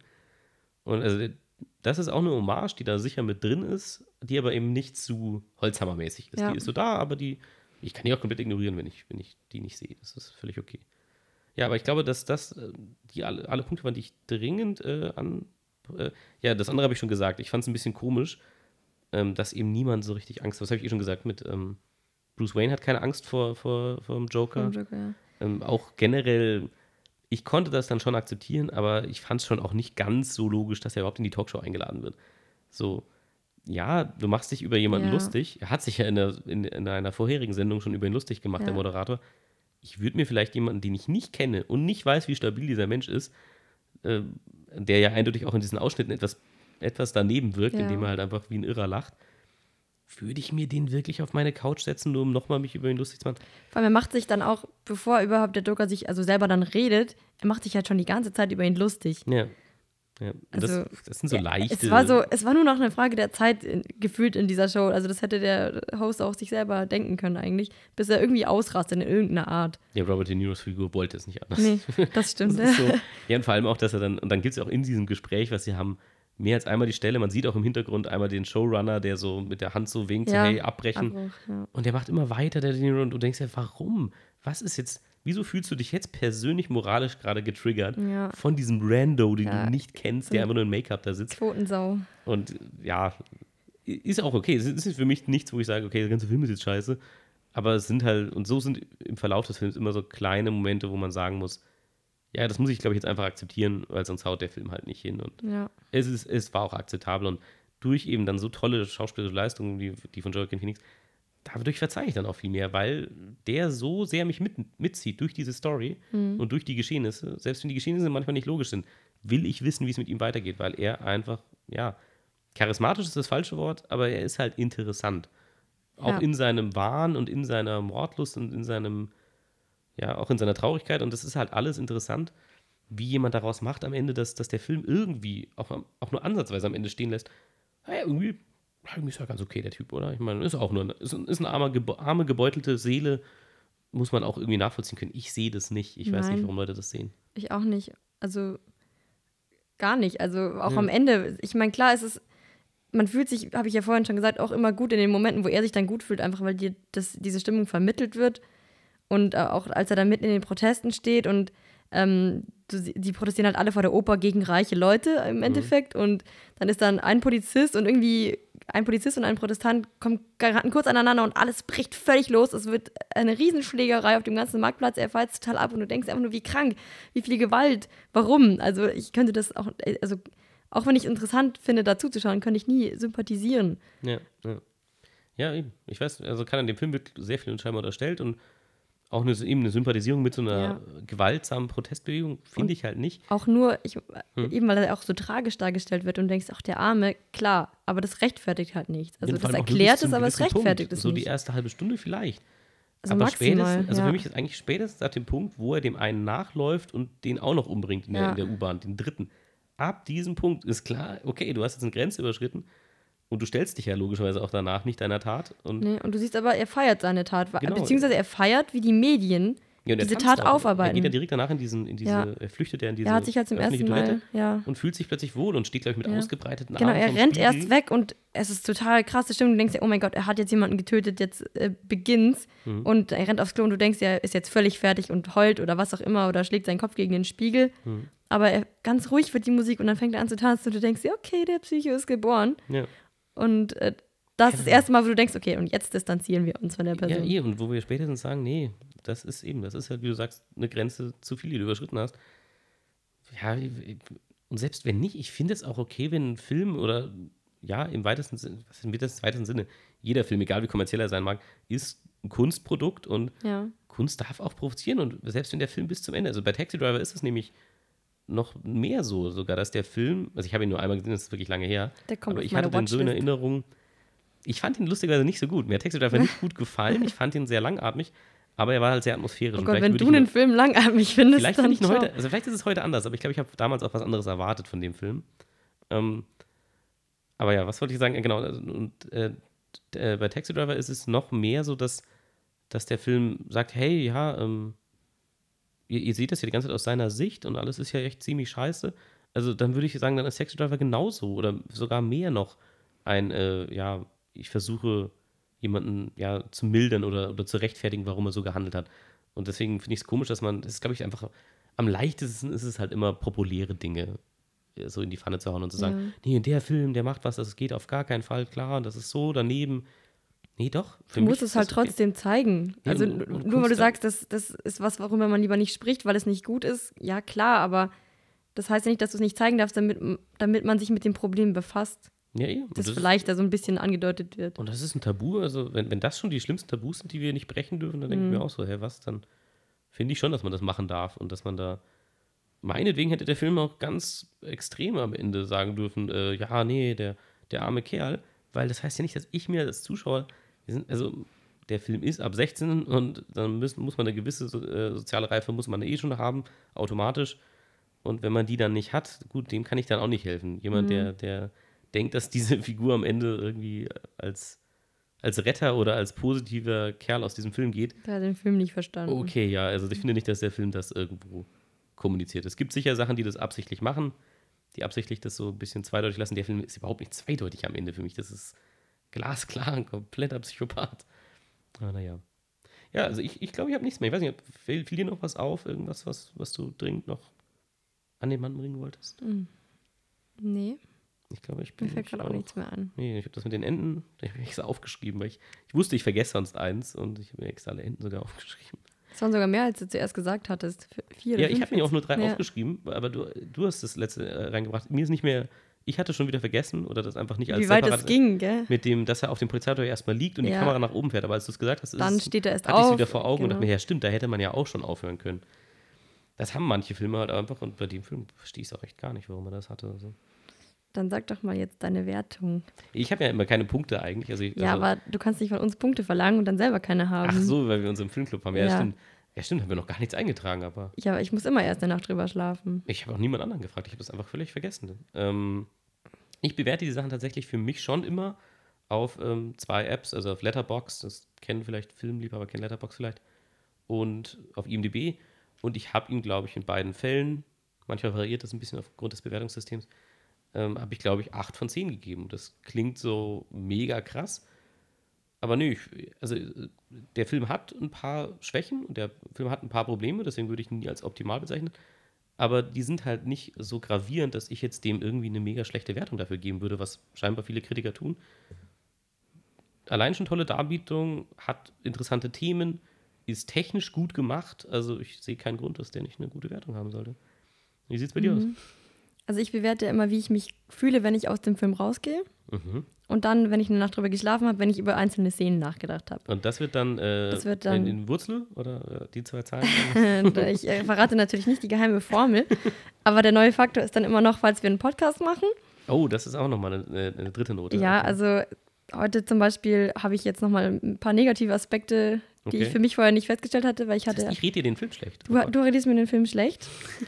Und also das ist auch eine Hommage, die da sicher mit drin ist, die aber eben nicht zu Holzhammermäßig ist. Ja. Die ist so da, aber die, ich kann die auch komplett ignorieren, wenn ich, wenn ich die nicht sehe. Das ist völlig okay. Ja, aber ich glaube, dass das äh, die alle, alle Punkte waren, die ich dringend äh, an. Äh, ja, das andere habe ich schon gesagt. Ich fand es ein bisschen komisch, ähm, dass eben niemand so richtig Angst hat. Das habe ich eh schon gesagt mit ähm, Bruce Wayne hat keine Angst vor, vor, vor dem Joker. Vom Joker, ja. Ähm, auch generell, ich konnte das dann schon akzeptieren, aber ich fand es schon auch nicht ganz so logisch, dass er überhaupt in die Talkshow eingeladen wird. So, ja, du machst dich über jemanden Ja. lustig. Er hat sich ja in, der, in, in einer vorherigen Sendung schon über ihn lustig gemacht, Ja. der Moderator. Ich würde mir vielleicht jemanden, den ich nicht kenne und nicht weiß, wie stabil dieser Mensch ist, äh, der ja eindeutig auch in diesen Ausschnitten etwas, etwas daneben wirkt, Ja. indem er halt einfach wie ein Irrer lacht, würde ich mir den wirklich auf meine Couch setzen, nur um nochmal mich über ihn lustig zu machen? Vor allem, er macht sich dann auch, bevor überhaupt der Joker sich also selber dann redet, er macht sich halt schon die ganze Zeit über ihn lustig. Ja. ja. Und Also, das, das sind so Ja, leichte. Es war so, es war nur noch eine Frage der Zeit in, gefühlt in dieser Show. Also das hätte der Host auch sich selber denken können eigentlich, bis er irgendwie ausrastet in irgendeiner Art. Ja, Robert De Niros Figur wollte es nicht anders. Nee, das stimmt. Das ist so. Ja, und vor allem auch, dass er dann, und dann gibt es ja auch in diesem Gespräch, was sie haben, mehr als einmal die Stelle, man sieht auch im Hintergrund einmal den Showrunner, der so mit der Hand so winkt, Ja, so, hey, abbrechen. Abbruch, ja. Und der macht immer weiter, der De Niro, und du denkst ja, warum? Was ist jetzt, wieso fühlst du dich jetzt persönlich moralisch gerade getriggert Ja. von diesem Rando, den Ja. du nicht kennst, der einfach nur in Make-up da sitzt? Quotensau. Und ja, ist auch okay. Es ist für mich nichts, wo ich sage, okay, der ganze Film ist jetzt scheiße. Aber es sind halt, und so sind im Verlauf des Films immer so kleine Momente, wo man sagen muss, ja, das muss ich, glaube ich, jetzt einfach akzeptieren, weil sonst haut der Film halt nicht hin. Und Ja. es, ist, es war auch akzeptabel. Und durch eben dann so tolle schauspielerische Leistungen, wie die von Joaquin Phoenix, dadurch verzeihe ich dann auch viel mehr, weil der so sehr mich mit, mitzieht durch diese Story Mhm. und durch die Geschehnisse. Selbst wenn die Geschehnisse manchmal nicht logisch sind, will ich wissen, wie es mit ihm weitergeht, weil er einfach, ja, charismatisch ist das falsche Wort, aber er ist halt interessant. Auch Ja. in seinem Wahn und in seiner Mordlust und in seinem, ja, auch in seiner Traurigkeit. Und das ist halt alles interessant, wie jemand daraus macht am Ende, dass, dass der Film irgendwie auch, auch nur ansatzweise am Ende stehen lässt. Naja, irgendwie, irgendwie ist er ganz okay, der Typ, oder? Ich meine, ist auch nur eine, ist, ist eine arme, gebe, arme, gebeutelte Seele, muss man auch irgendwie nachvollziehen können. Ich sehe das nicht. Ich weiß Nein. nicht, warum Leute das sehen. Ich auch nicht. Also gar nicht. Also auch Ja. am Ende. Ich meine, klar, es ist, man fühlt sich, habe ich ja vorhin schon gesagt, auch immer gut in den Momenten, wo er sich dann gut fühlt, einfach weil dir das, diese Stimmung vermittelt wird. Und äh, auch als er da mitten in den Protesten steht und ähm, du, die protestieren halt alle vor der Oper gegen reiche Leute im Endeffekt. Und dann ist dann ein Polizist und irgendwie ein Polizist und ein Protestant kommen geraten kurz aneinander und alles bricht völlig los. Es wird eine Riesenschlägerei auf dem ganzen Marktplatz. Er fällt total ab und du denkst einfach nur, wie krank, wie viel Gewalt, warum? Also ich könnte das auch, also auch wenn ich interessant finde, dazu zu schauen, könnte ich nie sympathisieren. Ja, ja. Ja, eben. Ich weiß, also kann an dem Film wird sehr viel scheinbar unterstellt und auch eine, eben eine Sympathisierung mit so einer Ja. gewaltsamen Protestbewegung finde ich halt nicht. Auch nur, ich, Hm. eben weil er auch so tragisch dargestellt wird und denkst, ach, der Arme, klar, aber das rechtfertigt halt nichts. Also Ja, vor das allem auch nur erklärt bis zum es, aber es gewissen rechtfertigt Punkt. es So nicht. die erste halbe Stunde vielleicht. Also aber maximal, spätestens, also ja. für mich ist eigentlich spätestens ab dem Punkt, wo er dem einen nachläuft und den auch noch umbringt in der, Ja. in der U-Bahn, den dritten. Ab diesem Punkt ist klar, okay, du hast jetzt eine Grenze überschritten und du stellst dich ja logischerweise auch danach nicht deiner Tat. Und, Nee, und du siehst aber, er feiert seine Tat. Genau. Beziehungsweise er feiert, wie die Medien ja, und er diese tanzt Tat auch. Er aufarbeiten. geht ja direkt danach in diesen, in diese, Ja. er flüchtet ja in diese Er hat sich halt zum öffentliche ersten Mal, Toilette ja. und fühlt sich plötzlich wohl und steht, glaube ich, mit Ja. ausgebreiteten Genau, Armen er vorm rennt Spiegel. erst weg und es ist total krasse Stimmung. Du denkst ja, oh mein Gott, er hat jetzt jemanden getötet, jetzt äh, beginnt's. Mhm. Und er rennt aufs Klo und du denkst, er ist jetzt völlig fertig und heult oder was auch immer oder schlägt seinen Kopf gegen den Spiegel. Mhm. Aber er, ganz ruhig wird die Musik und dann fängt er an zu tanzen und du denkst dir, okay, der Psycho ist geboren. Ja. Und äh, das ist das erste Mal, wo du denkst, okay, und jetzt distanzieren wir uns von der Ja, Person. eh, und wo wir spätestens sagen, nee, das ist eben, das ist halt, wie du sagst, eine Grenze zu viel, die du überschritten hast. Ja, und selbst wenn nicht, ich finde es auch okay, wenn ein Film oder, ja, im weitesten Sinne, was ist im weitesten Sinne, jeder Film, egal wie kommerziell er sein mag, ist ein Kunstprodukt und Ja. Kunst darf auch provozieren und selbst wenn der Film bis zum Ende, also bei Taxi Driver ist es nämlich noch mehr so sogar, dass der Film, also ich habe ihn nur einmal gesehen, das ist wirklich lange her, Der kommt aber auf ich meine hatte den so in Watchlist. Erinnerung, ich fand ihn lustigerweise nicht so gut. Mir hat Taxi Driver nicht gut gefallen, ich fand ihn sehr langatmig, aber er war halt sehr atmosphärisch. Oh Und Gott, vielleicht wenn würde du ich einen ihn- Film langatmig findest, Vielleicht dann finde ich ihn ciao. heute, also vielleicht ist es heute anders, aber ich glaube, ich habe damals auch was anderes erwartet von dem Film. Ähm, aber ja, was wollte ich sagen? Genau, also, und äh, äh, bei Taxi Driver ist es noch mehr so, dass, dass der Film sagt, hey, ja, ähm, ihr, ihr seht das ja die ganze Zeit aus seiner Sicht und alles ist ja echt ziemlich scheiße. Also dann würde ich sagen, dann ist Taxi Driver genauso oder sogar mehr noch ein, äh, ja, ich versuche jemanden ja zu mildern oder, oder zu rechtfertigen, warum er so gehandelt hat. Und deswegen finde ich es komisch, dass man, das ist, glaube ich, einfach am leichtesten ist es halt immer populäre Dinge äh, so in die Pfanne zu hauen und zu sagen, Ja. nee, der Film, der macht was, das geht auf gar keinen Fall, klar, das ist so daneben. Nee, doch. Für Du mich musst ist es halt das okay. trotzdem zeigen. Ja, Also und- nur und nur weil du Kunst- sagst, das, das ist was, worüber man lieber nicht spricht, weil es nicht gut ist. Ja, klar, aber das heißt ja nicht, dass du es nicht zeigen darfst, damit, damit man sich mit dem Problem befasst, Ja, eben. Und das, das ist- vielleicht da so ein bisschen angedeutet wird. Und das ist ein Tabu, also wenn, wenn das schon die schlimmsten Tabus sind, die wir nicht brechen dürfen, dann denke ich mir auch so, hä, was, dann finde ich schon, dass man das machen darf und dass man da, meinetwegen hätte der Film auch ganz extrem am Ende sagen dürfen, äh, ja, nee, der, der arme Kerl, weil das heißt ja nicht, dass ich mir als Zuschauer, wir sind, also der Film ist ab sechzehn und dann müssen, muss man eine gewisse so, äh, soziale Reife, muss man eh schon haben, automatisch. Und wenn man die dann nicht hat, gut, dem kann ich dann auch nicht helfen. Jemand, der, der denkt, dass diese Figur am Ende irgendwie als, als Retter oder als positiver Kerl aus diesem Film geht. Der hat den Film nicht verstanden. Okay, ja, also ich finde nicht, dass der Film das irgendwo kommuniziert. Es gibt sicher Sachen, die das absichtlich machen, die absichtlich das so ein bisschen zweideutig lassen. Der Film ist überhaupt nicht zweideutig am Ende für mich. Das ist glasklar, ein kompletter Psychopath. Aber naja. Ja, also ich, ich glaube, ich habe nichts mehr. Ich weiß nicht, fiel, fiel dir noch was auf? Irgendwas, was, was du dringend noch an den Mann bringen wolltest? Nee, Ich glaube, ich bin. mir fällt gerade auch nichts mehr an. Nee, ich habe das mit den Enten, ich habe mir extra aufgeschrieben, weil ich, ich wusste, ich vergesse sonst eins und ich habe mir extra alle Enten sogar aufgeschrieben. Das waren sogar mehr, als du zuerst gesagt hattest. Vier oder Ja, ich fünf habe mir auch jetzt. nur drei Ja. aufgeschrieben, aber du, du hast das letzte äh, reingebracht. Mir ist nicht mehr Ich hatte schon wieder vergessen oder das einfach nicht als Wie weit separates- es ging, gell? mit dem, dass er auf dem Polizeiauto erstmal liegt und die Ja. Kamera nach oben fährt. Aber als du es gesagt hast, ist Dann es, steht er erst hatte ich es auf. wieder vor Augen und genau. dachte mir, ja stimmt, da hätte man ja auch schon aufhören können. Das haben manche Filme halt einfach und bei dem Film verstehe ich es auch echt gar nicht, warum er das hatte. Also. Dann sag doch mal jetzt deine Wertung. Ich habe ja immer keine Punkte eigentlich. Also ich, Ja, also, aber du kannst nicht von uns Punkte verlangen und dann selber keine haben. ach so, weil wir uns im Filmclub haben. Ja, Ja. stimmt. Ja, stimmt, haben wir noch gar nichts eingetragen, aber Ja, aber ich muss immer erst eine Nacht drüber schlafen. ich habe auch niemand anderen gefragt. Ich habe das einfach völlig vergessen. Ähm, ich bewerte die Sachen tatsächlich für mich schon immer auf ähm, zwei Apps, also auf Letterboxd, das kennen vielleicht Filmliebhaber, kennen Letterboxd vielleicht, und auf I M D B. Und ich habe ihm, glaube ich, in beiden Fällen, manchmal variiert das ein bisschen aufgrund des Bewertungssystems, ähm, habe ich, glaube ich, acht von zehn gegeben. Das klingt so mega krass. Aber nö, ich, also äh, der Film hat ein paar Schwächen und der Film hat ein paar Probleme, deswegen würde ich ihn nie als optimal bezeichnen. Aber die sind halt nicht so gravierend, dass ich jetzt dem irgendwie eine mega schlechte Wertung dafür geben würde, was scheinbar viele Kritiker tun. Allein schon tolle Darbietung, hat interessante Themen, ist technisch gut gemacht. Also ich sehe keinen Grund, dass der nicht eine gute Wertung haben sollte. Wie sieht es bei dir aus? Also ich bewerte immer, wie ich mich fühle, wenn ich aus dem Film rausgehe. Mhm. Und dann, wenn ich eine Nacht drüber geschlafen habe, wenn ich über einzelne Szenen nachgedacht habe. Und das wird dann, äh, Das wird dann- in, in Wurzel oder äh, die zwei Zahlen? Und ich äh, verrate natürlich nicht die geheime Formel. Aber der neue Faktor ist dann immer noch, falls wir einen Podcast machen. Oh, das ist auch nochmal eine, eine dritte Note. Ja, Okay. also heute zum Beispiel habe ich jetzt nochmal ein paar negative Aspekte, die Okay. ich für mich vorher nicht festgestellt hatte, weil ich Das hatte. heißt, ich rede dir den Film schlecht. Du, du redest mir den Film schlecht.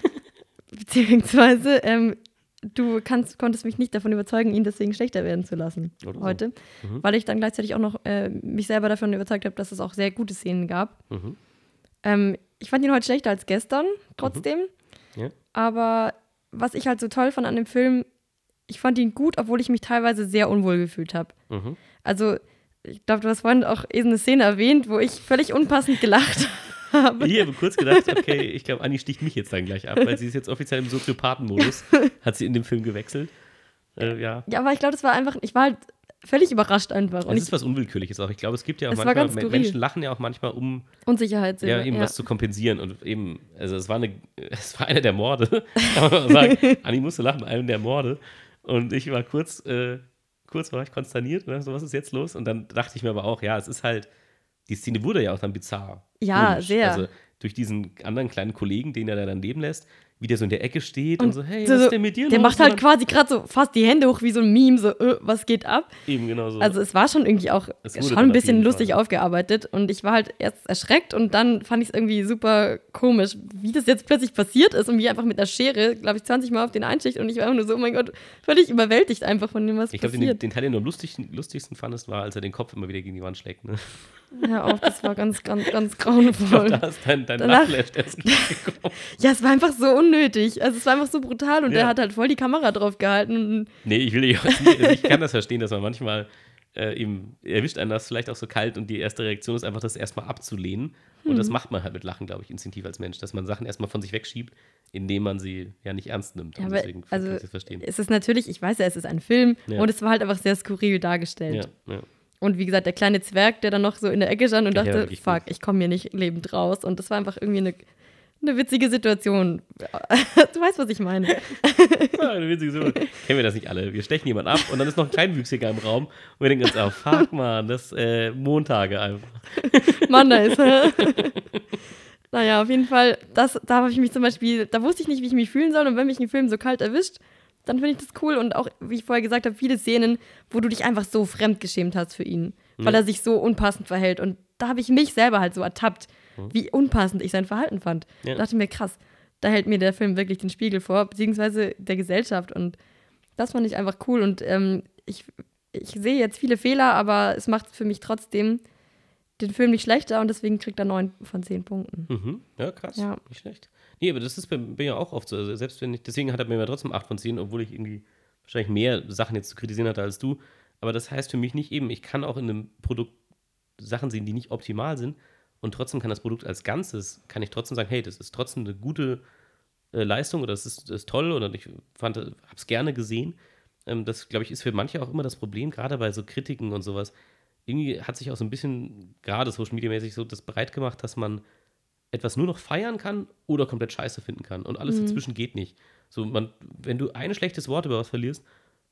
Beziehungsweise ähm, du kannst, konntest mich nicht davon überzeugen, ihn deswegen schlechter werden zu lassen Oder so. heute. Mhm. Weil ich dann gleichzeitig auch noch äh, mich selber davon überzeugt habe, dass es auch sehr gute Szenen gab. Mhm. Ähm, ich fand ihn heute schlechter als gestern, trotzdem. Ja. Aber was ich halt so toll fand an dem Film, ich fand ihn gut, obwohl ich mich teilweise sehr unwohl gefühlt habe. Mhm. Also, ich glaube, du hast vorhin auch eben eine Szene erwähnt, wo ich völlig unpassend gelacht habe. Ich habe kurz gedacht, okay, ich glaube, Anni sticht mich jetzt dann gleich ab, weil sie ist jetzt offiziell im Soziopathen-Modus, hat sie in dem Film gewechselt. Äh, ja, Ja, aber ich glaube, das war einfach, ich war halt völlig überrascht einfach. Und es ich, ist was Unwillkürliches auch. Ich glaube, es gibt ja auch Es war manchmal, ganz Me- skurril. Menschen lachen ja auch manchmal, um Unsicherheit ja, sehen. eben was zu kompensieren. Und eben, also es war, eine, es war einer der Morde, kann man mal sagen. Anni musste lachen bei einem der Morde. Und ich war kurz, äh, kurz war ich konsterniert, ne? So, was ist jetzt los? Und dann dachte ich mir aber auch, ja, es ist halt, die Szene wurde ja auch dann bizarr. Ja, Komisch. sehr. Also durch diesen anderen kleinen Kollegen, den er da dann leben lässt, wie der so in der Ecke steht und, Und so, hey, so- was ist denn mit dir Der los? macht halt Und quasi gerade so fast die Hände hoch wie so ein Meme, so, äh, was geht ab? dann, eben genau so. Also es war schon irgendwie auch Es wurde schon dann ein auf bisschen jeden lustig Fall. aufgearbeitet und ich war halt erst erschreckt und dann fand ich es irgendwie super komisch, wie das jetzt plötzlich passiert ist und wie einfach mit einer Schere, glaube ich, zwanzig Mal auf den einsticht und ich war einfach nur so, oh mein Gott, völlig überwältigt einfach von dem, was ich glaube, den, passiert. den Teil, den du am lustigsten, lustigsten fandest, war, als er den Kopf immer wieder gegen die Wand schlägt. Ne? Hör auf, das war ganz, ganz, ganz Ich glaube, grauenvoll. da ist dein, dein Danach- Nachlash erst gleich gekommen. Ja, es war einfach so unnötig. Also es war einfach so brutal und Ja. er hat halt voll die Kamera drauf gehalten. Und Nee, ich will nicht. Also ich kann das verstehen, dass man manchmal äh, eben erwischt einen das vielleicht auch so kalt und die erste Reaktion ist einfach, das erstmal abzulehnen. Und Hm. das macht man halt mit Lachen, glaube ich, instinktiv als Mensch, dass man Sachen erstmal von sich wegschiebt, indem man sie ja nicht ernst nimmt. Ja, Und aber deswegen also kann ich das verstehen. es ist natürlich, ich weiß ja, es ist ein Film Ja. und es war halt einfach sehr skurril dargestellt. Ja, ja. Und wie gesagt, der kleine Zwerg, der dann noch so in der Ecke stand und Ja, dachte, wirklich fuck, gut. ich komme hier nicht lebend raus. Und das war einfach irgendwie eine, eine witzige Situation. Du weißt, was ich meine. Ja, eine witzige Sache. Kennen wir das nicht alle? Wir stechen jemanden ab und dann ist noch ein Kleinwüchsiger im Raum und wir denken uns, oh, fuck, man, das äh, Montage einfach. Mann, da ist er. Naja, auf jeden Fall, das, da habe ich mich zum Beispiel, da wusste ich nicht, wie ich mich fühlen soll. Und wenn mich ein Film so kalt erwischt, dann finde ich das cool. Und auch, wie ich vorher gesagt habe, viele Szenen, wo du dich einfach so fremdgeschämt hast für ihn, weil Ja. er sich so unpassend verhält. Und da habe ich mich selber halt so ertappt, wie unpassend ich sein Verhalten fand. Ja. Da dachte ich mir, krass, da hält mir der Film wirklich den Spiegel vor, beziehungsweise der Gesellschaft. Und das fand ich einfach cool. Und ähm, ich, ich sehe jetzt viele Fehler, aber es macht für mich trotzdem den Film nicht schlechter und deswegen kriegt er neun von zehn Punkten. Mhm. Ja, krass. Ja. Nicht schlecht. Nee, aber das ist bei bei mir auch oft so. Also selbst wenn ich, deswegen hat er mir trotzdem acht von zehn, obwohl ich irgendwie wahrscheinlich mehr Sachen jetzt zu kritisieren hatte als du. Aber das heißt für mich nicht eben, ich kann auch in einem Produkt Sachen sehen, die nicht optimal sind. Und trotzdem kann das Produkt als Ganzes, kann ich trotzdem sagen, hey, das ist trotzdem eine gute äh, Leistung oder das ist, das ist toll oder ich fand, habe es gerne gesehen. Ähm, das, glaube ich, ist für manche auch immer das Problem, gerade bei so Kritiken und sowas. Irgendwie hat sich auch so ein bisschen, gerade Social Media mäßig, so das bereit gemacht, dass man etwas nur noch feiern kann oder komplett scheiße finden kann. Und alles dazwischen geht nicht. So, man, wenn du ein schlechtes Wort über was verlierst,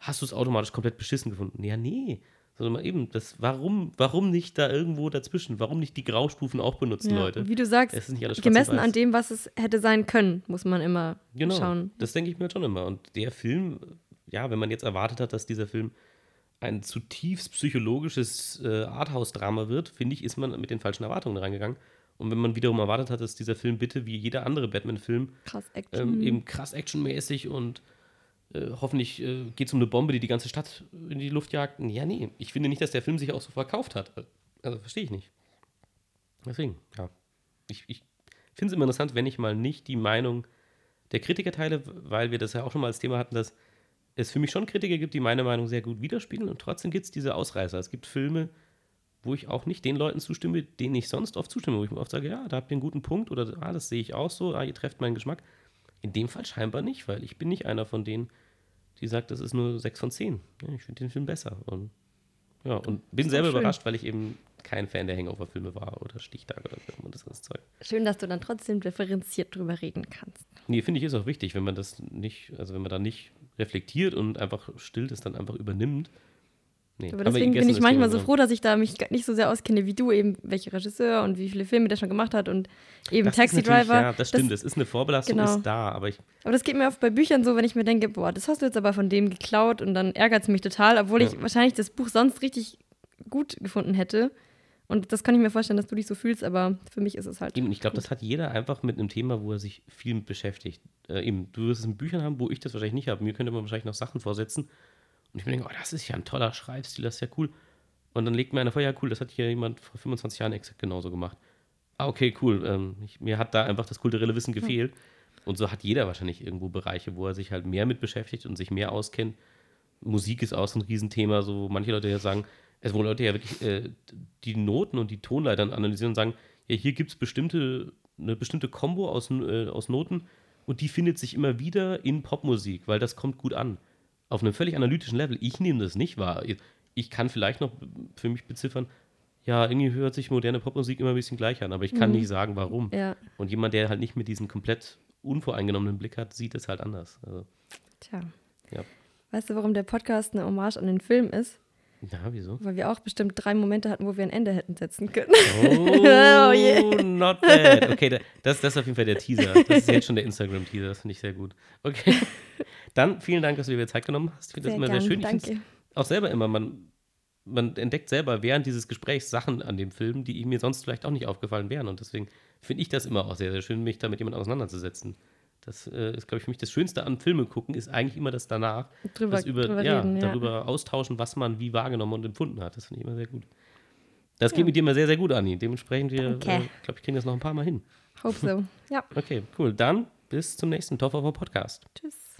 hast du es automatisch komplett beschissen gefunden? Ja, nee. Sondern mal eben, das, warum, warum nicht da irgendwo dazwischen? Warum nicht die Graustufen auch benutzen, Ja, Leute? und wie du sagst, Es ist nicht alles schwarz gemessen und weiß. an dem, was es hätte sein können, muss man immer Genau, schauen. das denke ich mir schon immer. Und der Film, ja, wenn man jetzt erwartet hat, dass dieser Film ein zutiefst psychologisches äh, Arthouse-Drama wird, finde ich, ist man mit den falschen Erwartungen reingegangen. Und wenn man wiederum erwartet hat, dass dieser Film bitte wie jeder andere Batman-Film Krass Action. ähm, eben krass actionmäßig und äh, hoffentlich äh, geht es um eine Bombe, die die ganze Stadt in die Luft jagt. Ja, nee, ich finde nicht, dass der Film sich auch so verkauft hat. Also verstehe ich nicht. Deswegen, ja. Ich, ich finde es immer interessant, wenn ich mal nicht die Meinung der Kritiker teile, weil wir das ja auch schon mal als Thema hatten, dass es für mich schon Kritiker gibt, die meine Meinung sehr gut widerspiegeln und trotzdem gibt es diese Ausreißer. Es gibt Filme, wo ich auch nicht den Leuten zustimme, denen ich sonst oft zustimme, wo ich mir oft sage, ja, da habt ihr einen guten Punkt oder ah, das sehe ich auch so, ah, ihr trefft meinen Geschmack. In dem Fall scheinbar nicht, weil ich bin nicht einer von denen, die sagt, das ist nur sechs von zehn. Ja, ich finde den Film besser. Und, ja, und bin Ist selber doch schön. überrascht, weil ich eben kein Fan der Hangover-Filme war oder Stichtag oder irgendwas das ganze Zeug. Schön, dass du dann trotzdem differenziert drüber reden kannst. Nee, finde ich, ist auch wichtig, wenn man das nicht, also wenn man da nicht reflektiert und einfach still das dann einfach übernimmt. Nee, Aber haben wir deswegen bin gegessen, ich das manchmal Thema, so froh, dass ich da mich nicht so sehr auskenne wie du, eben welche Regisseur und wie viele Filme der schon gemacht hat und eben das Taxi ist natürlich- Driver. Ja, das stimmt, das, ist eine Vorbelastung, genau. ist da, aber ich, Aber das geht mir oft bei Büchern so, wenn ich mir denke, boah, das hast du jetzt aber von dem geklaut und dann ärgert es mich total, obwohl ich Ja. wahrscheinlich das Buch sonst richtig gut gefunden hätte. Und das kann ich mir vorstellen, dass du dich so fühlst, aber für mich ist es halt. eben, ich glaube, gut. das hat jeder einfach mit einem Thema, wo er sich viel mit beschäftigt. Äh, eben, du wirst es in Büchern haben, wo ich das wahrscheinlich nicht habe. Mir könnte man wahrscheinlich noch Sachen vorsetzen und ich mir denke, oh, das ist ja ein toller Schreibstil, das ist ja cool. Und dann legt mir einer vor, ja cool, das hat hier jemand vor fünfundzwanzig Jahren exakt genauso gemacht. Ah, okay, cool. Ähm, ich, mir hat da einfach das kulturelle Wissen gefehlt. Und so hat jeder wahrscheinlich irgendwo Bereiche, wo er sich halt mehr mit beschäftigt und sich mehr auskennt. Musik ist auch so ein Riesenthema, so manche Leute ja sagen, also wo Leute ja wirklich äh, die Noten und die Tonleitern analysieren und sagen, ja, hier gibt es bestimmte, eine bestimmte Kombo aus, äh, aus Noten und die findet sich immer wieder in Popmusik, weil das kommt gut an. Auf einem völlig analytischen Level. Ich nehme das nicht wahr. Ich kann vielleicht noch für mich beziffern, ja, irgendwie hört sich moderne Popmusik immer ein bisschen gleich an, aber ich kann Mhm. nicht sagen, warum. Ja, Und jemand, der halt nicht mit diesem komplett unvoreingenommenen Blick hat, sieht es halt anders. Also, tja. Ja. Weißt du, warum der Podcast eine Hommage an den Film ist? ja, wieso? Weil wir auch bestimmt drei Momente hatten, wo wir ein Ende hätten setzen können. Oh, Oh je. not bad. Okay, da- das, das ist auf jeden Fall der Teaser. Das ist jetzt schon der Instagram-Teaser, das finde ich sehr gut. Okay, dann vielen Dank, dass du dir Zeit genommen hast. Ich finde das immer sehr gern, schön. Ich finde danke. es auch selber immer, man, man entdeckt selber während dieses Gesprächs Sachen an dem Film, die mir sonst vielleicht auch nicht aufgefallen wären. Und deswegen finde ich das immer auch sehr, sehr schön, mich da mit jemandem auseinanderzusetzen. Das äh, ist, glaube ich, für mich das Schönste an Filme gucken, ist eigentlich immer das danach, Drüber, das über, drüber ja, reden, ja. darüber austauschen, was man wie wahrgenommen und empfunden hat. Das finde ich immer sehr gut. Das geht Ja. mit dir immer sehr, sehr gut, Anni. Dementsprechend, wir, Danke. äh, glaube ich, kriegen das noch ein paar Mal hin. Hope so. Ja, Okay, cool. Dann bis zum nächsten Top of Our Podcast. tschüss.